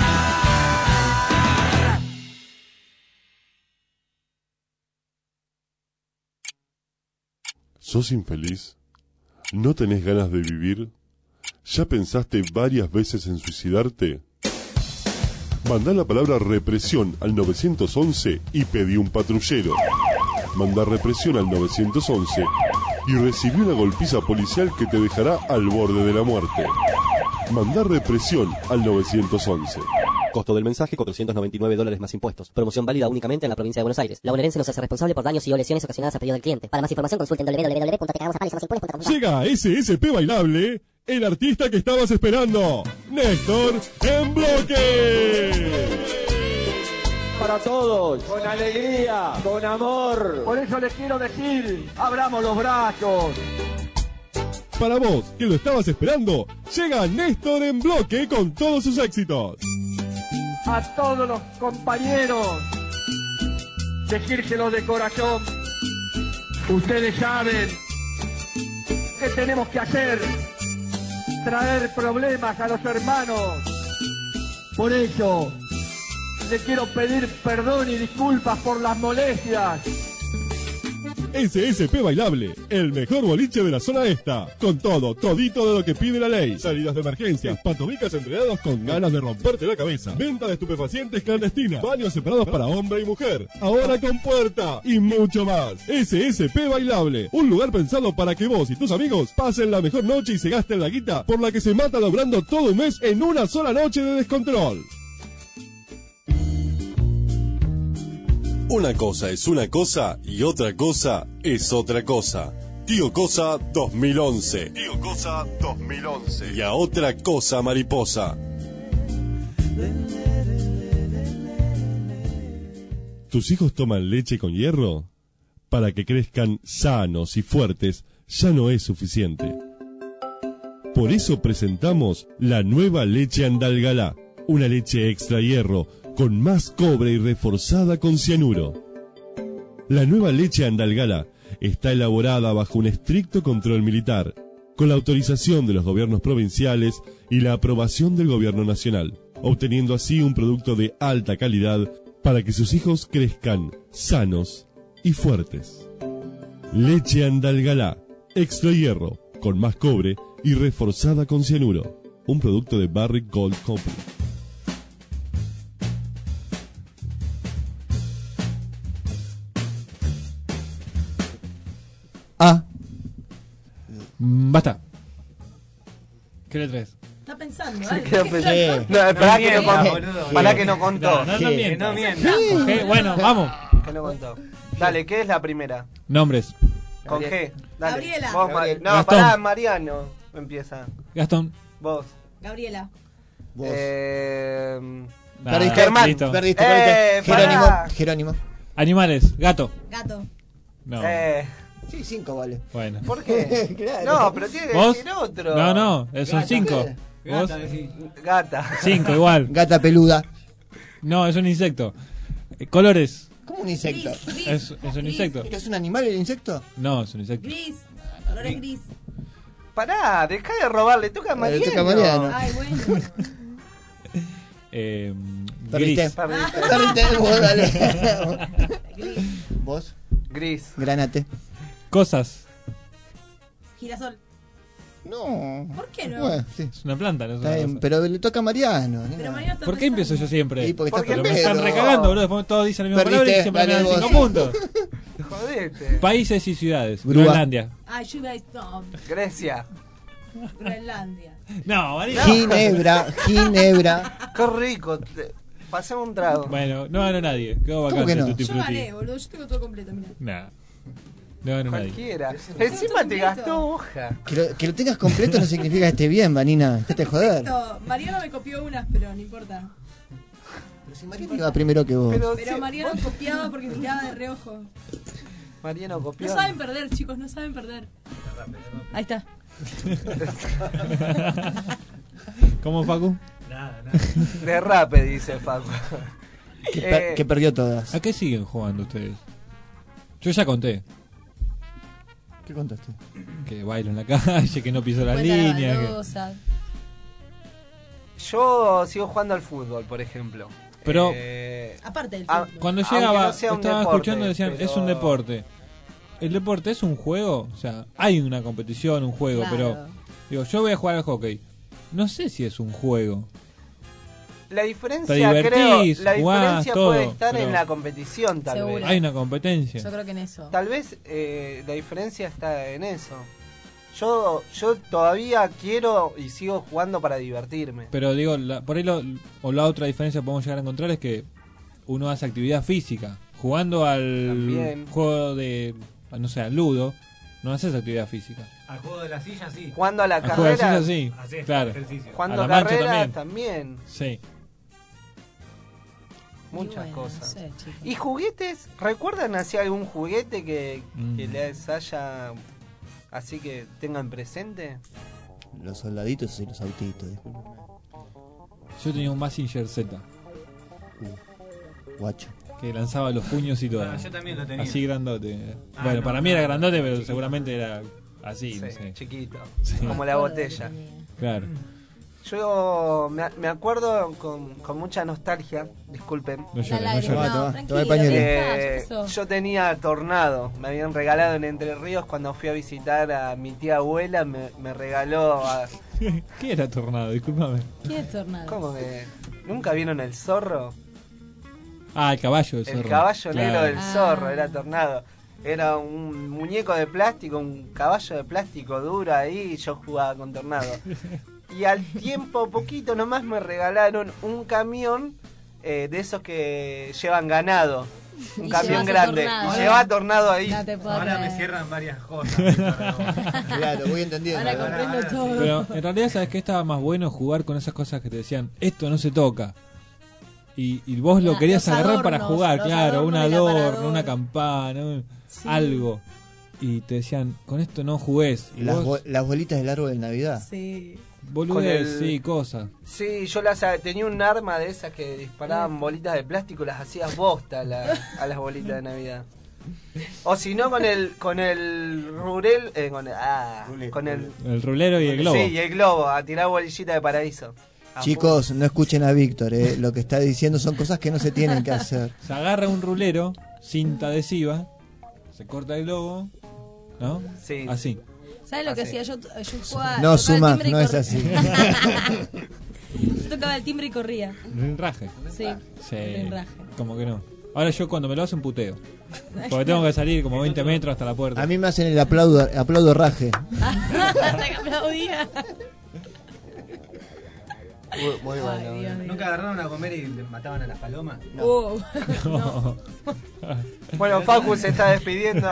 ¿Sos infeliz? ¿No tenés ganas de vivir? ¿Ya pensaste varias veces en suicidarte? Mandá la palabra represión al nueve once y pedí un patrullero. Mandá represión al nueve once y recibí una golpiza policial que te dejará al borde de la muerte. Mandá represión al nueve once. Costo del mensaje, cuatrocientos noventa y nueve dólares más impuestos. Promoción válida únicamente en la provincia de Buenos Aires. La bonaerense no se hace responsable por daños y o lesiones ocasionadas a pedido del cliente. Para más información consulten doble u doble u doble u punto te cagamos a palos y somos impunes punto com. Llega S S P Bailable, el artista que estabas esperando. Néstor en bloque. Para todos, con alegría, con amor. Por eso les quiero decir, abramos los brazos. Para vos, que lo estabas esperando, llega Néstor en bloque con todos sus éxitos. A todos los compañeros, decírselo de corazón. Ustedes saben qué tenemos que hacer, traer problemas a los hermanos. Por eso, le quiero pedir perdón y disculpas por las molestias. S S P Bailable, el mejor boliche de la zona esta, con todo, todito de lo que pide la ley. Salidas de emergencia, patobicas entrenados con ganas de romperte la cabeza. Venta de estupefacientes clandestina, baños separados para hombre y mujer, ahora con puerta y mucho más. S S P Bailable, un lugar pensado para que vos y tus amigos pasen la mejor noche y se gasten la guita por la que se mata logrando todo un mes en una sola noche de descontrol. Una cosa es una cosa y otra cosa es otra cosa. Tío Cosa dos mil once. Tío Cosa dos mil once. Y a otra cosa mariposa. ¿Tus hijos toman leche con hierro? Para que crezcan sanos y fuertes, ya no es suficiente. Por eso presentamos la nueva leche Andalgalá, una leche extra hierro con más cobre y reforzada con cianuro. La nueva leche Andalgalá está elaborada bajo un estricto control militar, con la autorización de los gobiernos provinciales y la aprobación del gobierno nacional, obteniendo así un producto de alta calidad para que sus hijos crezcan sanos y fuertes. Leche Andalgalá, extra hierro, con más cobre y reforzada con cianuro. Un producto de Barrick Gold Company. Ah. Mm, basta. ¿Qué le traes? Está pensando, Se ¿vale? quedó ¿Qué pensando. está- No, pará que no mienta, contó. boludo. Pará que no contó. No, no, no Que mienta. no mienta. Ok, bueno, vamos. Que no contó. Dale, ¿qué es la primera? Nombres. Con G. Dale. Gabriela. Vos, Ma- Gabriel. no, Gastón. pará, Mariano. Empieza. Gastón. Vos. Gabriela. Vos. Eh, Nah, Perdiste, Germán. listo. perdiste, Eh, perdiste. Jerónimo, pará. Jerónimo. Animales. Gato. Gato. No. Eh, Sí, cinco vale. Bueno. ¿Por qué? Claro. No, pero tiene que ¿Vos? decir otro. No, no, eh, son Gata. cinco. ¿Vos? Gata, decí. Gata. Cinco, igual. Gata peluda. No, es un insecto. Eh, colores. ¿Cómo un insecto? Gris, gris. Es, es un insecto. ¿Pero es un animal el insecto? No, es un insecto. Gris. Colores gris. Pará, dejá de robarle, toca a Le Mariano. toca a Mariano. Ay, bueno. Eh, Perdiste. gris. Perdiste. Perdiste, vos dale. Gris. Vos, Gris. granate. Cosas. Girasol. No. ¿Por qué no? Bueno, sí. Es una planta, no es Está una bien, cosa. pero le toca a Mariano. nena. Pero Mariano está ¿Por qué empiezo yo pensando. siempre? Sí, porque Porque estás Pero me están Pedro. recagando, boludo. Después todos dicen la misma Perdiste, palabra y siempre me dale dan vos. cinco puntos. Jodete. Países y ciudades. Grúa. Groenlandia. Ay, yo iba a decir. No, Grecia. Groenlandia. No, María. Ginebra, Ginebra. Qué rico. Te- Pasemos un trago. Bueno, no ganó nadie. Quedó ¿Cómo vacante que no? Tutti Yo Frutti. gané, boludo. Yo tengo todo completo, mira. Nah. No ganó nadie. Cualquiera. Todo Encima te completo. gastó hoja. Que lo, que lo tengas completo no significa que esté bien, Vanina. Déjate joder. Perfecto. Mariano me copió unas, pero no importa. Pero si Mariano iba primero que vos. Pero, Pero si- Mariano vos- copiaba porque miraba de reojo. Mariano copió. No saben perder, chicos, no saben perder. Ahí está. ¿Cómo, Facu? Nada, nada. Derrape, dice Facu. Que, per- Eh, que perdió todas. ¿A qué siguen jugando ustedes? Yo ya conté. ¿Qué contaste? Que bailo en la calle, que no piso las Cuenta la líneas. que- baldosa. Yo sigo jugando al fútbol, por ejemplo. Pero- Eh, Aparte del ah, fútbol. Cuando Aunque llegaba, no sea un estaba deporte, escuchando y decían, pero- es un deporte. ¿El deporte es un juego? O sea, hay una competición, un juego, Claro. pero... Digo, yo voy a jugar al hockey. No sé si es un juego. La Te diferencia, divertís, creo, la jugás, diferencia todo, puede estar pero- en la competición, tal Seguro. vez. Hay una competencia. Yo creo que en eso. Tal vez eh, la diferencia está en eso. Yo, yo todavía quiero y sigo jugando para divertirme. Pero digo, la- por ahí lo, o la otra diferencia que podemos llegar a encontrar es que uno hace actividad física. Jugando al También. juego de, no sé, al ludo, no haces actividad física. Al juego de la silla, sí. Jugando a la Al juego de carrera, silla, sí, Así es, claro. ejercicio. jugando A a la mancha carrera también. también. Sí. Muchas Y bueno, cosas. no sé, chicos. ¿Y juguetes? ¿Recuerdan así algún juguete que, que Mm. les haya... así que tengan presente? Los soldaditos y los autitos, disculpen. Yo tenía un Mazinger Z Guacho. que lanzaba los puños y todo. Ah, yo también lo tenía. Así grandote. Ah, bueno, no, para no, mí era no, grandote, pero chiquito. seguramente era así, no Sí, sé. chiquito. Sí. Como la botella. Claro. Yo me, me acuerdo con, con mucha nostalgia, disculpen. No llores, no lágrima. llores. Toma, toma, tranquilo, toma el pañuelo. ya Eh, pasó. yo tenía Tornado, me habían regalado en Entre Ríos cuando fui a visitar a mi tía abuela, me, me regaló a... ¿Qué era Tornado? Discúlpame. ¿Quién es Tornado? ¿Cómo que? ¿Nunca vieron el zorro? Ah, el caballo del El zorro. caballo Claro. negro del Ah. zorro, era Tornado. Era un muñeco de plástico, un caballo de plástico duro ahí y yo jugaba con Tornado. Y al tiempo, poquito nomás, me regalaron un camión eh, de esos que llevan ganado. Un Y camión llevas a grande. Tornado. Y lleva Tornado ahí. No te puedo Ahora me creer. cierran varias cosas. Claro, voy entendiendo. Ahora comprendo todo. Pero en realidad, ¿sabes qué estaba más bueno? Jugar con esas cosas que te decían, esto no se toca. Y, y vos lo Ah, querías los agarrar para adornos, jugar, los claro, un adornos del adorno, aparador. una campana, un- Sí. algo. y te decían, con esto no jugués. Y Las, vos, bo- las bolitas del árbol de Navidad. Sí. boludez, con el- sí, cosas. Sí, yo las tenía un arma de esas que disparaban bolitas de plástico y las hacías bosta a, la- a las bolitas de Navidad. O si no, con el con el rurel, eh, con, el, ah, con el... El rulero y el globo. Sí, y el globo, a tirar bolillita de paraíso. A Chicos, no escuchen a Víctor, eh. Lo que está diciendo son cosas que no se tienen que hacer. Se agarra un rulero, cinta adhesiva, se corta el globo, ¿no? Sí. Así. ¿Sabes lo que hacía yo? Yo jugaba. No, tocaba el Suma, timbre y no es corría. así. Yo tocaba el timbre y corría. Rinraje. Sí. Sí. Rinraje. Como que no. Ahora yo cuando me lo hacen puteo. Porque tengo que salir como veinte metros hasta la puerta. A mí me hacen el aplaudo, aplaudo raje. Hasta que aplaudía. Muy, muy bueno. Ay, Dios mío. ¿Nunca agarraron a comer y le mataban a las palomas? Uh, No. Bueno, Facu se está despidiendo.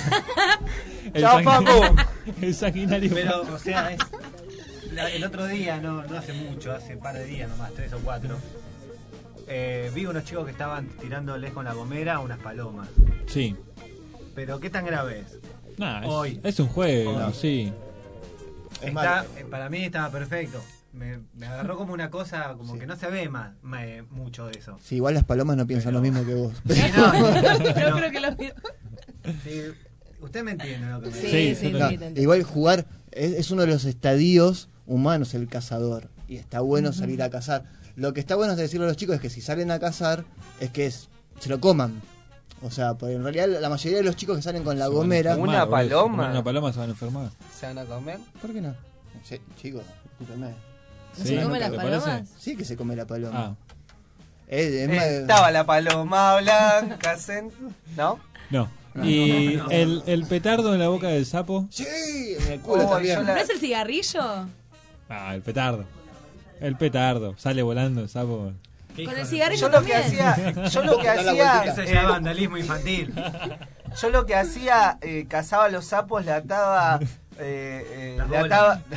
El Chao, sanguinario- Facu. El sanguinario. Pero, o sea, es, la- el otro día, no, no hace mucho, hace un par de días nomás, tres o cuatro, eh, vi unos chicos que estaban tirándoles con la gomera a unas palomas. Sí. Pero, ¿qué tan grave es? Nah, es, Hoy. es un juego, Hoy. sí. Está, eh, para mí estaba perfecto. Me, me agarró como una cosa, como que no se ve más, ma- eh, mucho de eso. Sí, igual las palomas no piensan lo mismo que vos. Sí, no, Yo pero- creo que lo vio. sí, usted me entiende lo que me Sí, dice. sí, sí, No, sí, te entiendo. igual jugar es, es uno de los estadios humanos, el cazador. Y está bueno salir a cazar. Lo que está bueno es decirle a los chicos es que si salen a cazar, es que es- se lo coman. O sea, porque en realidad la mayoría de los chicos que salen con la Se van a gomera. enfermar, Una boludo. Si paloma. comen Una paloma se van a enfermar. ¿Se van a comer? ¿Por qué no? Sí, chicos, discúlpenme. ¿No Sí, se come ¿te las parece? palomas? Sí que se come la paloma. Ah, Es- es Eh, más- estaba la paloma blanca, sen- ¿no? no. Y el, el petardo en la boca del sapo. Sí, en el culo Oh, también. yo la- ¿No es el cigarrillo? Ah, el petardo. El petardo. Sale volando el sapo. Con el cigarrillo Yo lo que también. hacía, yo lo que Da la hacía, vueltita. Eso eh, se llama vandalismo infantil. yo lo que hacía, eh, cazaba los sapos, le ataba, eh, eh, Las le bolas. ataba,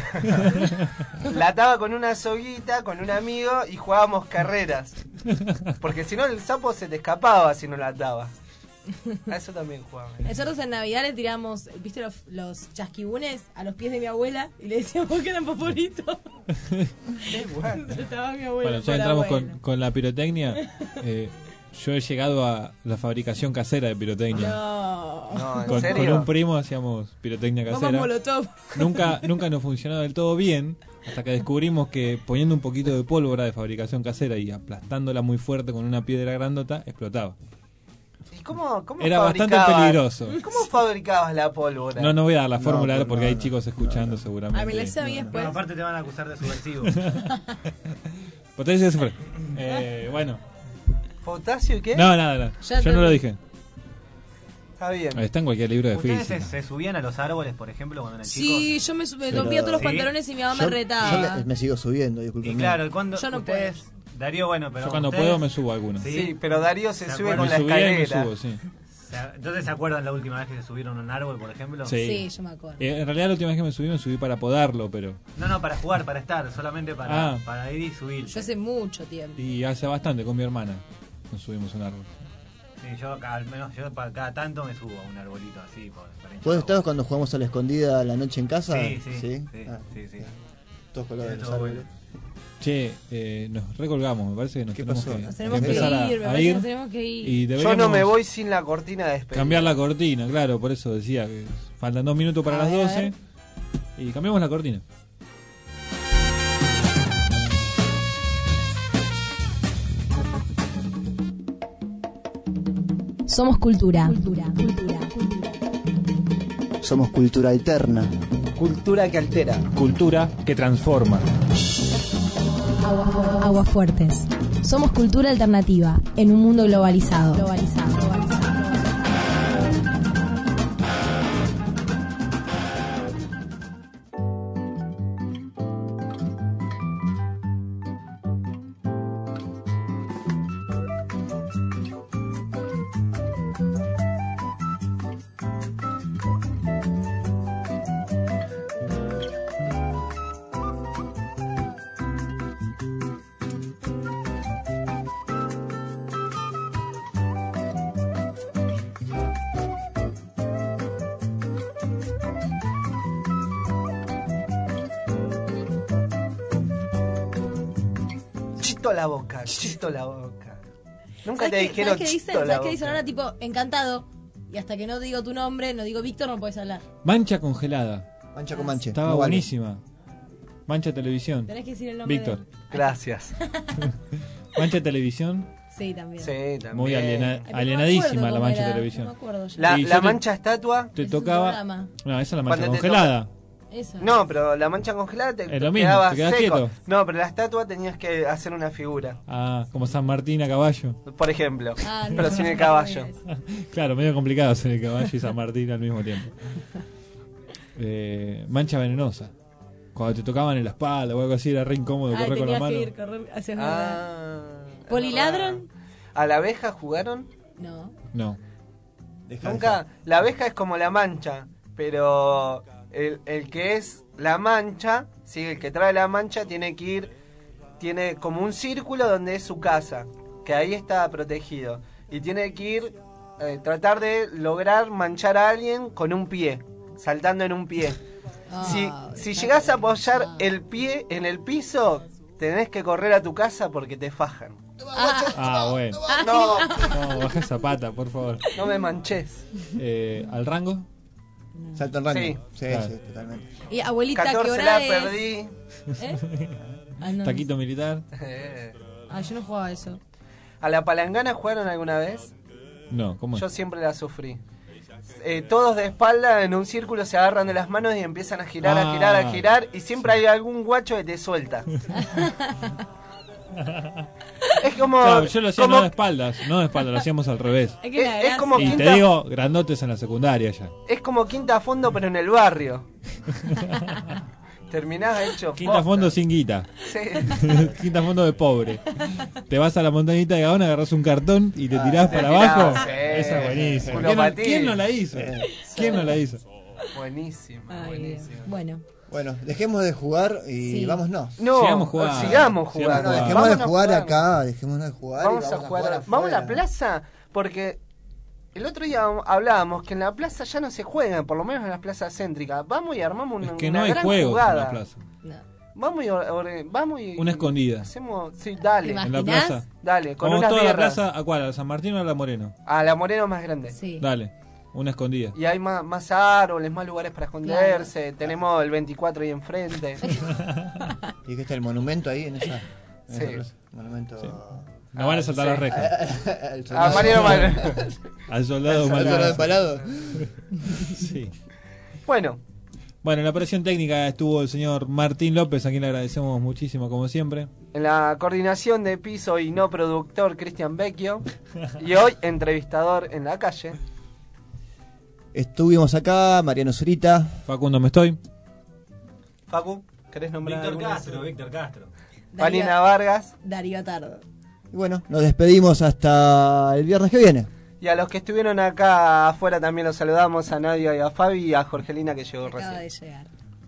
la ataba con una soguita, con un amigo y jugábamos carreras, porque si no el sapo se te escapaba si no la atabas. A eso también jugaba. Nosotros en Navidad le tiramos, ¿viste los, los chasquibunes a los pies de mi abuela? Y le decíamos que eran favoritos. Qué bueno. Estaba mi abuela. Bueno, ya por entramos abuela. con, con la pirotecnia. Eh, yo he llegado a la fabricación casera de pirotecnia. No. No, ¿en Con, con serio? un primo hacíamos pirotecnia Vamos casera. molotov. Nunca, nunca nos funcionó del todo bien, hasta que descubrimos que poniendo un poquito de pólvora de fabricación casera y aplastándola muy fuerte con una piedra grandota, explotaba. ¿Y cómo, cómo Era bastante fabricabas- peligroso. ¿Cómo fabricabas la pólvora? No, no voy a dar la No, fórmula pero porque no, hay no, chicos escuchando seguramente. A mí la hice a mí No, después. aparte te van a acusar de subversivo. Potencia de sufre. Eh, bueno. ¿Potasio y qué? No, nada, nada. Ya Yo te- no lo dije. Está bien. Está en cualquier libro de ¿Ustedes se, física. se subían a los árboles, por ejemplo, cuando eran Sí, chicos? yo me, me Pero- rompía todos los ¿Sí? pantalones y mi mamá Yo- me retaba. yo me sigo subiendo, Y disculpenme. claro, cuando Yo no ustedes... Darío, bueno, pero Yo cuando ustedes- puedo me subo a alguno. Sí. Sí, pero Darío se ¿Se sube acuerdan? con Me la subía y me escalera. subo, sí. O sea, ¿entonces se acuerdan la última vez que se subieron a un árbol, por ejemplo? Sí. Sí, yo me acuerdo. Eh, en realidad la última vez que me subí me subí para podarlo, pero... No, no, para jugar, para estar, solamente para, Ah. para ir y subir. Yo hace mucho tiempo. Y hace bastante con mi hermana nos subimos a un árbol. Sí, yo al menos yo para cada tanto me subo a un arbolito así. Para, para hinchar ¿Vos la estabas cuando jugamos a la escondida la noche en casa? Sí, sí, sí, Ah, sí, sí. todos colgados de Sí, los todo árboles. bueno. Che, eh, nos recolgamos, me parece que nos ¿Qué tenemos pasó? que Nos tenemos que empezar a- ir, me a, parece que ir nos tenemos que ir. y Yo deberíamos no me voy sin la cortina de despedida. cambiar la cortina, claro, por eso decía que faltan dos minutos para A las ver, a doce ver. y cambiamos la cortina. Somos cultura. Somos cultura alterna. Cultura que altera. Cultura que transforma. Aguas fuertes. Somos cultura alternativa en un mundo globalizado. Globalizado. chito la boca, chito la boca. Nunca ¿Sabes te qué- dijeron ¿sabes qué dicen? chito la ¿Sabes qué dicen boca. ahora? Tipo, encantado. Y hasta que no digo tu nombre, no digo Víctor, no puedes hablar. Mancha congelada. Mancha con manche. Estaba no vale. buenísima. Mancha televisión. Tenés que decir el nombre Víctor. de él. Gracias. Mancha televisión. Sí, también. Sí, también. Muy aliena- Ay, pero no me alienadísima acuerdo la cómo mancha era, televisión. no me acuerdo ya. La, Y la yo te- mancha estatua. Te Es un tocaba. programa. No, esa es la mancha Cuando te congelada. Eso. No, pero la mancha congelada te, Es te lo mismo, quedaba te quedás seco. quieto. No, pero la estatua tenías que hacer una figura, Ah, como San Martín a caballo. por ejemplo. Ah, no, pero sin el no caballo. sabía Claro, medio complicado hacer el caballo y San Martín al mismo tiempo. Eh, mancha venenosa. Cuando te tocaban en la espalda o algo así, era re incómodo Ah, correr con la tenías mano. que ir, correr hacia Ah, ¿Poliladron? ¿A la abeja jugaron? No. No. Nunca. La abeja es como la mancha, pero el, el que es la mancha, sí, el que trae la mancha tiene que ir, tiene como un círculo donde es su casa, que ahí está protegido. Y tiene que ir, eh, tratar de lograr manchar a alguien con un pie, saltando en un pie. Si, si llegás a apoyar el pie en el piso, tenés que correr a tu casa porque te fajan. Ah, bueno. No, No, baja esa pata, por favor. no me manches. Eh, ¿Al rango? Salto en rango. Sí. Sí, Claro. sí, totalmente. Y abuelita, ¿qué catorce hora la es? perdí. ¿Eh? Ah, no. Taquito militar. Eh. Ah, yo no jugaba a eso. ¿A la palangana jugaron alguna vez? No, ¿cómo es? Yo siempre la sufrí. Eh, todos de espalda en un círculo se agarran de las manos y empiezan a girar, a Ah. girar, a girar, y siempre hay algún guacho que te suelta. Es como, Claro, yo lo hacía como- no de espaldas, no de espaldas, lo hacíamos al revés. Es que la es, es como Y te quinta, digo, grandotes en la secundaria ya. es como quinta a fondo pero en el barrio. Terminás hecho Quinta posta. fondo sin guita. Sí. Quinta fondo de pobre. Te vas a la montañita de Gaona, agarras un cartón y te tirás te para tirás, abajo. sí. Esa es buenísima. Culo ¿Quién no, patín. quién no la hizo? ¿Quién no la hizo? Buenísima, Ay, buenísima. bueno. Bueno, dejemos de jugar y Sí. vámonos. No, Sigamos jugando. sigamos Sigamos jugando. No, dejemos Vámonos de a jugar acá, dejémonos de jugar. y Vamos, a jugar. Vamos a la afuera. plaza, porque el otro día hablábamos que en la plaza ya no se juega, por lo menos en las plazas céntricas. Vamos y armamos Es una, que una no hay gran juegos jugada. en la plaza. Vamos y, or- or- vamos y Una escondida. Hacemos, sí, dale. En la plaza. Dale, con Vamos unas toda la birras. plaza, ¿a cuál? ¿A San Martín o a la Moreno? A la Moreno más grande. Dale, una escondida. Y hay más, más árboles, más lugares para esconderse. Tenemos el veinticuatro ahí enfrente. Y que está el monumento ahí en esa. en Sí. esa plaza. Monumento. No van a saltar sí. las rejas. El A soldado- Mariano Mal. Al soldado Al Malado. soldado Palado. Sí. Bueno. Bueno, en la operación técnica estuvo el señor Martín López, a quien le agradecemos muchísimo, como siempre. En la coordinación de piso y no productor Cristian Vecchio. Y hoy entrevistador en la calle. Estuvimos acá, Mariano Zurita. Facundo, ¿me estoy? Facu, ¿querés nombrar Víctor alguna? Castro, Víctor Castro. Vanina Vargas. Darío Tardo. Y bueno, nos despedimos hasta el viernes que viene. Y a los que estuvieron acá afuera también los saludamos, a Nadia y a Fabi y a Jorgelina que llegó Acaba recién. de llegar.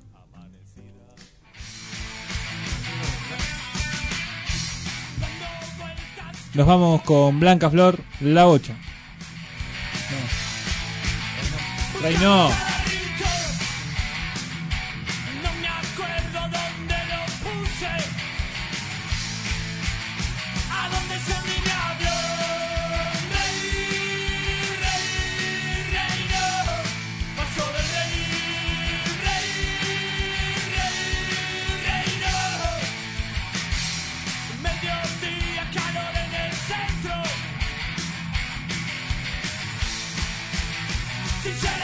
Nos vamos con Blanca Flor, la ocho. Reino. No me acuerdo dónde lo puse. A dónde se me habló. Rey, rey, reino. Pasó de rey, rey, rey, reino. Mediodía, calor en el centro. Sincero.